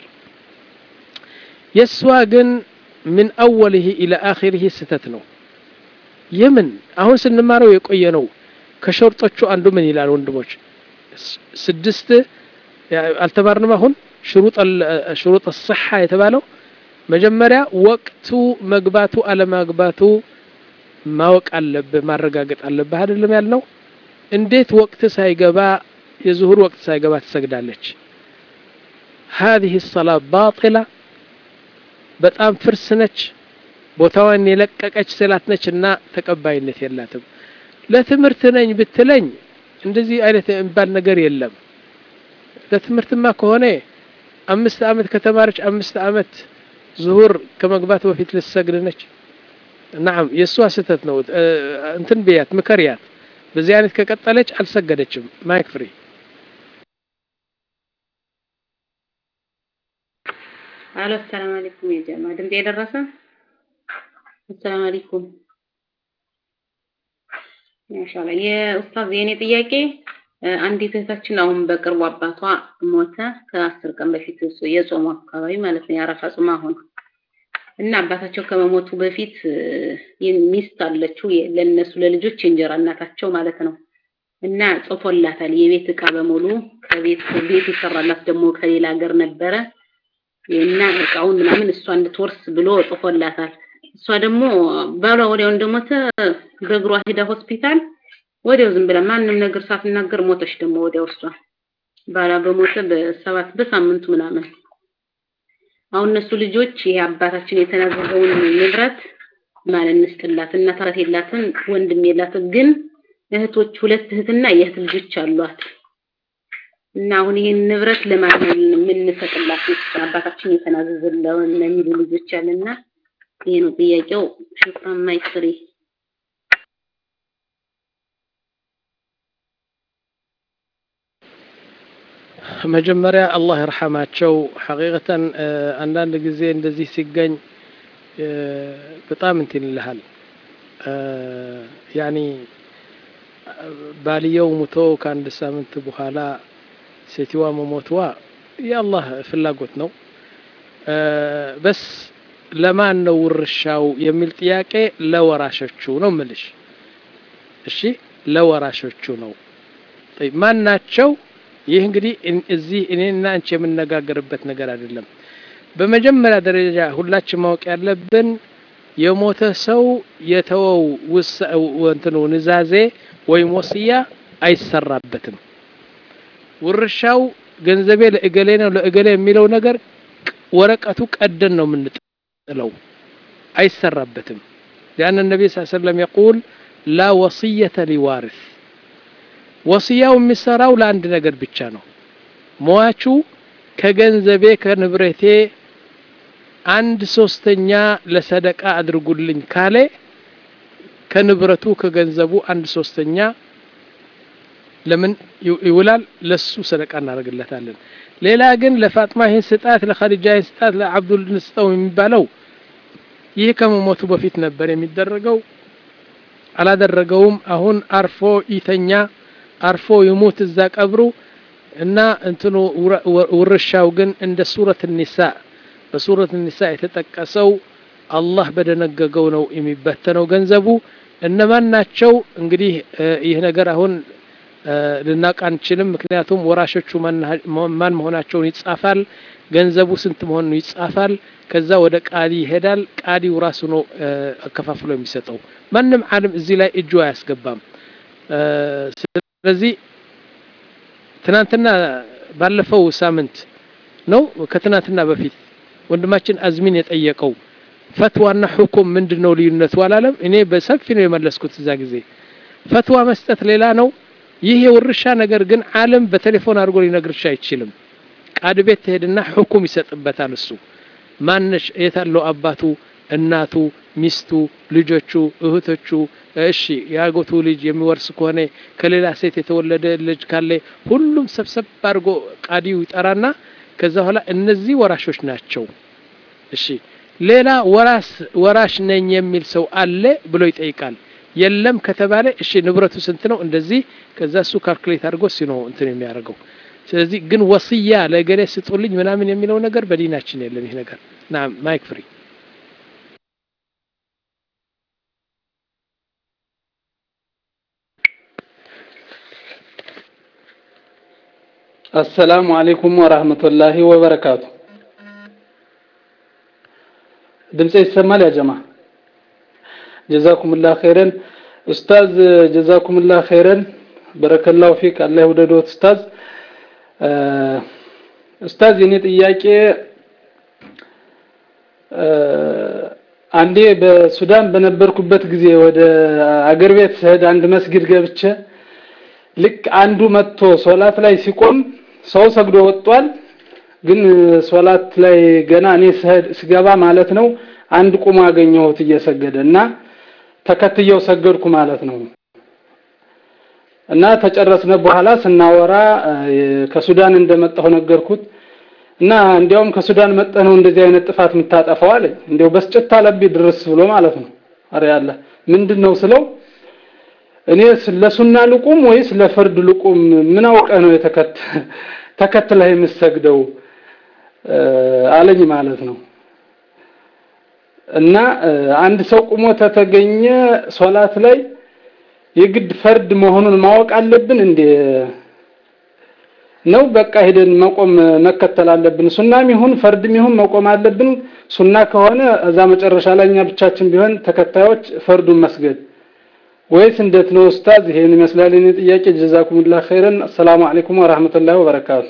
Speaker 1: የሷ ግን من اوله الى اخره ስተት ነው የምን አሁን ስንማረው የቆየ ነው ከሸርጦቹ አንዱ ምን ይላል ወንድሞች ስድስት አልተማርንም አሁን شروط شروط الصحه የተባለው መጀመሪያ ወቅቱ መግባቱ አለማግባቱ ማወቅ አለብህ ማረጋገጥ አለብህ አይደለም ያልነው እንዴት ወቅት ሳይገባ የዙሁር ወቅት ሳይገባ ትሰግዳለች هذه الصلاه باطله በጣም ፍርስ ነች ቦታዋን የለቀቀች ሰላት ነችና ተቀባይነት የላትም ለትምህርት ነኝ ብትለኝ እንደዚህ አይነት እንባል ነገር የለም ለትምህርትማ ከሆነ አምስት አመት ከተማረች አምስት አመት ዙሁር ከመግባት በፊት ልትሰግድ ነች نعم የሷ ስተት ነው እንትን በያት ምከሪያት በዚህ አይነት ከቀጠለች አልሰገደችም ማይክ ፍሪ
Speaker 11: አሎ ሰላም አለይኩም ያ ጀማ ድምጽ የደረሰ ሰላም አለይኩም ማሻአላ የኡስታዝ የኔ ጥያቄ አንዲት እህታችን አሁን በቅርቡ አባቷ ሞተ ከአስር ቀን በፊት የጾሙ አካባቢ ማለት ነው ያረፋ ጾም አሁን እና አባታቸው ከመሞቱ በፊት ሚስት አለችው ለነሱ ለልጆች እንጀራ እናታቸው ማለት ነው እና ጽፎላታል የቤት ዕቃ በሙሉ ከቤት ቤት ይሰራላት ደግሞ ከሌላ ሀገር ነበረ እና ዕቃውን ምናምን እሷ እንድትወርስ ብሎ ጽፎላታል እሷ ደግሞ ባሏ ወዲያው እንደሞተ በእግሯ ሄዳ ሆስፒታል ወዲያው ዝም ብላ ማንንም ነገር ሳትናገር ሞተች ደግሞ ወዲያው እሷ ባላ በሞተ በሰባት በሳምንቱ ምናምን አሁን እነሱ ልጆች ይሄ አባታችን የተናገረውን ንብረት ማለት እንስጥላት እናታት የላትም ወንድም የላትም ግን እህቶች ሁለት እህትና የእህት ልጆች አሏት እና አሁን ይሄን ንብረት ለማግኘት ምን እንሰጥላት አባታችን የተናገረው ለሚሉ ልጆች አለና ይሄ ነው ጥያቄው ሽፍራን ማይክሪ
Speaker 1: መጀመሪያ አላህ ይርሐማቸው ሐቂቀተን አንዳንድ ጊዜ እንደዚህ ሲገኝ በጣም እንትን ይልሃል ያኒ ባልየው ሙቶ ከአንድ ሳምንት በኋላ ሴትዋ መሞትዋ የአላህ ፍላጎት ነው በስ ለማን ነው ውርሻው የሚል ጥያቄ ለወራሾቹ ነው ምልሽ እሺ ለወራሾቹ ነው طيب ማን ናቸው ይህ እንግዲህ እዚህ እኔና አንቺ የምንነጋገርበት ነገር አይደለም በመጀመሪያ ደረጃ ሁላችን ማወቅ ያለብን የሞተ ሰው የተወው ወንተኑ ንዛዜ ወይም ወሲያ አይሰራበትም ውርሻው ገንዘቤ ለእገሌ ነው ለእገሌ የሚለው ነገር ወረቀቱ ቀደን ነው የምንጥለው አይሰራበትም لأن النبي صلى الله عليه وسلم يقول لا وصية لوارث ወሲያው የሚሰራው ለአንድ ነገር ብቻ ነው ሟቹ ከገንዘቤ ከንብረቴ አንድ ሶስተኛ ለሰደቃ አድርጉልኝ ካለ ከንብረቱ ከገንዘቡ አንድ ሶስተኛ ለምን ይውላል ለሱ ሰደቃ እናደርግለታለን ሌላ ግን ለፋጥማ ይህን ስጣት ለኸዲጃ ይህን ስጣት ለአብዱል ንስጠው የሚባለው ይህ ከመሞቱ በፊት ነበር የሚደረገው አላደረገውም አሁን አርፎ ይተኛ አርፎ ይሞት እዛ ቀብሩ እና እንትኑ ውርሻው ግን እንደ ሱረት النساء በሱረት النساء የተጠቀሰው አላህ በደነገገው ነው የሚበተነው ገንዘቡ እነማን ናቸው እንግዲህ ይህ ነገር አሁን ልናውቅ አንችልም ምክንያቱም ወራሾቹ ማን መሆናቸውን ይጻፋል ገንዘቡ ስንት መሆኑን ይጻፋል ከዛ ወደ ቃዲ ይሄዳል ቃዲው ራሱ ነው አከፋፍሎ የሚሰጠው ማንም ዓለም እዚህ ላይ እጁ አያስገባም ስለዚህ ትናንትና ባለፈው ሳምንት ነው ከትናንትና በፊት ወንድማችን አዝሚን የጠየቀው ፈትዋና ሁኩም ምንድነው ልዩነቱ አላለም እኔ በሰፊ ነው የመለስኩት እዛ ጊዜ ፈትዋ መስጠት ሌላ ነው ይሄ ውርሻ ነገር ግን ዓለም በቴሌፎን አድርጎ ሊነግርሽ አይችልም ቃድ ቤት ሄድና ሁኩም ይሰጥበታል እሱ ማንሽ የታለው አባቱ እናቱ ሚስቱ ልጆቹ እህቶቹ እሺ ያጎቱ ልጅ የሚወርስ ከሆነ ከሌላ ሴት የተወለደ ልጅ ካለ ሁሉም ሰብሰብ አድርጎ ቃዲው ይጠራና ከዛ በኋላ እነዚህ ወራሾች ናቸው እሺ ሌላ ወራስ ወራሽ ነኝ የሚል ሰው አለ ብሎ ይጠይቃል የለም ከተባለ እሺ ንብረቱ ስንት ነው እንደዚህ ከዛ እሱ ካልኩሌት አድርጎ ሲኖ እንትን የሚያደርገው ስለዚህ ግን ወሲያ ለገሌ ስጡልኝ ምናምን የሚለው ነገር በዲናችን የለም ይሄ ነገር ና ማይክ ፍሪ
Speaker 12: السلام عليكم ورحمة الله وبركاته دمسي السمال يا جماعة جزاكم الله خيرا أستاذ جزاكم الله خيرا بارك الله فيك الله يوددوت أستاذ أستاذ ينيت إياك عندي بسودان بنبركبت ጊዜ ወደ አገር ቤት ስሄድ አንድ መስጊድ ገብቼ ልክ አንዱ መጥቶ ሶላት ላይ ሲቆም ሰው ሰግዶ ወጥቷል ግን ሶላት ላይ ገና እኔ ስገባ ማለት ነው አንድ ቁም አገኘሁት እየሰገደና ተከትየው ሰገድኩ ማለት ነው እና ተጨረስነ በኋላ ስናወራ ከሱዳን እንደመጣሁ ነገርኩት እና እንዲያውም ከሱዳን መጣህ ነው እንደዚህ አይነት ጥፋት የምታጠፋው አለኝ እንዲያው በስጭታ ለብ ድረስ ብሎ ማለት ነው አረ ያለ ምንድነው ስለው እኔ ለሱና ልቁም ወይስ ለፈርድ ልቁም ምን አውቀ ነው የተከተ ተከተለህ የምሰግደው አለኝ ማለት ነው እና አንድ ሰው ቁሞ ተተገኘ ሶላት ላይ የግድ ፈርድ መሆኑን ማወቅ አለብን እንዴ ነው በቃ ሄደን መቆም መከተል አለብን ሱናም ይሁን ፈርድም ይሁን መቆም አለብን ሱና ከሆነ እዛ መጨረሻ ላይኛ ብቻችን ቢሆን ተከታዮች ፈርዱን መስገድ ወይስ እንዴት ነው ኡስታዝ ይሄን ይመስላል እኔ ጥያቄ ጀዛኩሙላህ ኸይረን አሰላሙ አለይኩም ወራህመቱላሂ ወበረካቱ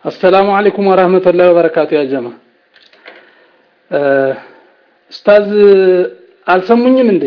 Speaker 12: السلام عليكم ورحمة الله وبركاته يا جماعة. أستاذ አልሰሙኝም እንዴ?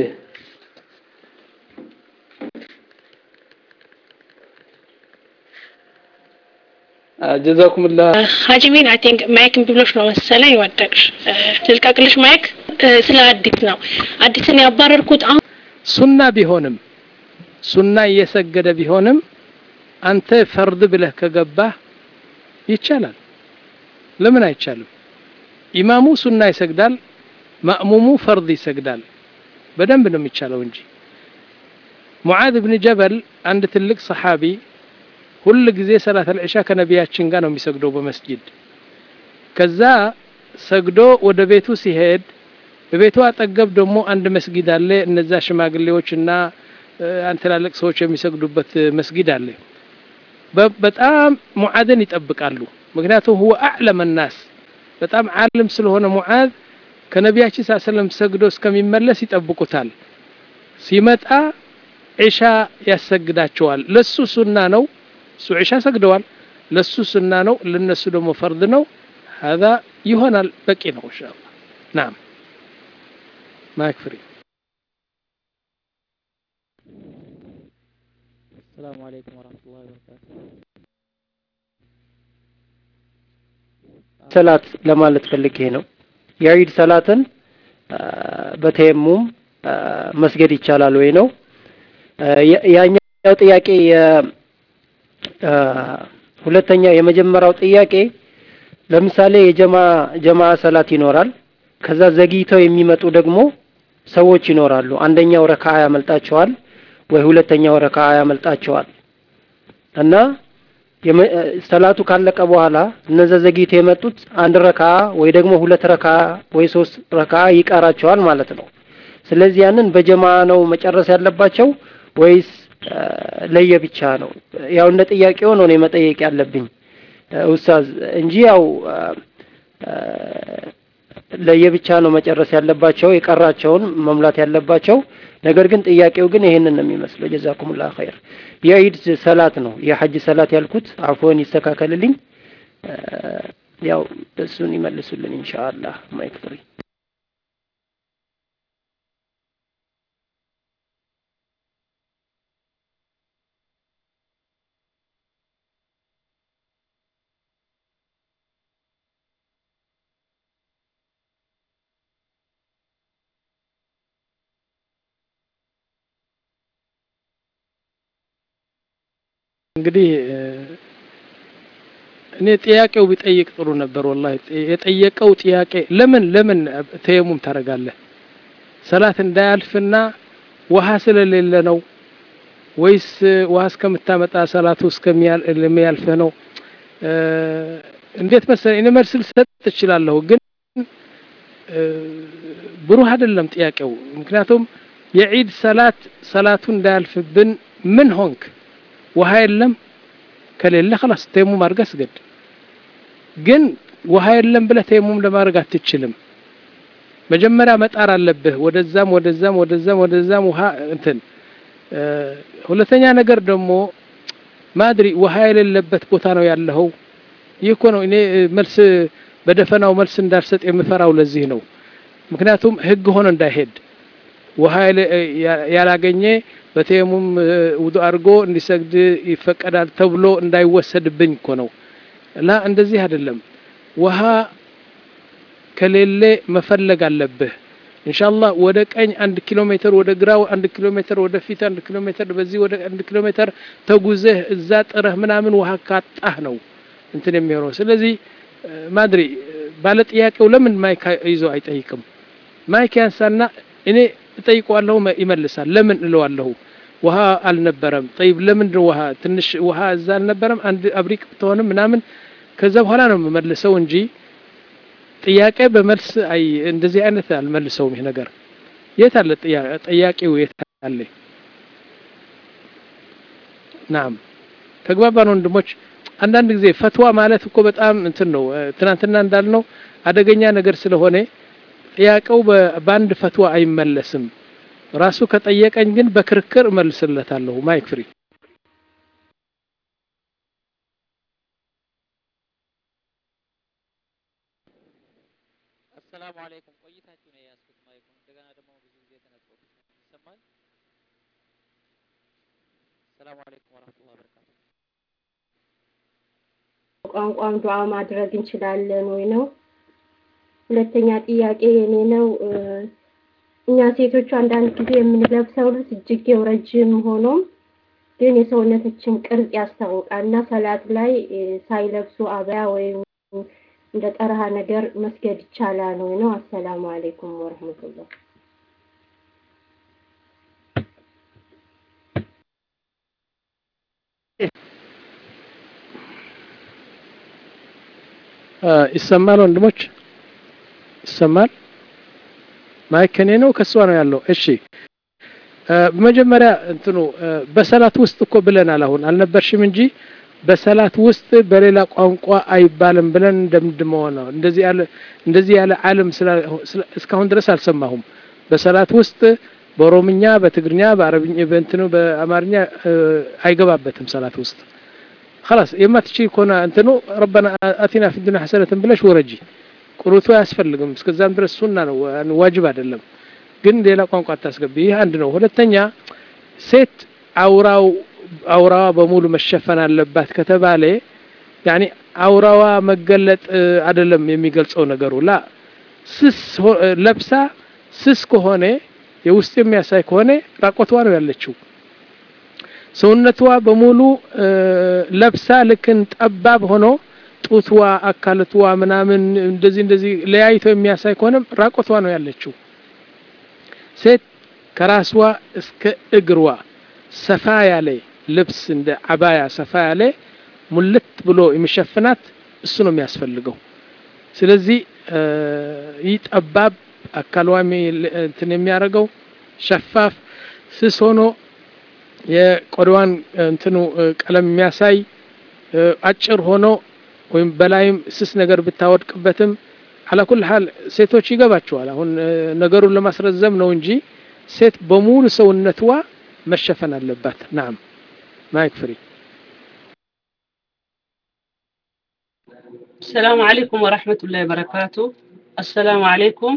Speaker 12: ጀዛኩም الله
Speaker 13: ሀጂሚን አይ ቲንክ ማይክ ብሎሽ ነው መሰለኝ ወደቅሽ። ልልቀቅልሽ ማይክ ስለ አዲስ ነው። አዲስን ያባረርኩት አሁን
Speaker 1: ሱና ቢሆንም ሱና እየሰገደ ቢሆንም አንተ ፈርድ ብለህ ከገባህ ይቻላል። ለምን አይቻልም? ኢማሙ ሱና ይሰግዳል፣ ማእሙሙ ፈርድ ይሰግዳል። በደንብ ነው የሚቻለው እንጂ ሙዓዝ ብን ጀበል አንድ ትልቅ ሰሃቢ ሁሉ ጊዜ ሰላት አልዒሻ ከነቢያችን ጋር ነው የሚሰግደው በመስጊድ። ከዛ ሰግዶ ወደ ቤቱ ሲሄድ በቤቱ አጠገብ ደግሞ አንድ መስጊድ አለ። እነዛ ሽማግሌዎችና አንተ ትላልቅ ሰዎች የሚሰግዱበት መስጊድ አለ። በጣም ሙዓዝን ይጠብቃሉ። ምክንያቱም هو اعلم الناس በጣም ዓለም ስለሆነ ሙዓዝ ከነቢያችን ሰለላሁ ዐለይሂ ወሰለም ሰግዶ እስከሚመለስ ይጠብቁታል። ሲመጣ ዒሻ ያሰግዳቸዋል። ለሱ ሱና ነው። ሱ ዒሻ ሰግደዋል። ለሱ ሱና ነው፣ ለነሱ ደግሞ ፈርድ ነው። هذا ይሆናል፣ በቂ ነው ኢንሻአላህ። نعم ማይክ ፍሪ።
Speaker 14: السلام عليكم ورحمة الله وبركاته.
Speaker 2: ሰላት ለማለት ፈልጌ ነው። የዒድ ሰላትን በተየሙም መስገድ ይቻላል ወይ ነው ያኛው ጥያቄ። ሁለተኛ የመጀመሪያው ጥያቄ ለምሳሌ የጀማ ጀማ ሰላት ይኖራል። ከዛ ዘግይተው የሚመጡ ደግሞ ሰዎች ይኖራሉ። አንደኛው ረካዓ ያመልጣቸዋል ወይ ሁለተኛው ረካዓ ያመልጣቸዋል እና ሰላቱ ካለቀ በኋላ እነዛ ዘግይተው የመጡት አንድ ረካዓ ወይ ደግሞ ሁለት ረካዓ ወይ ሶስት ረካዓ ይቀራቸዋል ማለት ነው። ስለዚህ ያንን በጀማ ነው መጨረስ ያለባቸው ወይስ ለየብቻ ነው? ያው እንደ ጥያቄው ነው እኔ መጠየቅ ያለብኝ ኡስታዝ እንጂ ያው ለየብቻ ነው መጨረስ ያለባቸው የቀራቸውን መሙላት ያለባቸው። ነገር ግን ጥያቄው ግን ይሄንን ነው የሚመስለው። ጀዛኩሙላህ ኸይር። የዒድ ሰላት ነው የሐጅ ሰላት ያልኩት አፎን ይስተካከልልኝ። ያው እሱን ይመልሱልን ኢንሻአላህ። ማይክ ፍሪ።
Speaker 1: እንግዲህ እኔ ጥያቄው ቢጠይቅ ጥሩ ነበር والله የጠየቀው ጥያቄ ለምን ለምን ተየሙም ታረጋለህ? ሰላት እንዳያልፍና ውሃ ስለሌለ ነው ወይስ ውሃ እስከምታመጣ ሰላቱ እስከሚያልፍ ነው? እንዴት መሰለኝ እኔ መልስ ልሰጥ እችላለሁ፣ ግን ብሩህ አይደለም ጥያቄው። ምክንያቱም የዒድ ሰላት ሰላቱ እንዳያልፍብን ምን ሆንክ ውሃ የለም ከሌለ خلاص ተየሙም አድርገህ ስገድ። ግን ውሃ የለም ብለህ ተየሙም ለማድረግ አትችልም። መጀመሪያ መጣር አለብህ ወደዛም ወደዛም ወደዛም ወደዛም ውሃ እንትን። ሁለተኛ ነገር ደግሞ ማድሪ ውሃ የሌለበት ቦታ ነው ያለው። ይህ ነው እኔ መልስ በደፈናው መልስ እንዳልሰጥ የምፈራው ለዚህ ነው። ምክንያቱም ህግ ሆኖ እንዳይሄድ ውሃ ያላገኘ በተየሙም ውዱ አድርጎ እንዲሰግድ ይፈቀዳል ተብሎ እንዳይወሰድብኝ እኮ ነው። እና እንደዚህ አይደለም። ውሃ ከሌለ መፈለግ አለብህ። ኢንሻአላህ ወደ ቀኝ አንድ ኪሎ ሜትር ወደ ግራው አንድ ኪሎ ሜትር ወደ ፊት አንድ ኪሎ ሜትር በዚህ ወደ አንድ ኪሎ ሜትር ተጉዘህ እዛ ጥረህ ምናምን ውሃ ካጣህ ነው እንትን የሚሆነው። ስለዚህ ማድሪ ባለ ጥያቄው ለምን ማይክ ይዞ አይጠይቅም? ማይክ ያንሳና እኔ እጠይቀዋለሁ ይመልሳል። ለምን እለዋለሁ ውሃ አልነበረም። طيب ለምን ውሃ ትንሽ ውሃ እዛ አልነበረም አንድ አብሪቅ ተሆነ ምናምን ከዛ በኋላ ነው መመልሰው እንጂ ጥያቄ በመልስ አይ እንደዚህ አይነት አልመልሰውም። ይሄ ነገር የት አለ ጥያቄው የት አለ? ናም ተግባባን ወንድሞች። አንዳንድ ጊዜ ፈትዋ ማለት እኮ በጣም እንትን ነው። ትናንትና እንዳልነው አደገኛ ነገር ስለሆነ ጥያቄው በአንድ ፈትዋ አይመለስም። ራሱ ከጠየቀኝ ግን በክርክር መልስለታለሁ። ማይክ ፍሪ።
Speaker 14: السلام عليكم ورحمة الله وبركاته
Speaker 5: ቋንቋም ዱዓ ማድረግ እንችላለን ወይ ነው? ሁለተኛ ጥያቄ የኔ ነው። እኛ ሴቶች አንዳንድ ጊዜ የምንለብሰው ልብስ እጅጌው ረጅም ሆኖ ግን የሰውነታችን ቅርጽ ያስታውቃልና ሰላት ላይ ሳይለብሱ አበያ ወይም እንደ ጠረሃ ነገር መስገድ ይቻላል ወይ ነው? አሰላሙ አለይኩም ወራህመቱላህ።
Speaker 1: ይሰማል ወንድሞች? ይሰማል? ማይክ ከኔ ነው ከሷ ነው ያለው? እሺ በመጀመሪያ እንትኑ በሰላት ውስጥ እኮ ብለናል። አሁን አልነበርሽም እንጂ በሰላት ውስጥ በሌላ ቋንቋ አይባልም ብለን እንደምድመው ነው። እንደዚህ ያለ እንደዚህ ያለ ዓለም እስካሁን ድረስ አልሰማሁም። በሰላት ውስጥ በኦሮምኛ፣ በትግርኛ፣ በአረብኛ፣ በእንትኑ በአማርኛ አይገባበትም ሰላት ውስጥ خلاص يما تشي كنا انتنو ربنا اتنا في الدنيا حسنه بلاش ورجي ቁርቱ አያስፈልግም እስከዛም ድረስ ሱና ነው ዋጅብ አይደለም ግን ሌላ ቋንቋ ታስገቢ ይሄ አንድ ነው ሁለተኛ ሴት አውራው አውራዋ በሙሉ መሸፈን አለባት ከተባለ ያኒ አውራዋ መገለጥ አይደለም የሚገልጸው ነገሩ ላ ስስ ለብሳ ስስ ከሆነ የውስጥ የሚያሳይ ከሆነ ራቆቷ ነው ያለችው ሰውነቷ በሙሉ ለብሳ ለክን ጠባብ ሆኖ ጡትዋ አካልቷ ምናምን እንደዚህ እንደዚህ ለያይቶ የሚያሳይ ከሆነ ራቆቷ ነው ያለችው ሴት ከራስዋ እስከ እግሯ ሰፋ ያለ ልብስ እንደ አባያ ሰፋ ያለ ሙልት ብሎ የሚሸፍናት እሱ ነው የሚያስፈልገው ስለዚህ ይጠባብ አካልዋ እንትን የሚያረጋው ሸፋፍ ስስ ሆኖ የቆዳዋን እንትኑ ቀለም የሚያሳይ አጭር ሆኖ ወይም በላይም ስስ ነገር ብታወድቅበትም على كل حال ሴቶች ይገባቸዋል አሁን ነገሩን ለማስረዘም ነው እንጂ ሴት በሙሉ ሰውነቷ መሸፈን አለባት نعم ማይክ ፍሪ
Speaker 6: السلام عليكم ورحمة الله وبركاته السلام عليكم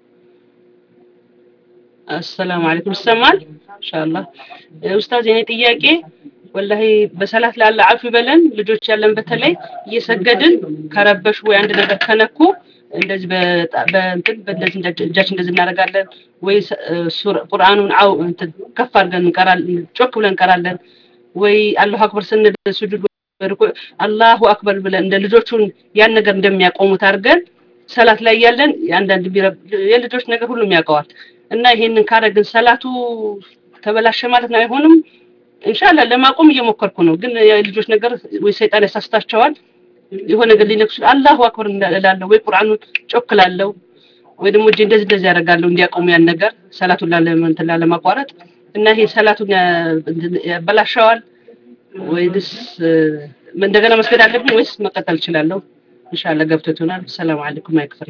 Speaker 6: السلام عليكم السمال إن شاء الله أستاذ يعني ጥያቄ والله በሰላት ላለ አፍ ይበለን ልጆች ያለን በተለይ እየሰገድን ከረበሽ ወይ አንድ ነገር ከነኩ እንደዚህ በእንትን በእንደዚህ እጃችን እንደዚህ እናደርጋለን ወይ ቁርአኑን አው እንትን ከፍ አድርገን እንቀራለን ጮክ ብለን እንቀራለን ወይ አላሁ አክበር ስንል ሱጁድ አላሁ አክበር ብለን እንደ ልጆቹን ያን ነገር እንደሚያቆሙት አድርገን ሰላት ላይ ያለን አንዳንድ የልጆች ነገር ሁሉም ያውቀዋል እና ይሄንን ካረግን ሰላቱ ተበላሸ ማለት ነው አይሆንም ኢንሻአላህ ለማቆም እየሞከርኩ ነው ግን የልጆች ነገር ወይ ሰይጣን ያሳስታቸዋል የሆነ ነገር ሊነክሱ አላሁ አክበር እንዳላለው ወይ ቁርአኑን ጮክላለው ወይ ደግሞ እጄ እንደዚህ እንደዚህ ያደርጋለሁ እንዲያቆሙ ያን ነገር ሰላቱን ላለመንተላ ለማቋረጥ እና ይሄ ሰላቱን ያበላሻዋል ወይስ እንደገና መስገድ አለብኝ ወይስ መቀጠል እችላለሁ ኢንሻአላህ ገብቶታል ሰላም አለይኩም አይክፈሪ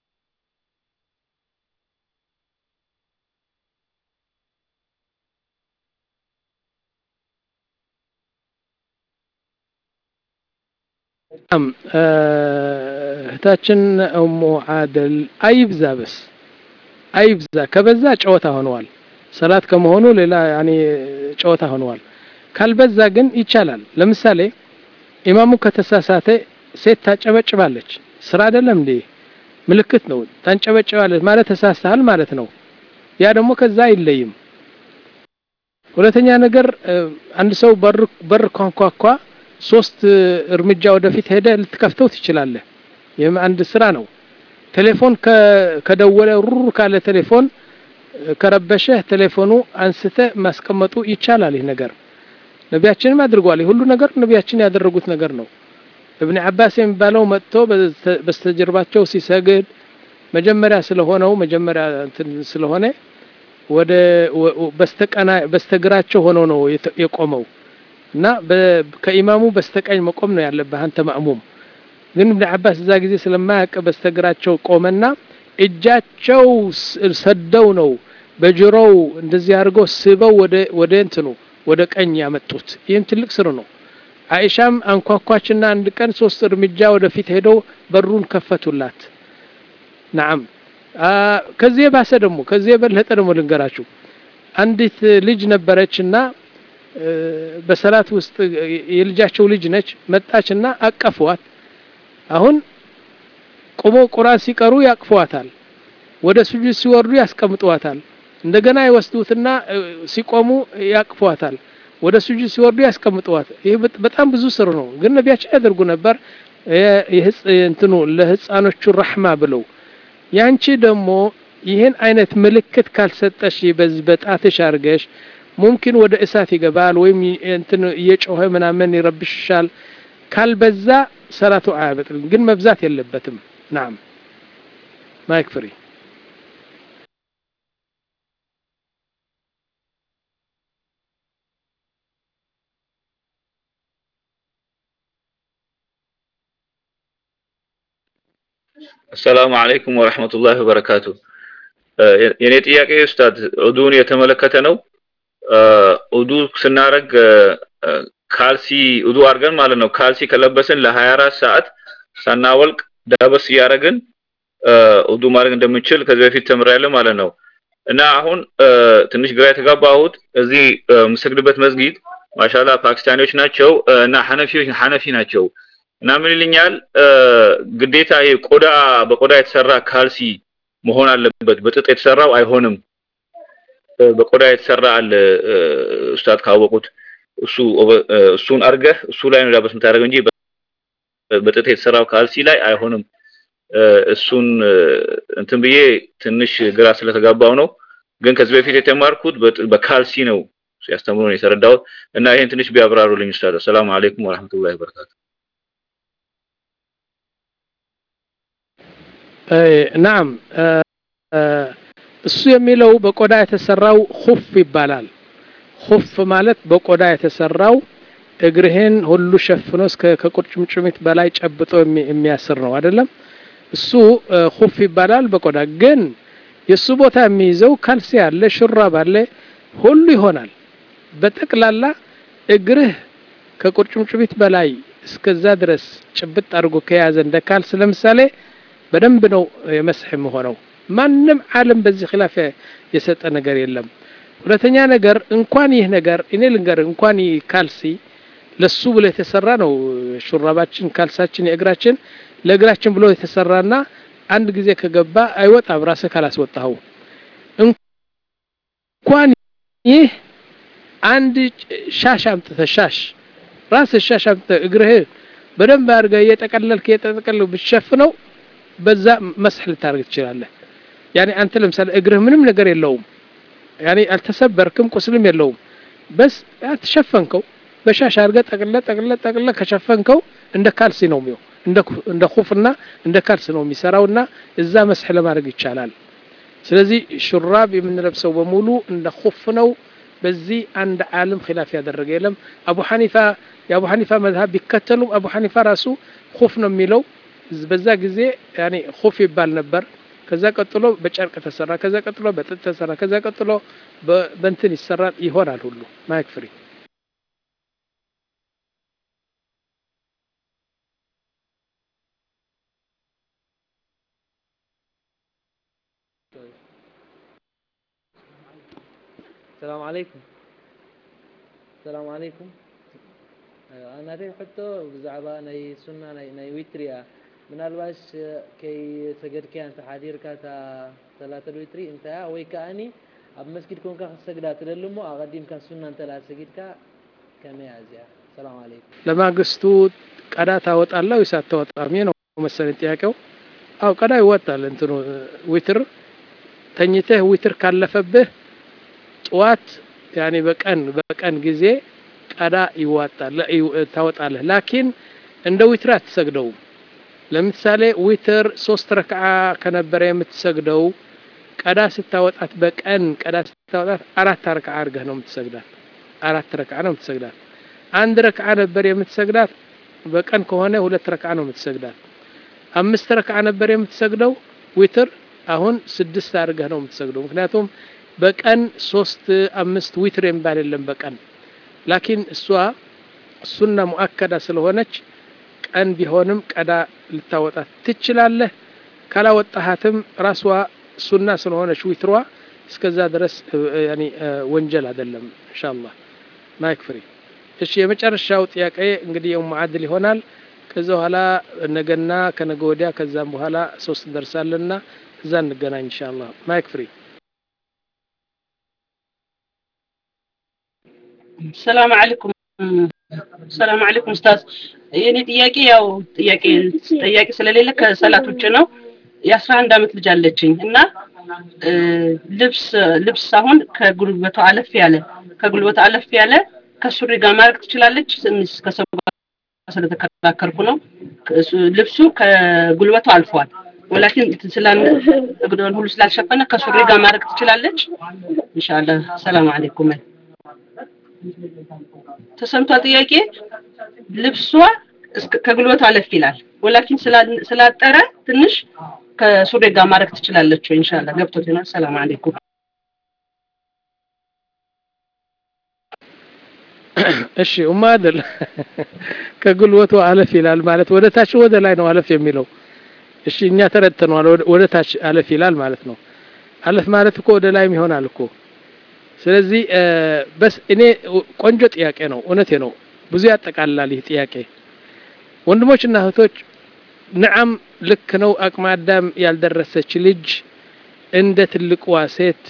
Speaker 1: ام እህታችን ኡሙ አደል አይብዛ በስ አይብዛ ከበዛ ጨዋታ ሆነዋል ሰላት ከመሆኑ ሌላ ያኒ ጨዋታ ሆነዋል ካልበዛ ግን ይቻላል ለምሳሌ ኢማሙ ከተሳሳተ ሴት ታጨበጭባለች ስራ አይደለም እንዴ ምልክት ነው ታንጨበጭባለች ማለት ተሳሳል ማለት ነው ያ ደግሞ ከዛ አይለይም ሁለተኛ ነገር አንድ ሰው በር በር ኳንኳኳ ሶስት እርምጃ ወደፊት ሄደ ልትከፍተው ትችላለህ ይሄም አንድ ስራ ነው ቴሌፎን ከደወለ ሩር ካለ ቴሌፎን ከረበሸ ቴሌፎኑ አንስተ ማስቀመጡ ይቻላል ይሄ ነገር ነብያችንም አድርጓል ሁሉ ነገር ነብያችን ያደረጉት ነገር ነው ابن عباس የሚባለው መጥቶ በስተጀርባቸው ሲሰግድ መጀመሪያ ስለሆነው መጀመሪያ እንትን ስለሆነ ወደ በስተቀና በስተግራቸው ሆኖ ነው የቆመው እና ከኢማሙ በስተቀኝ መቆም ነው ያለበት አንተ ማእሙም ግን ابن عباس እዛ ጊዜ ስለማያቀ በስተግራቸው ቆመና እጃቸው ሰደው ነው በጆሮው እንደዚህ አድርገው ስበው ወደ ወደ እንትኑ ወደ ቀኝ ያመጡት ይሄም ትልቅ ስር ነው አይሻም አንኳኳችና አንድ ቀን ሶስት እርምጃ ወደፊት ሄደው በሩን ከፈቱላት نعم ከዚህ ባሰ ደግሞ ከዚህ በለጠ ደግሞ ልንገራችሁ አንዲት ልጅ ነበረችና በሰላት ውስጥ የልጃቸው ልጅ ነች መጣችና አቀፏት አሁን ቆሞ ቁርአን ሲቀሩ ያቅፏታል ወደ ሱጁድ ሲወርዱ ያስቀምጧታል እንደገና ይወስዱትና ሲቆሙ ያቅፏታል ወደ ሱጁድ ሲወርዱ ያስቀምጧት ይሄ በጣም ብዙ ስር ነው ግን ነቢያችን ያደርጉ ነበር ይህስ እንትኑ ለህፃኖቹ ረህማ ብለው ያንቺ ደግሞ ይሄን አይነት ምልክት ካልሰጠሽ በዚህ በጣትሽ አርገሽ ممكن ወደ እሳት ይገባል ወይም እንትን እየጮኸ ምናምን ይረብሽሻል ካልበዛ ሰላቱ አያበጥልም ግን መብዛት የለበትም نعم ማይክ ፍሪ
Speaker 15: السلام عليكم ورحمة الله وبركاته የኔ ጥያቄ ኡስታዝ ኡዱን የተመለከተ ነው ኡዱ ስናረግ ካልሲ ኡዱ አርገን ማለት ነው ካልሲ ከለበስን ለ24 ሰዓት ሳናወልቅ ዳበስ ያረግን ኡዱ ማድረግ እንደምንችል ከዚህ በፊት ተምራለሁ ማለት ነው እና አሁን ትንሽ ግራ የተጋባሁት እዚህ መስጊድበት መስጊድ ማሻአላ ፓኪስታኒዎች ናቸው እና ሐነፊዎች ሐነፊ ናቸው እና ምን ይልኛል ግዴታ ይሄ ቆዳ በቆዳ የተሰራ ካልሲ መሆን አለበት በጥጥ የተሰራው አይሆንም በቆዳ የተሰራ አለ ኡስታዝ ካወቁት እሱ እሱን አርገህ እሱ ላይ ነው ዳበስ የምታደርገው እንጂ በጥጥ የተሰራው ካልሲ ላይ አይሆንም እሱን እንትን ብዬ ትንሽ ግራ ስለተጋባው ነው ግን ከዚህ በፊት የተማርኩት በካልሲ ነው ሲያስተምሩ ነው የተረዳሁት እና ይሄን ትንሽ ቢያብራሩልኝ ኡስታዝ ሰላም አለይኩም ወራህመቱላሂ ወበረካቱ
Speaker 1: نعم እሱ የሚለው በቆዳ የተሰራው ኹፍ ይባላል ኹፍ ማለት በቆዳ የተሰራው እግርህን ሁሉ ሸፍኖ እስከ ከቁርጭምጭሚት በላይ ጨብጦ የሚያስር ነው አይደለም እሱ ኹፍ ይባላል በቆዳ ግን የሱ ቦታ የሚይዘው ካልሲ አለ ሹራብ አለ ሁሉ ይሆናል በጠቅላላ እግርህ ከቁርጭምጭሚት በላይ እስከዛ ድረስ ጭብጥ አድርጎ ከያዘ እንደ ካልስ ለምሳሌ በደንብ ነው የመስህ መሆነው ማንንም ዓለም በዚህ ኺላፍ የሰጠ ነገር የለም ሁለተኛ ነገር እንኳን ይህ ነገር እኔ ልንገር እንኳን ካልሲ ለሱ ብሎ የተሰራ ነው ሹራባችን ካልሳችን የእግራችን ለእግራችን ብሎ የተሰራና አንድ ጊዜ ከገባ አይወጣም ራስህ ካላስወጣው እንኳን ይህ አንድ ሻሽ አምጥተህ ሻሽ ራስህ ሻሽ አምጥተህ እግርህ በደንብ አድርገህ እየጠቀለልክ እየጠቀለልክ ብትሸፍነው በዛ መስህ ልታርግ ትችላለህ يعني አንተ ለምሳሌ እግርህ ምንም ነገር የለውም يعني አልተሰበርክም ቁስልም የለውም بس አትሸፈንከው በሻሽ አድርገህ ጠቅልለ ጠቅልለ ጠቅልለ ከሸፈንከው እንደ ካልሲ ነው የሚው እንደ እንደ ኹፍና እንደ ካልሲ ነው የሚሰራውና እዛ መስህ ለማድረግ ይቻላል ስለዚህ ሹራብ የምንለብሰው በሙሉ እንደ ኹፍ ነው በዚህ አንድ ዓለም ኺላፍ ያደረገ የለም አቡ ሐኒፋ የአቡ ሐኒፋ መዝሐብ ቢከተሉ አቡ ሐኒፋ ራሱ ኹፍ ነው የሚለው በዛ ጊዜ يعني ኹፍ ይባል ነበር ከዛ ቀጥሎ በጨርቅ ተሰራ ከዛ ቀጥሎ በጥጥ ተሰራ ከዛ ቀጥሎ በእንትን ይሰራል ይሆናል ሁሉ ማይክ ፍሪ
Speaker 14: السلام عليكم السلام عليكم انا ري حتى بزعبا ناي سنه ناي ناي ويتريا ምናልባሽ ከይ ሰገድከ አንተ ሐዲርካ ታ ሰላተ ዊትሪ እንታ ወይ ካኒ አብ መስጊድ ኮንካ ሰግዳት ለልሞ አቀዲም ካን ሱና እንተ ላ ሰግድካ ከመያዝያ ሰላም አለይኩም
Speaker 1: ለማግስቱ ቀዳ ታወጣለህ ወይስ አታወጣም ነው መሰለኝ ጥያቄው አው ቀዳ ይወጣል እንትኑ ዊትር ተኝተህ ዊትር ካለፈብህ ጧት ያኒ በቀን በቀን ጊዜ ቀዳ ይወጣል ታወጣለህ ላኪን እንደ ዊትር አትሰግደው ለምሳሌ ዊትር ሶስት ረክዓ ከነበረ የምትሰግደው ቀዳ ስታወጣት በቀን ቀዳ ስታወጣት አራት ረክዓ አርገህ ነው የምትሰግዳት አራት ረክዓ ነው የምትሰግዳት አንድ ረክዓ ነበር የምትሰግዳት በቀን ከሆነ ሁለት ረክዓ ነው የምትሰግዳት አምስት ረክዓ ነበር የምትሰግደው ዊትር አሁን ስድስት አርገህ ነው የምትሰግደው ምክንያቱም በቀን ሶስት አምስት ዊትር የሚባል የለም በቀን ላኪን እሷ ሱና ሙአከዳ ስለሆነች ቀን ቢሆንም ቀዳ ልታወጣት ትችላለህ ካላወጣሃትም ራስዋ ሱና ስለሆነች ዊትሯ እስከዛ ድረስ يعني ወንጀል አይደለም ኢንሻአላህ ማይክ ፍሪ እሺ የመጨረሻው ጥያቄ እንግዲህ ኡሙ አድል ይሆናል ከዛ በኋላ ነገና ከነገ ወዲያ ከዛም በኋላ ሶስት ደርሳለና እዛ እንገናኝ ኢንሻአላህ ማይክ ፍሪ
Speaker 6: ሰላም አለይኩም ሰላም አለይኩም ኡስታዝ የኔ ጥያቄ ያው ጥያቄ ጥያቄ ስለሌለ ከሰላት ውጭ ነው የአስራ አንድ አመት ልጅ አለችኝ እና ልብስ ልብስ አሁን ከጉልበቷ አለፍ ያለ ከጉልበቷ አለፍ ያለ ከሱሪ ጋር ማድረግ ትችላለች ከሰው ስለተከራከርኩ ነው ልብሱ ከጉልበቷ አልፏል ወላኪን ስላን እግዷን ሁሉ ስላልሸፈነ ከሱሪ ጋር ማድረግ ትችላለች ኢንሻአላህ ሰላም አለይኩም ተሰምቷ ጥያቄ ልብሷ ከጉልበቷ አለፍ ይላል ወላኪን ስላጠረ ትንሽ ከሱሪ ጋር ማድረግ ትችላለች ኢንሻአላህ ገብቶት ነው ሰላም አለይኩም
Speaker 1: እሺ ኡማደል ከጉልበቱ አለፍ ይላል ማለት ወደ ታች ወደ ላይ ነው አለፍ የሚለው እሺ እኛ ተረተነዋል ወደ ታች አለፍ ይላል ማለት ነው አለፍ ማለት እኮ ወደ ላይም ይሆናል እኮ ስለዚህ በስ እኔ ቆንጆ ጥያቄ ነው እውነቴ ነው ብዙ ያጠቃልላል ይህ ጥያቄ ወንድሞችና እህቶች ነዓም ልክ ነው አቅመ አዳም ያልደረሰች ልጅ እንደ ትልቅዋ ሴት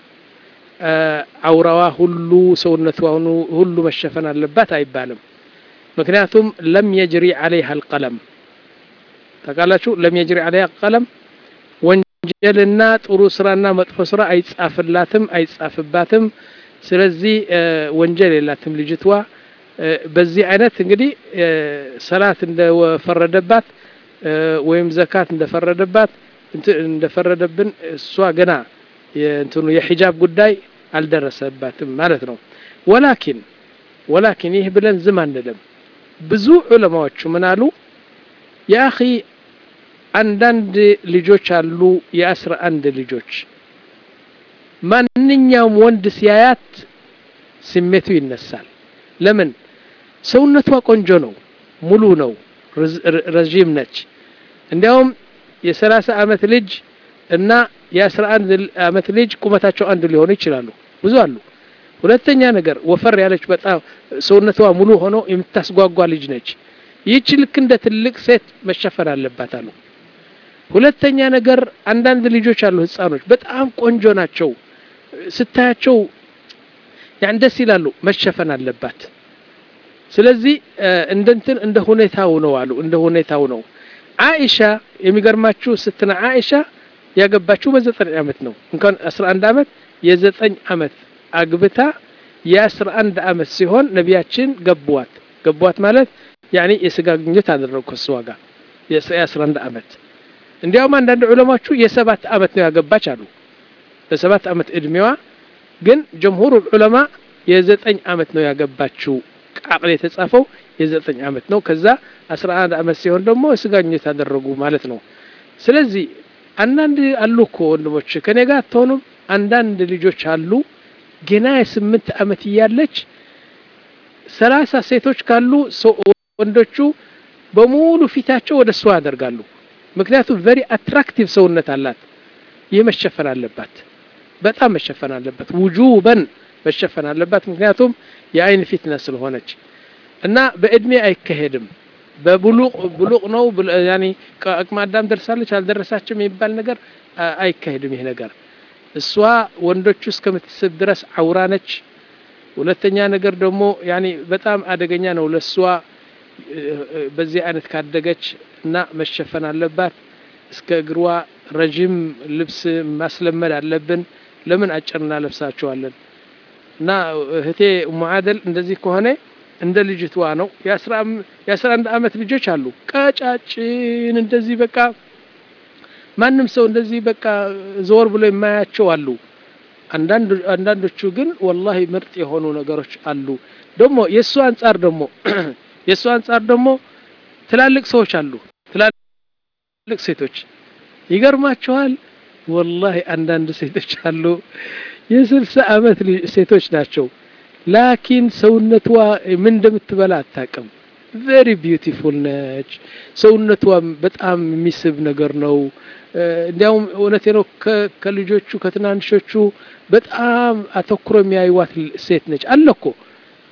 Speaker 1: አውራዋ ሁሉ ሰውነቷ ሁሉ መሸፈን አለባት አይባልም ምክንያቱም ለም يجري عليها القلم ተቃላችሁ ለም يجري عليها القلم ወንጀልና ጥሩ ስራና መጥፎ ስራ አይጻፍላትም አይጻፍባትም ስለዚህ ወንጀል የላትም ልጅቷ በዚህ አይነት እንግዲህ ሰላት እንደፈረደባት ወይም ዘካት እንደፈረደባት እንደፈረደብን እሷ ገና የእንትኑ የሂጃብ ጉዳይ አልደረሰባትም ማለት ነው ወላኪን ወላኪን ይህ ብለን ዝም አንልም ብዙ ዑለማዎች ምን አሉ ያ اخي አንዳንድ ልጆች አሉ የአስራ አንድ ልጆች ማንኛውም ወንድ ሲያያት ስሜቱ ይነሳል ለምን ሰውነቷ ቆንጆ ነው ሙሉ ነው ረጅም ነች እንዲያውም የ30 አመት ልጅ እና የ11 አመት ልጅ ቁመታቸው አንድ ሊሆኑ ይችላሉ ብዙ አሉ ሁለተኛ ነገር ወፈር ያለች በጣም ሰውነቷ ሙሉ ሆኖ የምታስጓጓ ልጅ ነች ይህች ልክ እንደ ትልቅ ሴት መሸፈን አለባት አሉ ሁለተኛ ነገር አንዳንድ ልጆች አሉ ህፃኖች በጣም ቆንጆ ናቸው ስታያቸው ያን ደስ ይላሉ መሸፈን አለባት ስለዚህ እንደንትን እንደ ሁኔታው ነው አሉ እንደ ሁኔታው ነው አይሻ የሚገርማችሁ ስትና አይሻ ያገባችው በዘጠኝ አመት ነው እንኳን አስራ አንድ አመት የዘጠኝ አመት አግብታ የ11 አመት ሲሆን ነቢያችን ገቧት ገቧት ማለት ያኒ የስጋ ግንኙነት አደረጉ ከሷ ጋር የ11 አመት እንዲያውም አንዳንድ ዑለማዎቹ የሰባት አመት ነው ያገባች አሉ በሰባት አመት እድሜዋ ግን ጀምሁሩ ዑለማ የዘጠኝ አመት ነው ያገባችው ቃል የተጻፈው የዘጠኝ አመት ነው ከዛ አስራ አንድ አመት ሲሆን ደግሞ የስጋ ግንኙነት አደረጉ ማለት ነው ስለዚህ አንዳንድ አሉ እኮ ወንድሞች ከኔ ጋር ተሆኑም አንዳንድ ልጆች አሉ ገና የስምንት አመት ያለች ሰላሳ ሴቶች ካሉ ወንዶቹ በሙሉ ፊታቸው ወደ እሷ ያደርጋሉ ምክንያቱም very attractive ሰውነት አላት የመሸፈን አለባት በጣም መሸፈን አለባት ውጁበን መሸፈን አለባት ምክንያቱም የአይን ፊትነ ስለሆነች እና በእድሜ አይከሄድም በብሉቅ ብሉቅ ነው ያኒ አቅመ አዳም ደርሳለች አልደረሳችም የሚባል ነገር አይከሄድም ይሄ ነገር እሷ ወንዶቹ እስከምትስብ ድረስ አውራ ነች ሁለተኛ ነገር ደግሞ ያኒ በጣም አደገኛ ነው ለሷ በዚህ አይነት ካደገች እና መሸፈን አለባት እስከ እግሯ ረጅም ልብስ ማስለመድ አለብን ለምን አጭርና ለብሳቸዋለን እና እህቴ ሙዓደል እንደዚህ ከሆነ እንደ ልጅቷ ነው የአስራ አንድ አመት ልጆች አሉ ቀጫጭን እንደዚህ በቃ ማንም ሰው እንደዚህ በቃ ዞር ብሎ የማያቸው አሉ አንዳንድ አንዳንዶቹ ግን والله ምርጥ የሆኑ ነገሮች አሉ ደግሞ የሱ አንፃር ደግሞ የሱ አንፃር ደግሞ ትላልቅ ሰዎች አሉ ትላልቅ ሴቶች ይገርማቸዋል والله አንዳንድ ሴቶች አሉ የስልሳ አመት ሴቶች ናቸው ላኪን ሰውነቷ ምን እንደምትበላ አታውቅም very beautiful ነች ሰውነቷ በጣም የሚስብ ነገር ነው እንዲያውም እውነቴ ነው ከልጆቹ ከትናንሾቹ በጣም አተኩሮ የሚያዩዋት ሴት ነች አለኮ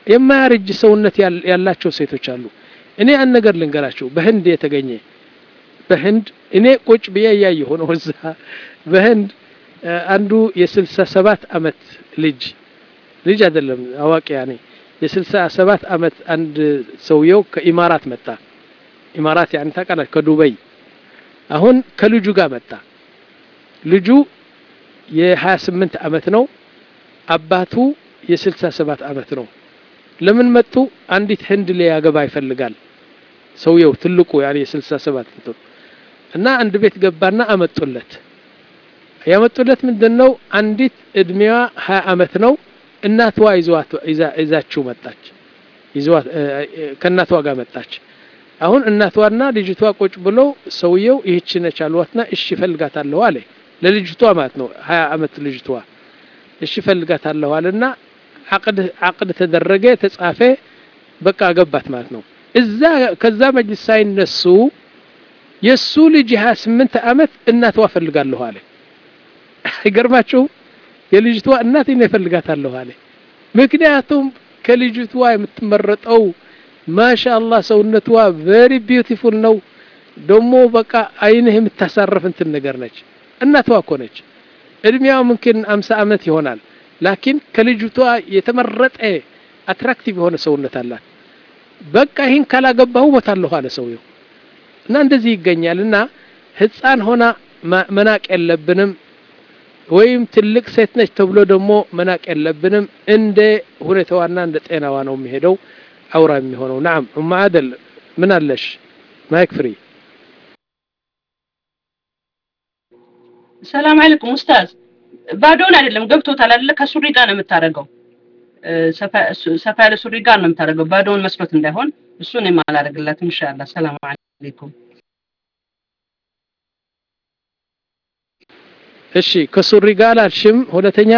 Speaker 1: የማያረጅ ሰውነት ያላቸው ሴቶች አሉ። እኔ አንድ ነገር ልንገራችሁ በህንድ የተገኘ በህንድ እኔ ቁጭ ብዬ ያየሁ ነው እዛ በህንድ አንዱ የስልሳ ሰባት አመት ልጅ ልጅ አይደለም አዋቂ ያኔ የስልሳ ሰባት አመት አንድ ሰውየው ከኢማራት መጣ ኢማራት ያኔ ታውቃላችሁ ከዱባይ አሁን ከልጁ ጋር መጣ ልጁ የ28 አመት ነው አባቱ የ67 አመት ነው ለምን መጡ አንዲት ህንድ ሊያገባ ይፈልጋል ሰውየው ትልቁ ያኔ የ67 ነው እና አንድ ቤት ገባና አመጡለት ያመጡለት ምንድነው አንዲት እድሜዋ ሃያ አመት ነው እናቷ ይዟት ይዛችሁ መጣች ይዟት ከእናቷ ጋር መጣች አሁን እናቷና ልጅቷ ቁጭ ብሎ ሰውየው ይህች ነች አሏትና እሺ ፈልጋታለሁ አለ ለልጅቷ ማለት ነው ሃያ አመት ልጅቷ እሺ ፈልጋታለሁ አለና عقد عقد ተደረገ ተጻፈ በቃ ገባት ማለት ነው እዛ ከዛ መጅልስ ሳይነሱ የሱ ልጅ ሃያ ስምንት አመት እናቷ ፈልጋለሁ አለ ይገርማችሁ የልጅቷ እናት እኔ ፈልጋታለሁ አለ ምክንያቱም ከልጅቷ የምትመረጠው ማሻአላህ ሰውነቷ very beautiful ነው ደሞ በቃ አይንህ የምታሳርፍ እንትን ነገር ነች እናቷ እኮ ነች እድሜያው ምንክን ሃምሳ አመት ይሆናል ላኪን ከልጅቷ የተመረጠ አትራክቲቭ የሆነ ሰውነት አላት በቃ ይሄን ካላገባው ወታለሁ አለ ሰውየው እና እንደዚህ ይገኛልና ህፃን ሆና መናቅ የለብንም ወይም ትልቅ ሴት ነች ተብሎ ደግሞ መናቅ የለብንም እንደ ሁኔታዋና እንደ ጤናዋ ነው የሚሄደው አውራ የሚሆነው نعم ام عادل ምን አለሽ ማይክ ፍሪ
Speaker 6: ሰላም አለይኩም ኡስታዝ ባዶን አይደለም ገብቶታል አይደለ ከሱሪ ጋር ነው የምታረገው ሰፋ ያለ ሱሪ ጋር ነው የምታረገው ባዶን መስሎት እንዳይሆን እሱን የማላረግላት ኢንሻአላህ ሰላም አለይኩም
Speaker 1: እሺ ከሱሪ ጋር አልሽም ሁለተኛ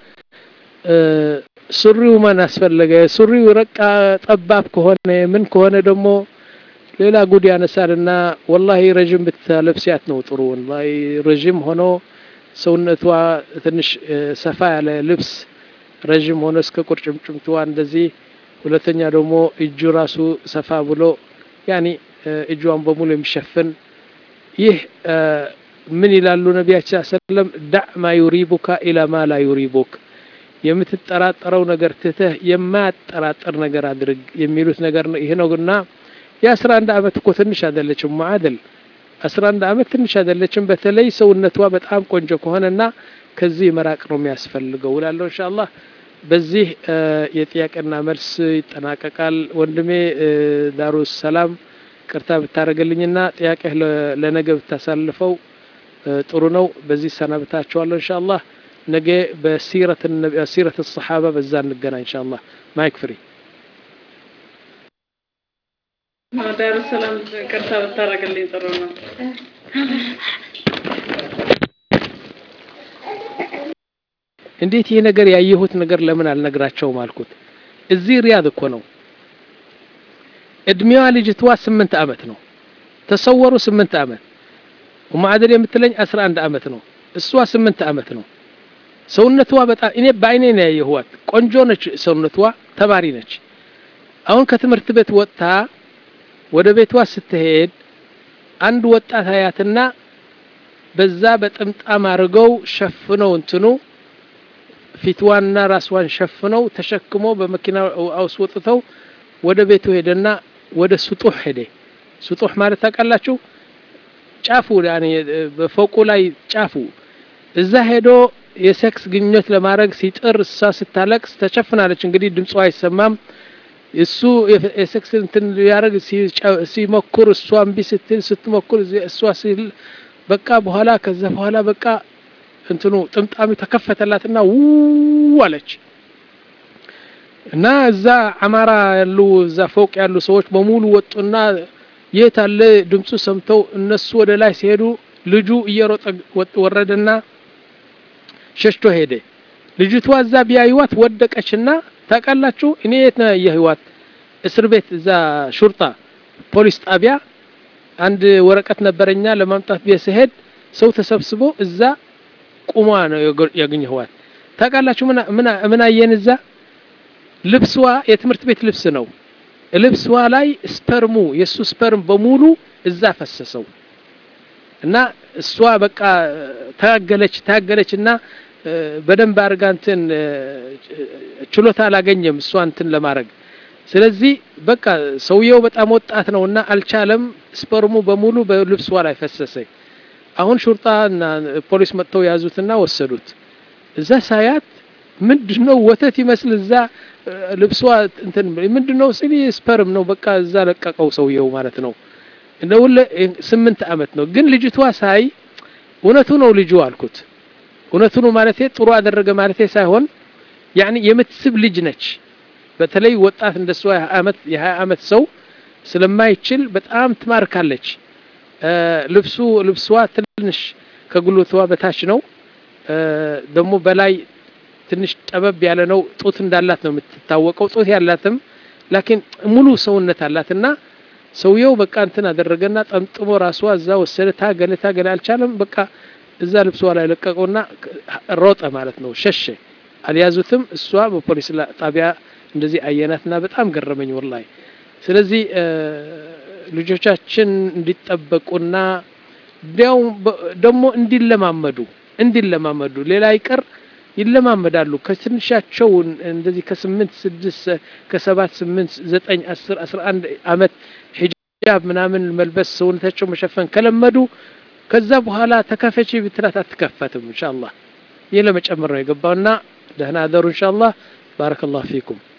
Speaker 1: ሱሪው ማን አስፈለገ ሱሪው ረቃ ጠባብ ከሆነ ምን ከሆነ ደግሞ ሌላ ጉድ ያነሳልና والله ረጅም ብትለብሲያት ነው ጥሩ والله ረጅም ሆኖ ሰውነቷ ትንሽ ሰፋ ያለ ልብስ ረጅም ሆኖ እስከ ቁርጭምጭምቷ እንደዚህ ሁለተኛ ደግሞ እጁ ራሱ ሰፋ ብሎ ያኒ እጇን በሙሉ የሚሸፍን ይህ ምን ይላሉ ነብያችን ሰለላም دع ما يريبك الى ما لا يريبك የምትጠራጠረው ነገር ትተህ የማያጠራጥር ነገር አድርግ የሚሉት ነገር ነው ይሄ ነውና የ11 አመት እኮ ትንሽ አይደለችም ማዕደል አስራ አንድ አመት ትንሽ አይደለችም በተለይ ሰውነቷ በጣም ቆንጆ ከሆነና ከዚህ መራቅ ነው የሚያስፈልገው ወላለው ኢንሻአላህ በዚህ የጥያቄና መልስ ይጠናቀቃል ወንድሜ ዳሩስ ሰላም ቅርታ ብታረገልኝና ጥያቄ ለነገ ብታሳልፈው ጥሩ ነው በዚህ ሰናብታችኋለሁ ኢንሻአላህ ነገ በሲረት النبي ሲረት الصحابه በዛ እንገናኝ ኢንሻአላህ ማይክ ፍሪ
Speaker 7: ዳሩ ሰላም ቅርታ ብታረገልኝ ጥሩ ነው
Speaker 1: እንዴት ይሄ ነገር ያየሁት ነገር ለምን አልነግራቸውም አልኩት እዚህ ሪያድ እኮ ነው እድሜዋ ልጅቷ ስምንት አመት ነው ተሰወሩ ስምንት አመት ወማዕደል የምትለኝ አስራ አንድ አመት ነው እሷ ስምንት አመት ነው ሰውነቷ በጣም እኔ ባይኔ ነው ያየሁት ቆንጆ ነች ሰውነቷ ተማሪ ነች አሁን ከትምህርት ቤት ወጣ ወደ ቤቷ ስትሄድ አንድ ወጣት አያትና በዛ በጥምጣም አርገው ሸፍነው እንትኑ ፊትዋና ራስዋን ሸፍነው ተሸክሞ በመኪና አውስወጥተው ወደ ቤቱ ሄደና ወደ ሱጡህ ሄደ ሱጡህ ማለት ታውቃላችሁ ጫፉ ያኔ በፎቁ ላይ ጫፉ እዛ ሄዶ የሴክስ ግንኙነት ለማድረግ ሲጥር እሷ ስታለቅስ ተሸፍናለች እንግዲህ ድምጿ አይሰማም እሱ የሴክስ እንትን ያረግ ሲሞክር እሷ እምቢ ስትል ስትሞክር እሷ ሲል በቃ በኋላ ከዛ በኋላ በቃ እንትኑ ጥምጣሚ ተከፈተላትና ው አለች እና እዛ አማራ ያሉ እዛ ፎቅ ያሉ ሰዎች በሙሉ ወጡና የት አለ ድምጹ ሰምተው እነሱ ወደ ላይ ሲሄዱ ልጁ እየሮጠ ወረደና ሸሽቶ ሄደ ልጅቷ እዛ ቢያዩዋት ወደቀችና ታቃላችሁ እኔ የት ነው የህይወት እስር ቤት እዛ ሹርጣ ፖሊስ ጣቢያ አንድ ወረቀት ነበረኛ ለማምጣት ቢያስሄድ ሰው ተሰብስቦ እዛ ቁማ ነው ያገኘኋት ታቃላችሁ ምን ምን ምን አየን እዛ ልብስዋ የትምህርት ቤት ልብስ ነው ልብስዋ ላይ ስፐርሙ የሱ ስፐርም በሙሉ እዛ ፈሰሰው እና እሷ በቃ ታገለች ታገለችና በደንብ አርጋ እንትን ችሎታ አላገኘም እሷ እንትን ለማድረግ ስለዚህ በቃ ሰውየው በጣም ወጣት ነውና አልቻለም ስፐርሙ በሙሉ በልብስዋ ላይ ፈሰሰ አሁን ሹርጣና ፖሊስ መጥተው ያዙትና ወሰዱት እዛ ሳያት ምንድነው ወተት ይመስል እዛ ልብሷ እንትን ምንድነው ሲሊ ስፐርም ነው በቃ እዛ ለቀቀው ሰውየው ማለት ነው እንደው ስምንት አመት ነው ግን ልጅቷ ሳይ እውነቱ ነው ልጁ አልኩት እውነቱ ነው ማለት ጥሩ አደረገ ማለት ሳይሆን يعني የምትስብ ልጅ ነች በተለይ ወጣት እንደሷ አመት የ20 አመት ሰው ስለማይችል በጣም ትማርካለች ልብሱ ልብሷ ትንሽ ከጉልበቷ በታች ነው ደሞ በላይ ትንሽ ጠበብ ያለ ነው ጡት እንዳላት ነው የምትታወቀው ጡት ያላትም ላኪን ሙሉ ሰውነት አላትና ሰውየው በቃ እንትን አደረገና ጠምጥሞ ራሷ እዛ ወሰደ ታገለ ታገለ አልቻለም በቃ እዛ ልብሷ ላይ ለቀቀውና ሮጠ ማለት ነው ሸሸ አልያዙትም እሷ በፖሊስ ጣቢያ እንደዚህ አየናትና በጣም ገረመኝ ወላሂ ስለዚህ ልጆቻችን እንዲጠበቁና ዲያው ደሞ እንዲለማመዱ እንዲለማመዱ ሌላ ይቀር ይለማመዳሉ ከትንሻቸው እንደዚህ ከ8 6 ከ7 8 9 10 11 አመት ሂጃብ ምናምን መልበስ ሰውነታቸው መሸፈን ከለመዱ ከዛ በኋላ ተከፈቺ ብትላት አትከፈትም ኢንሻአላህ ይሄ ለመጨመር ነው የገባውና ደህና አደሩ ኢንሻአላህ ባረከላሁ ፊኩም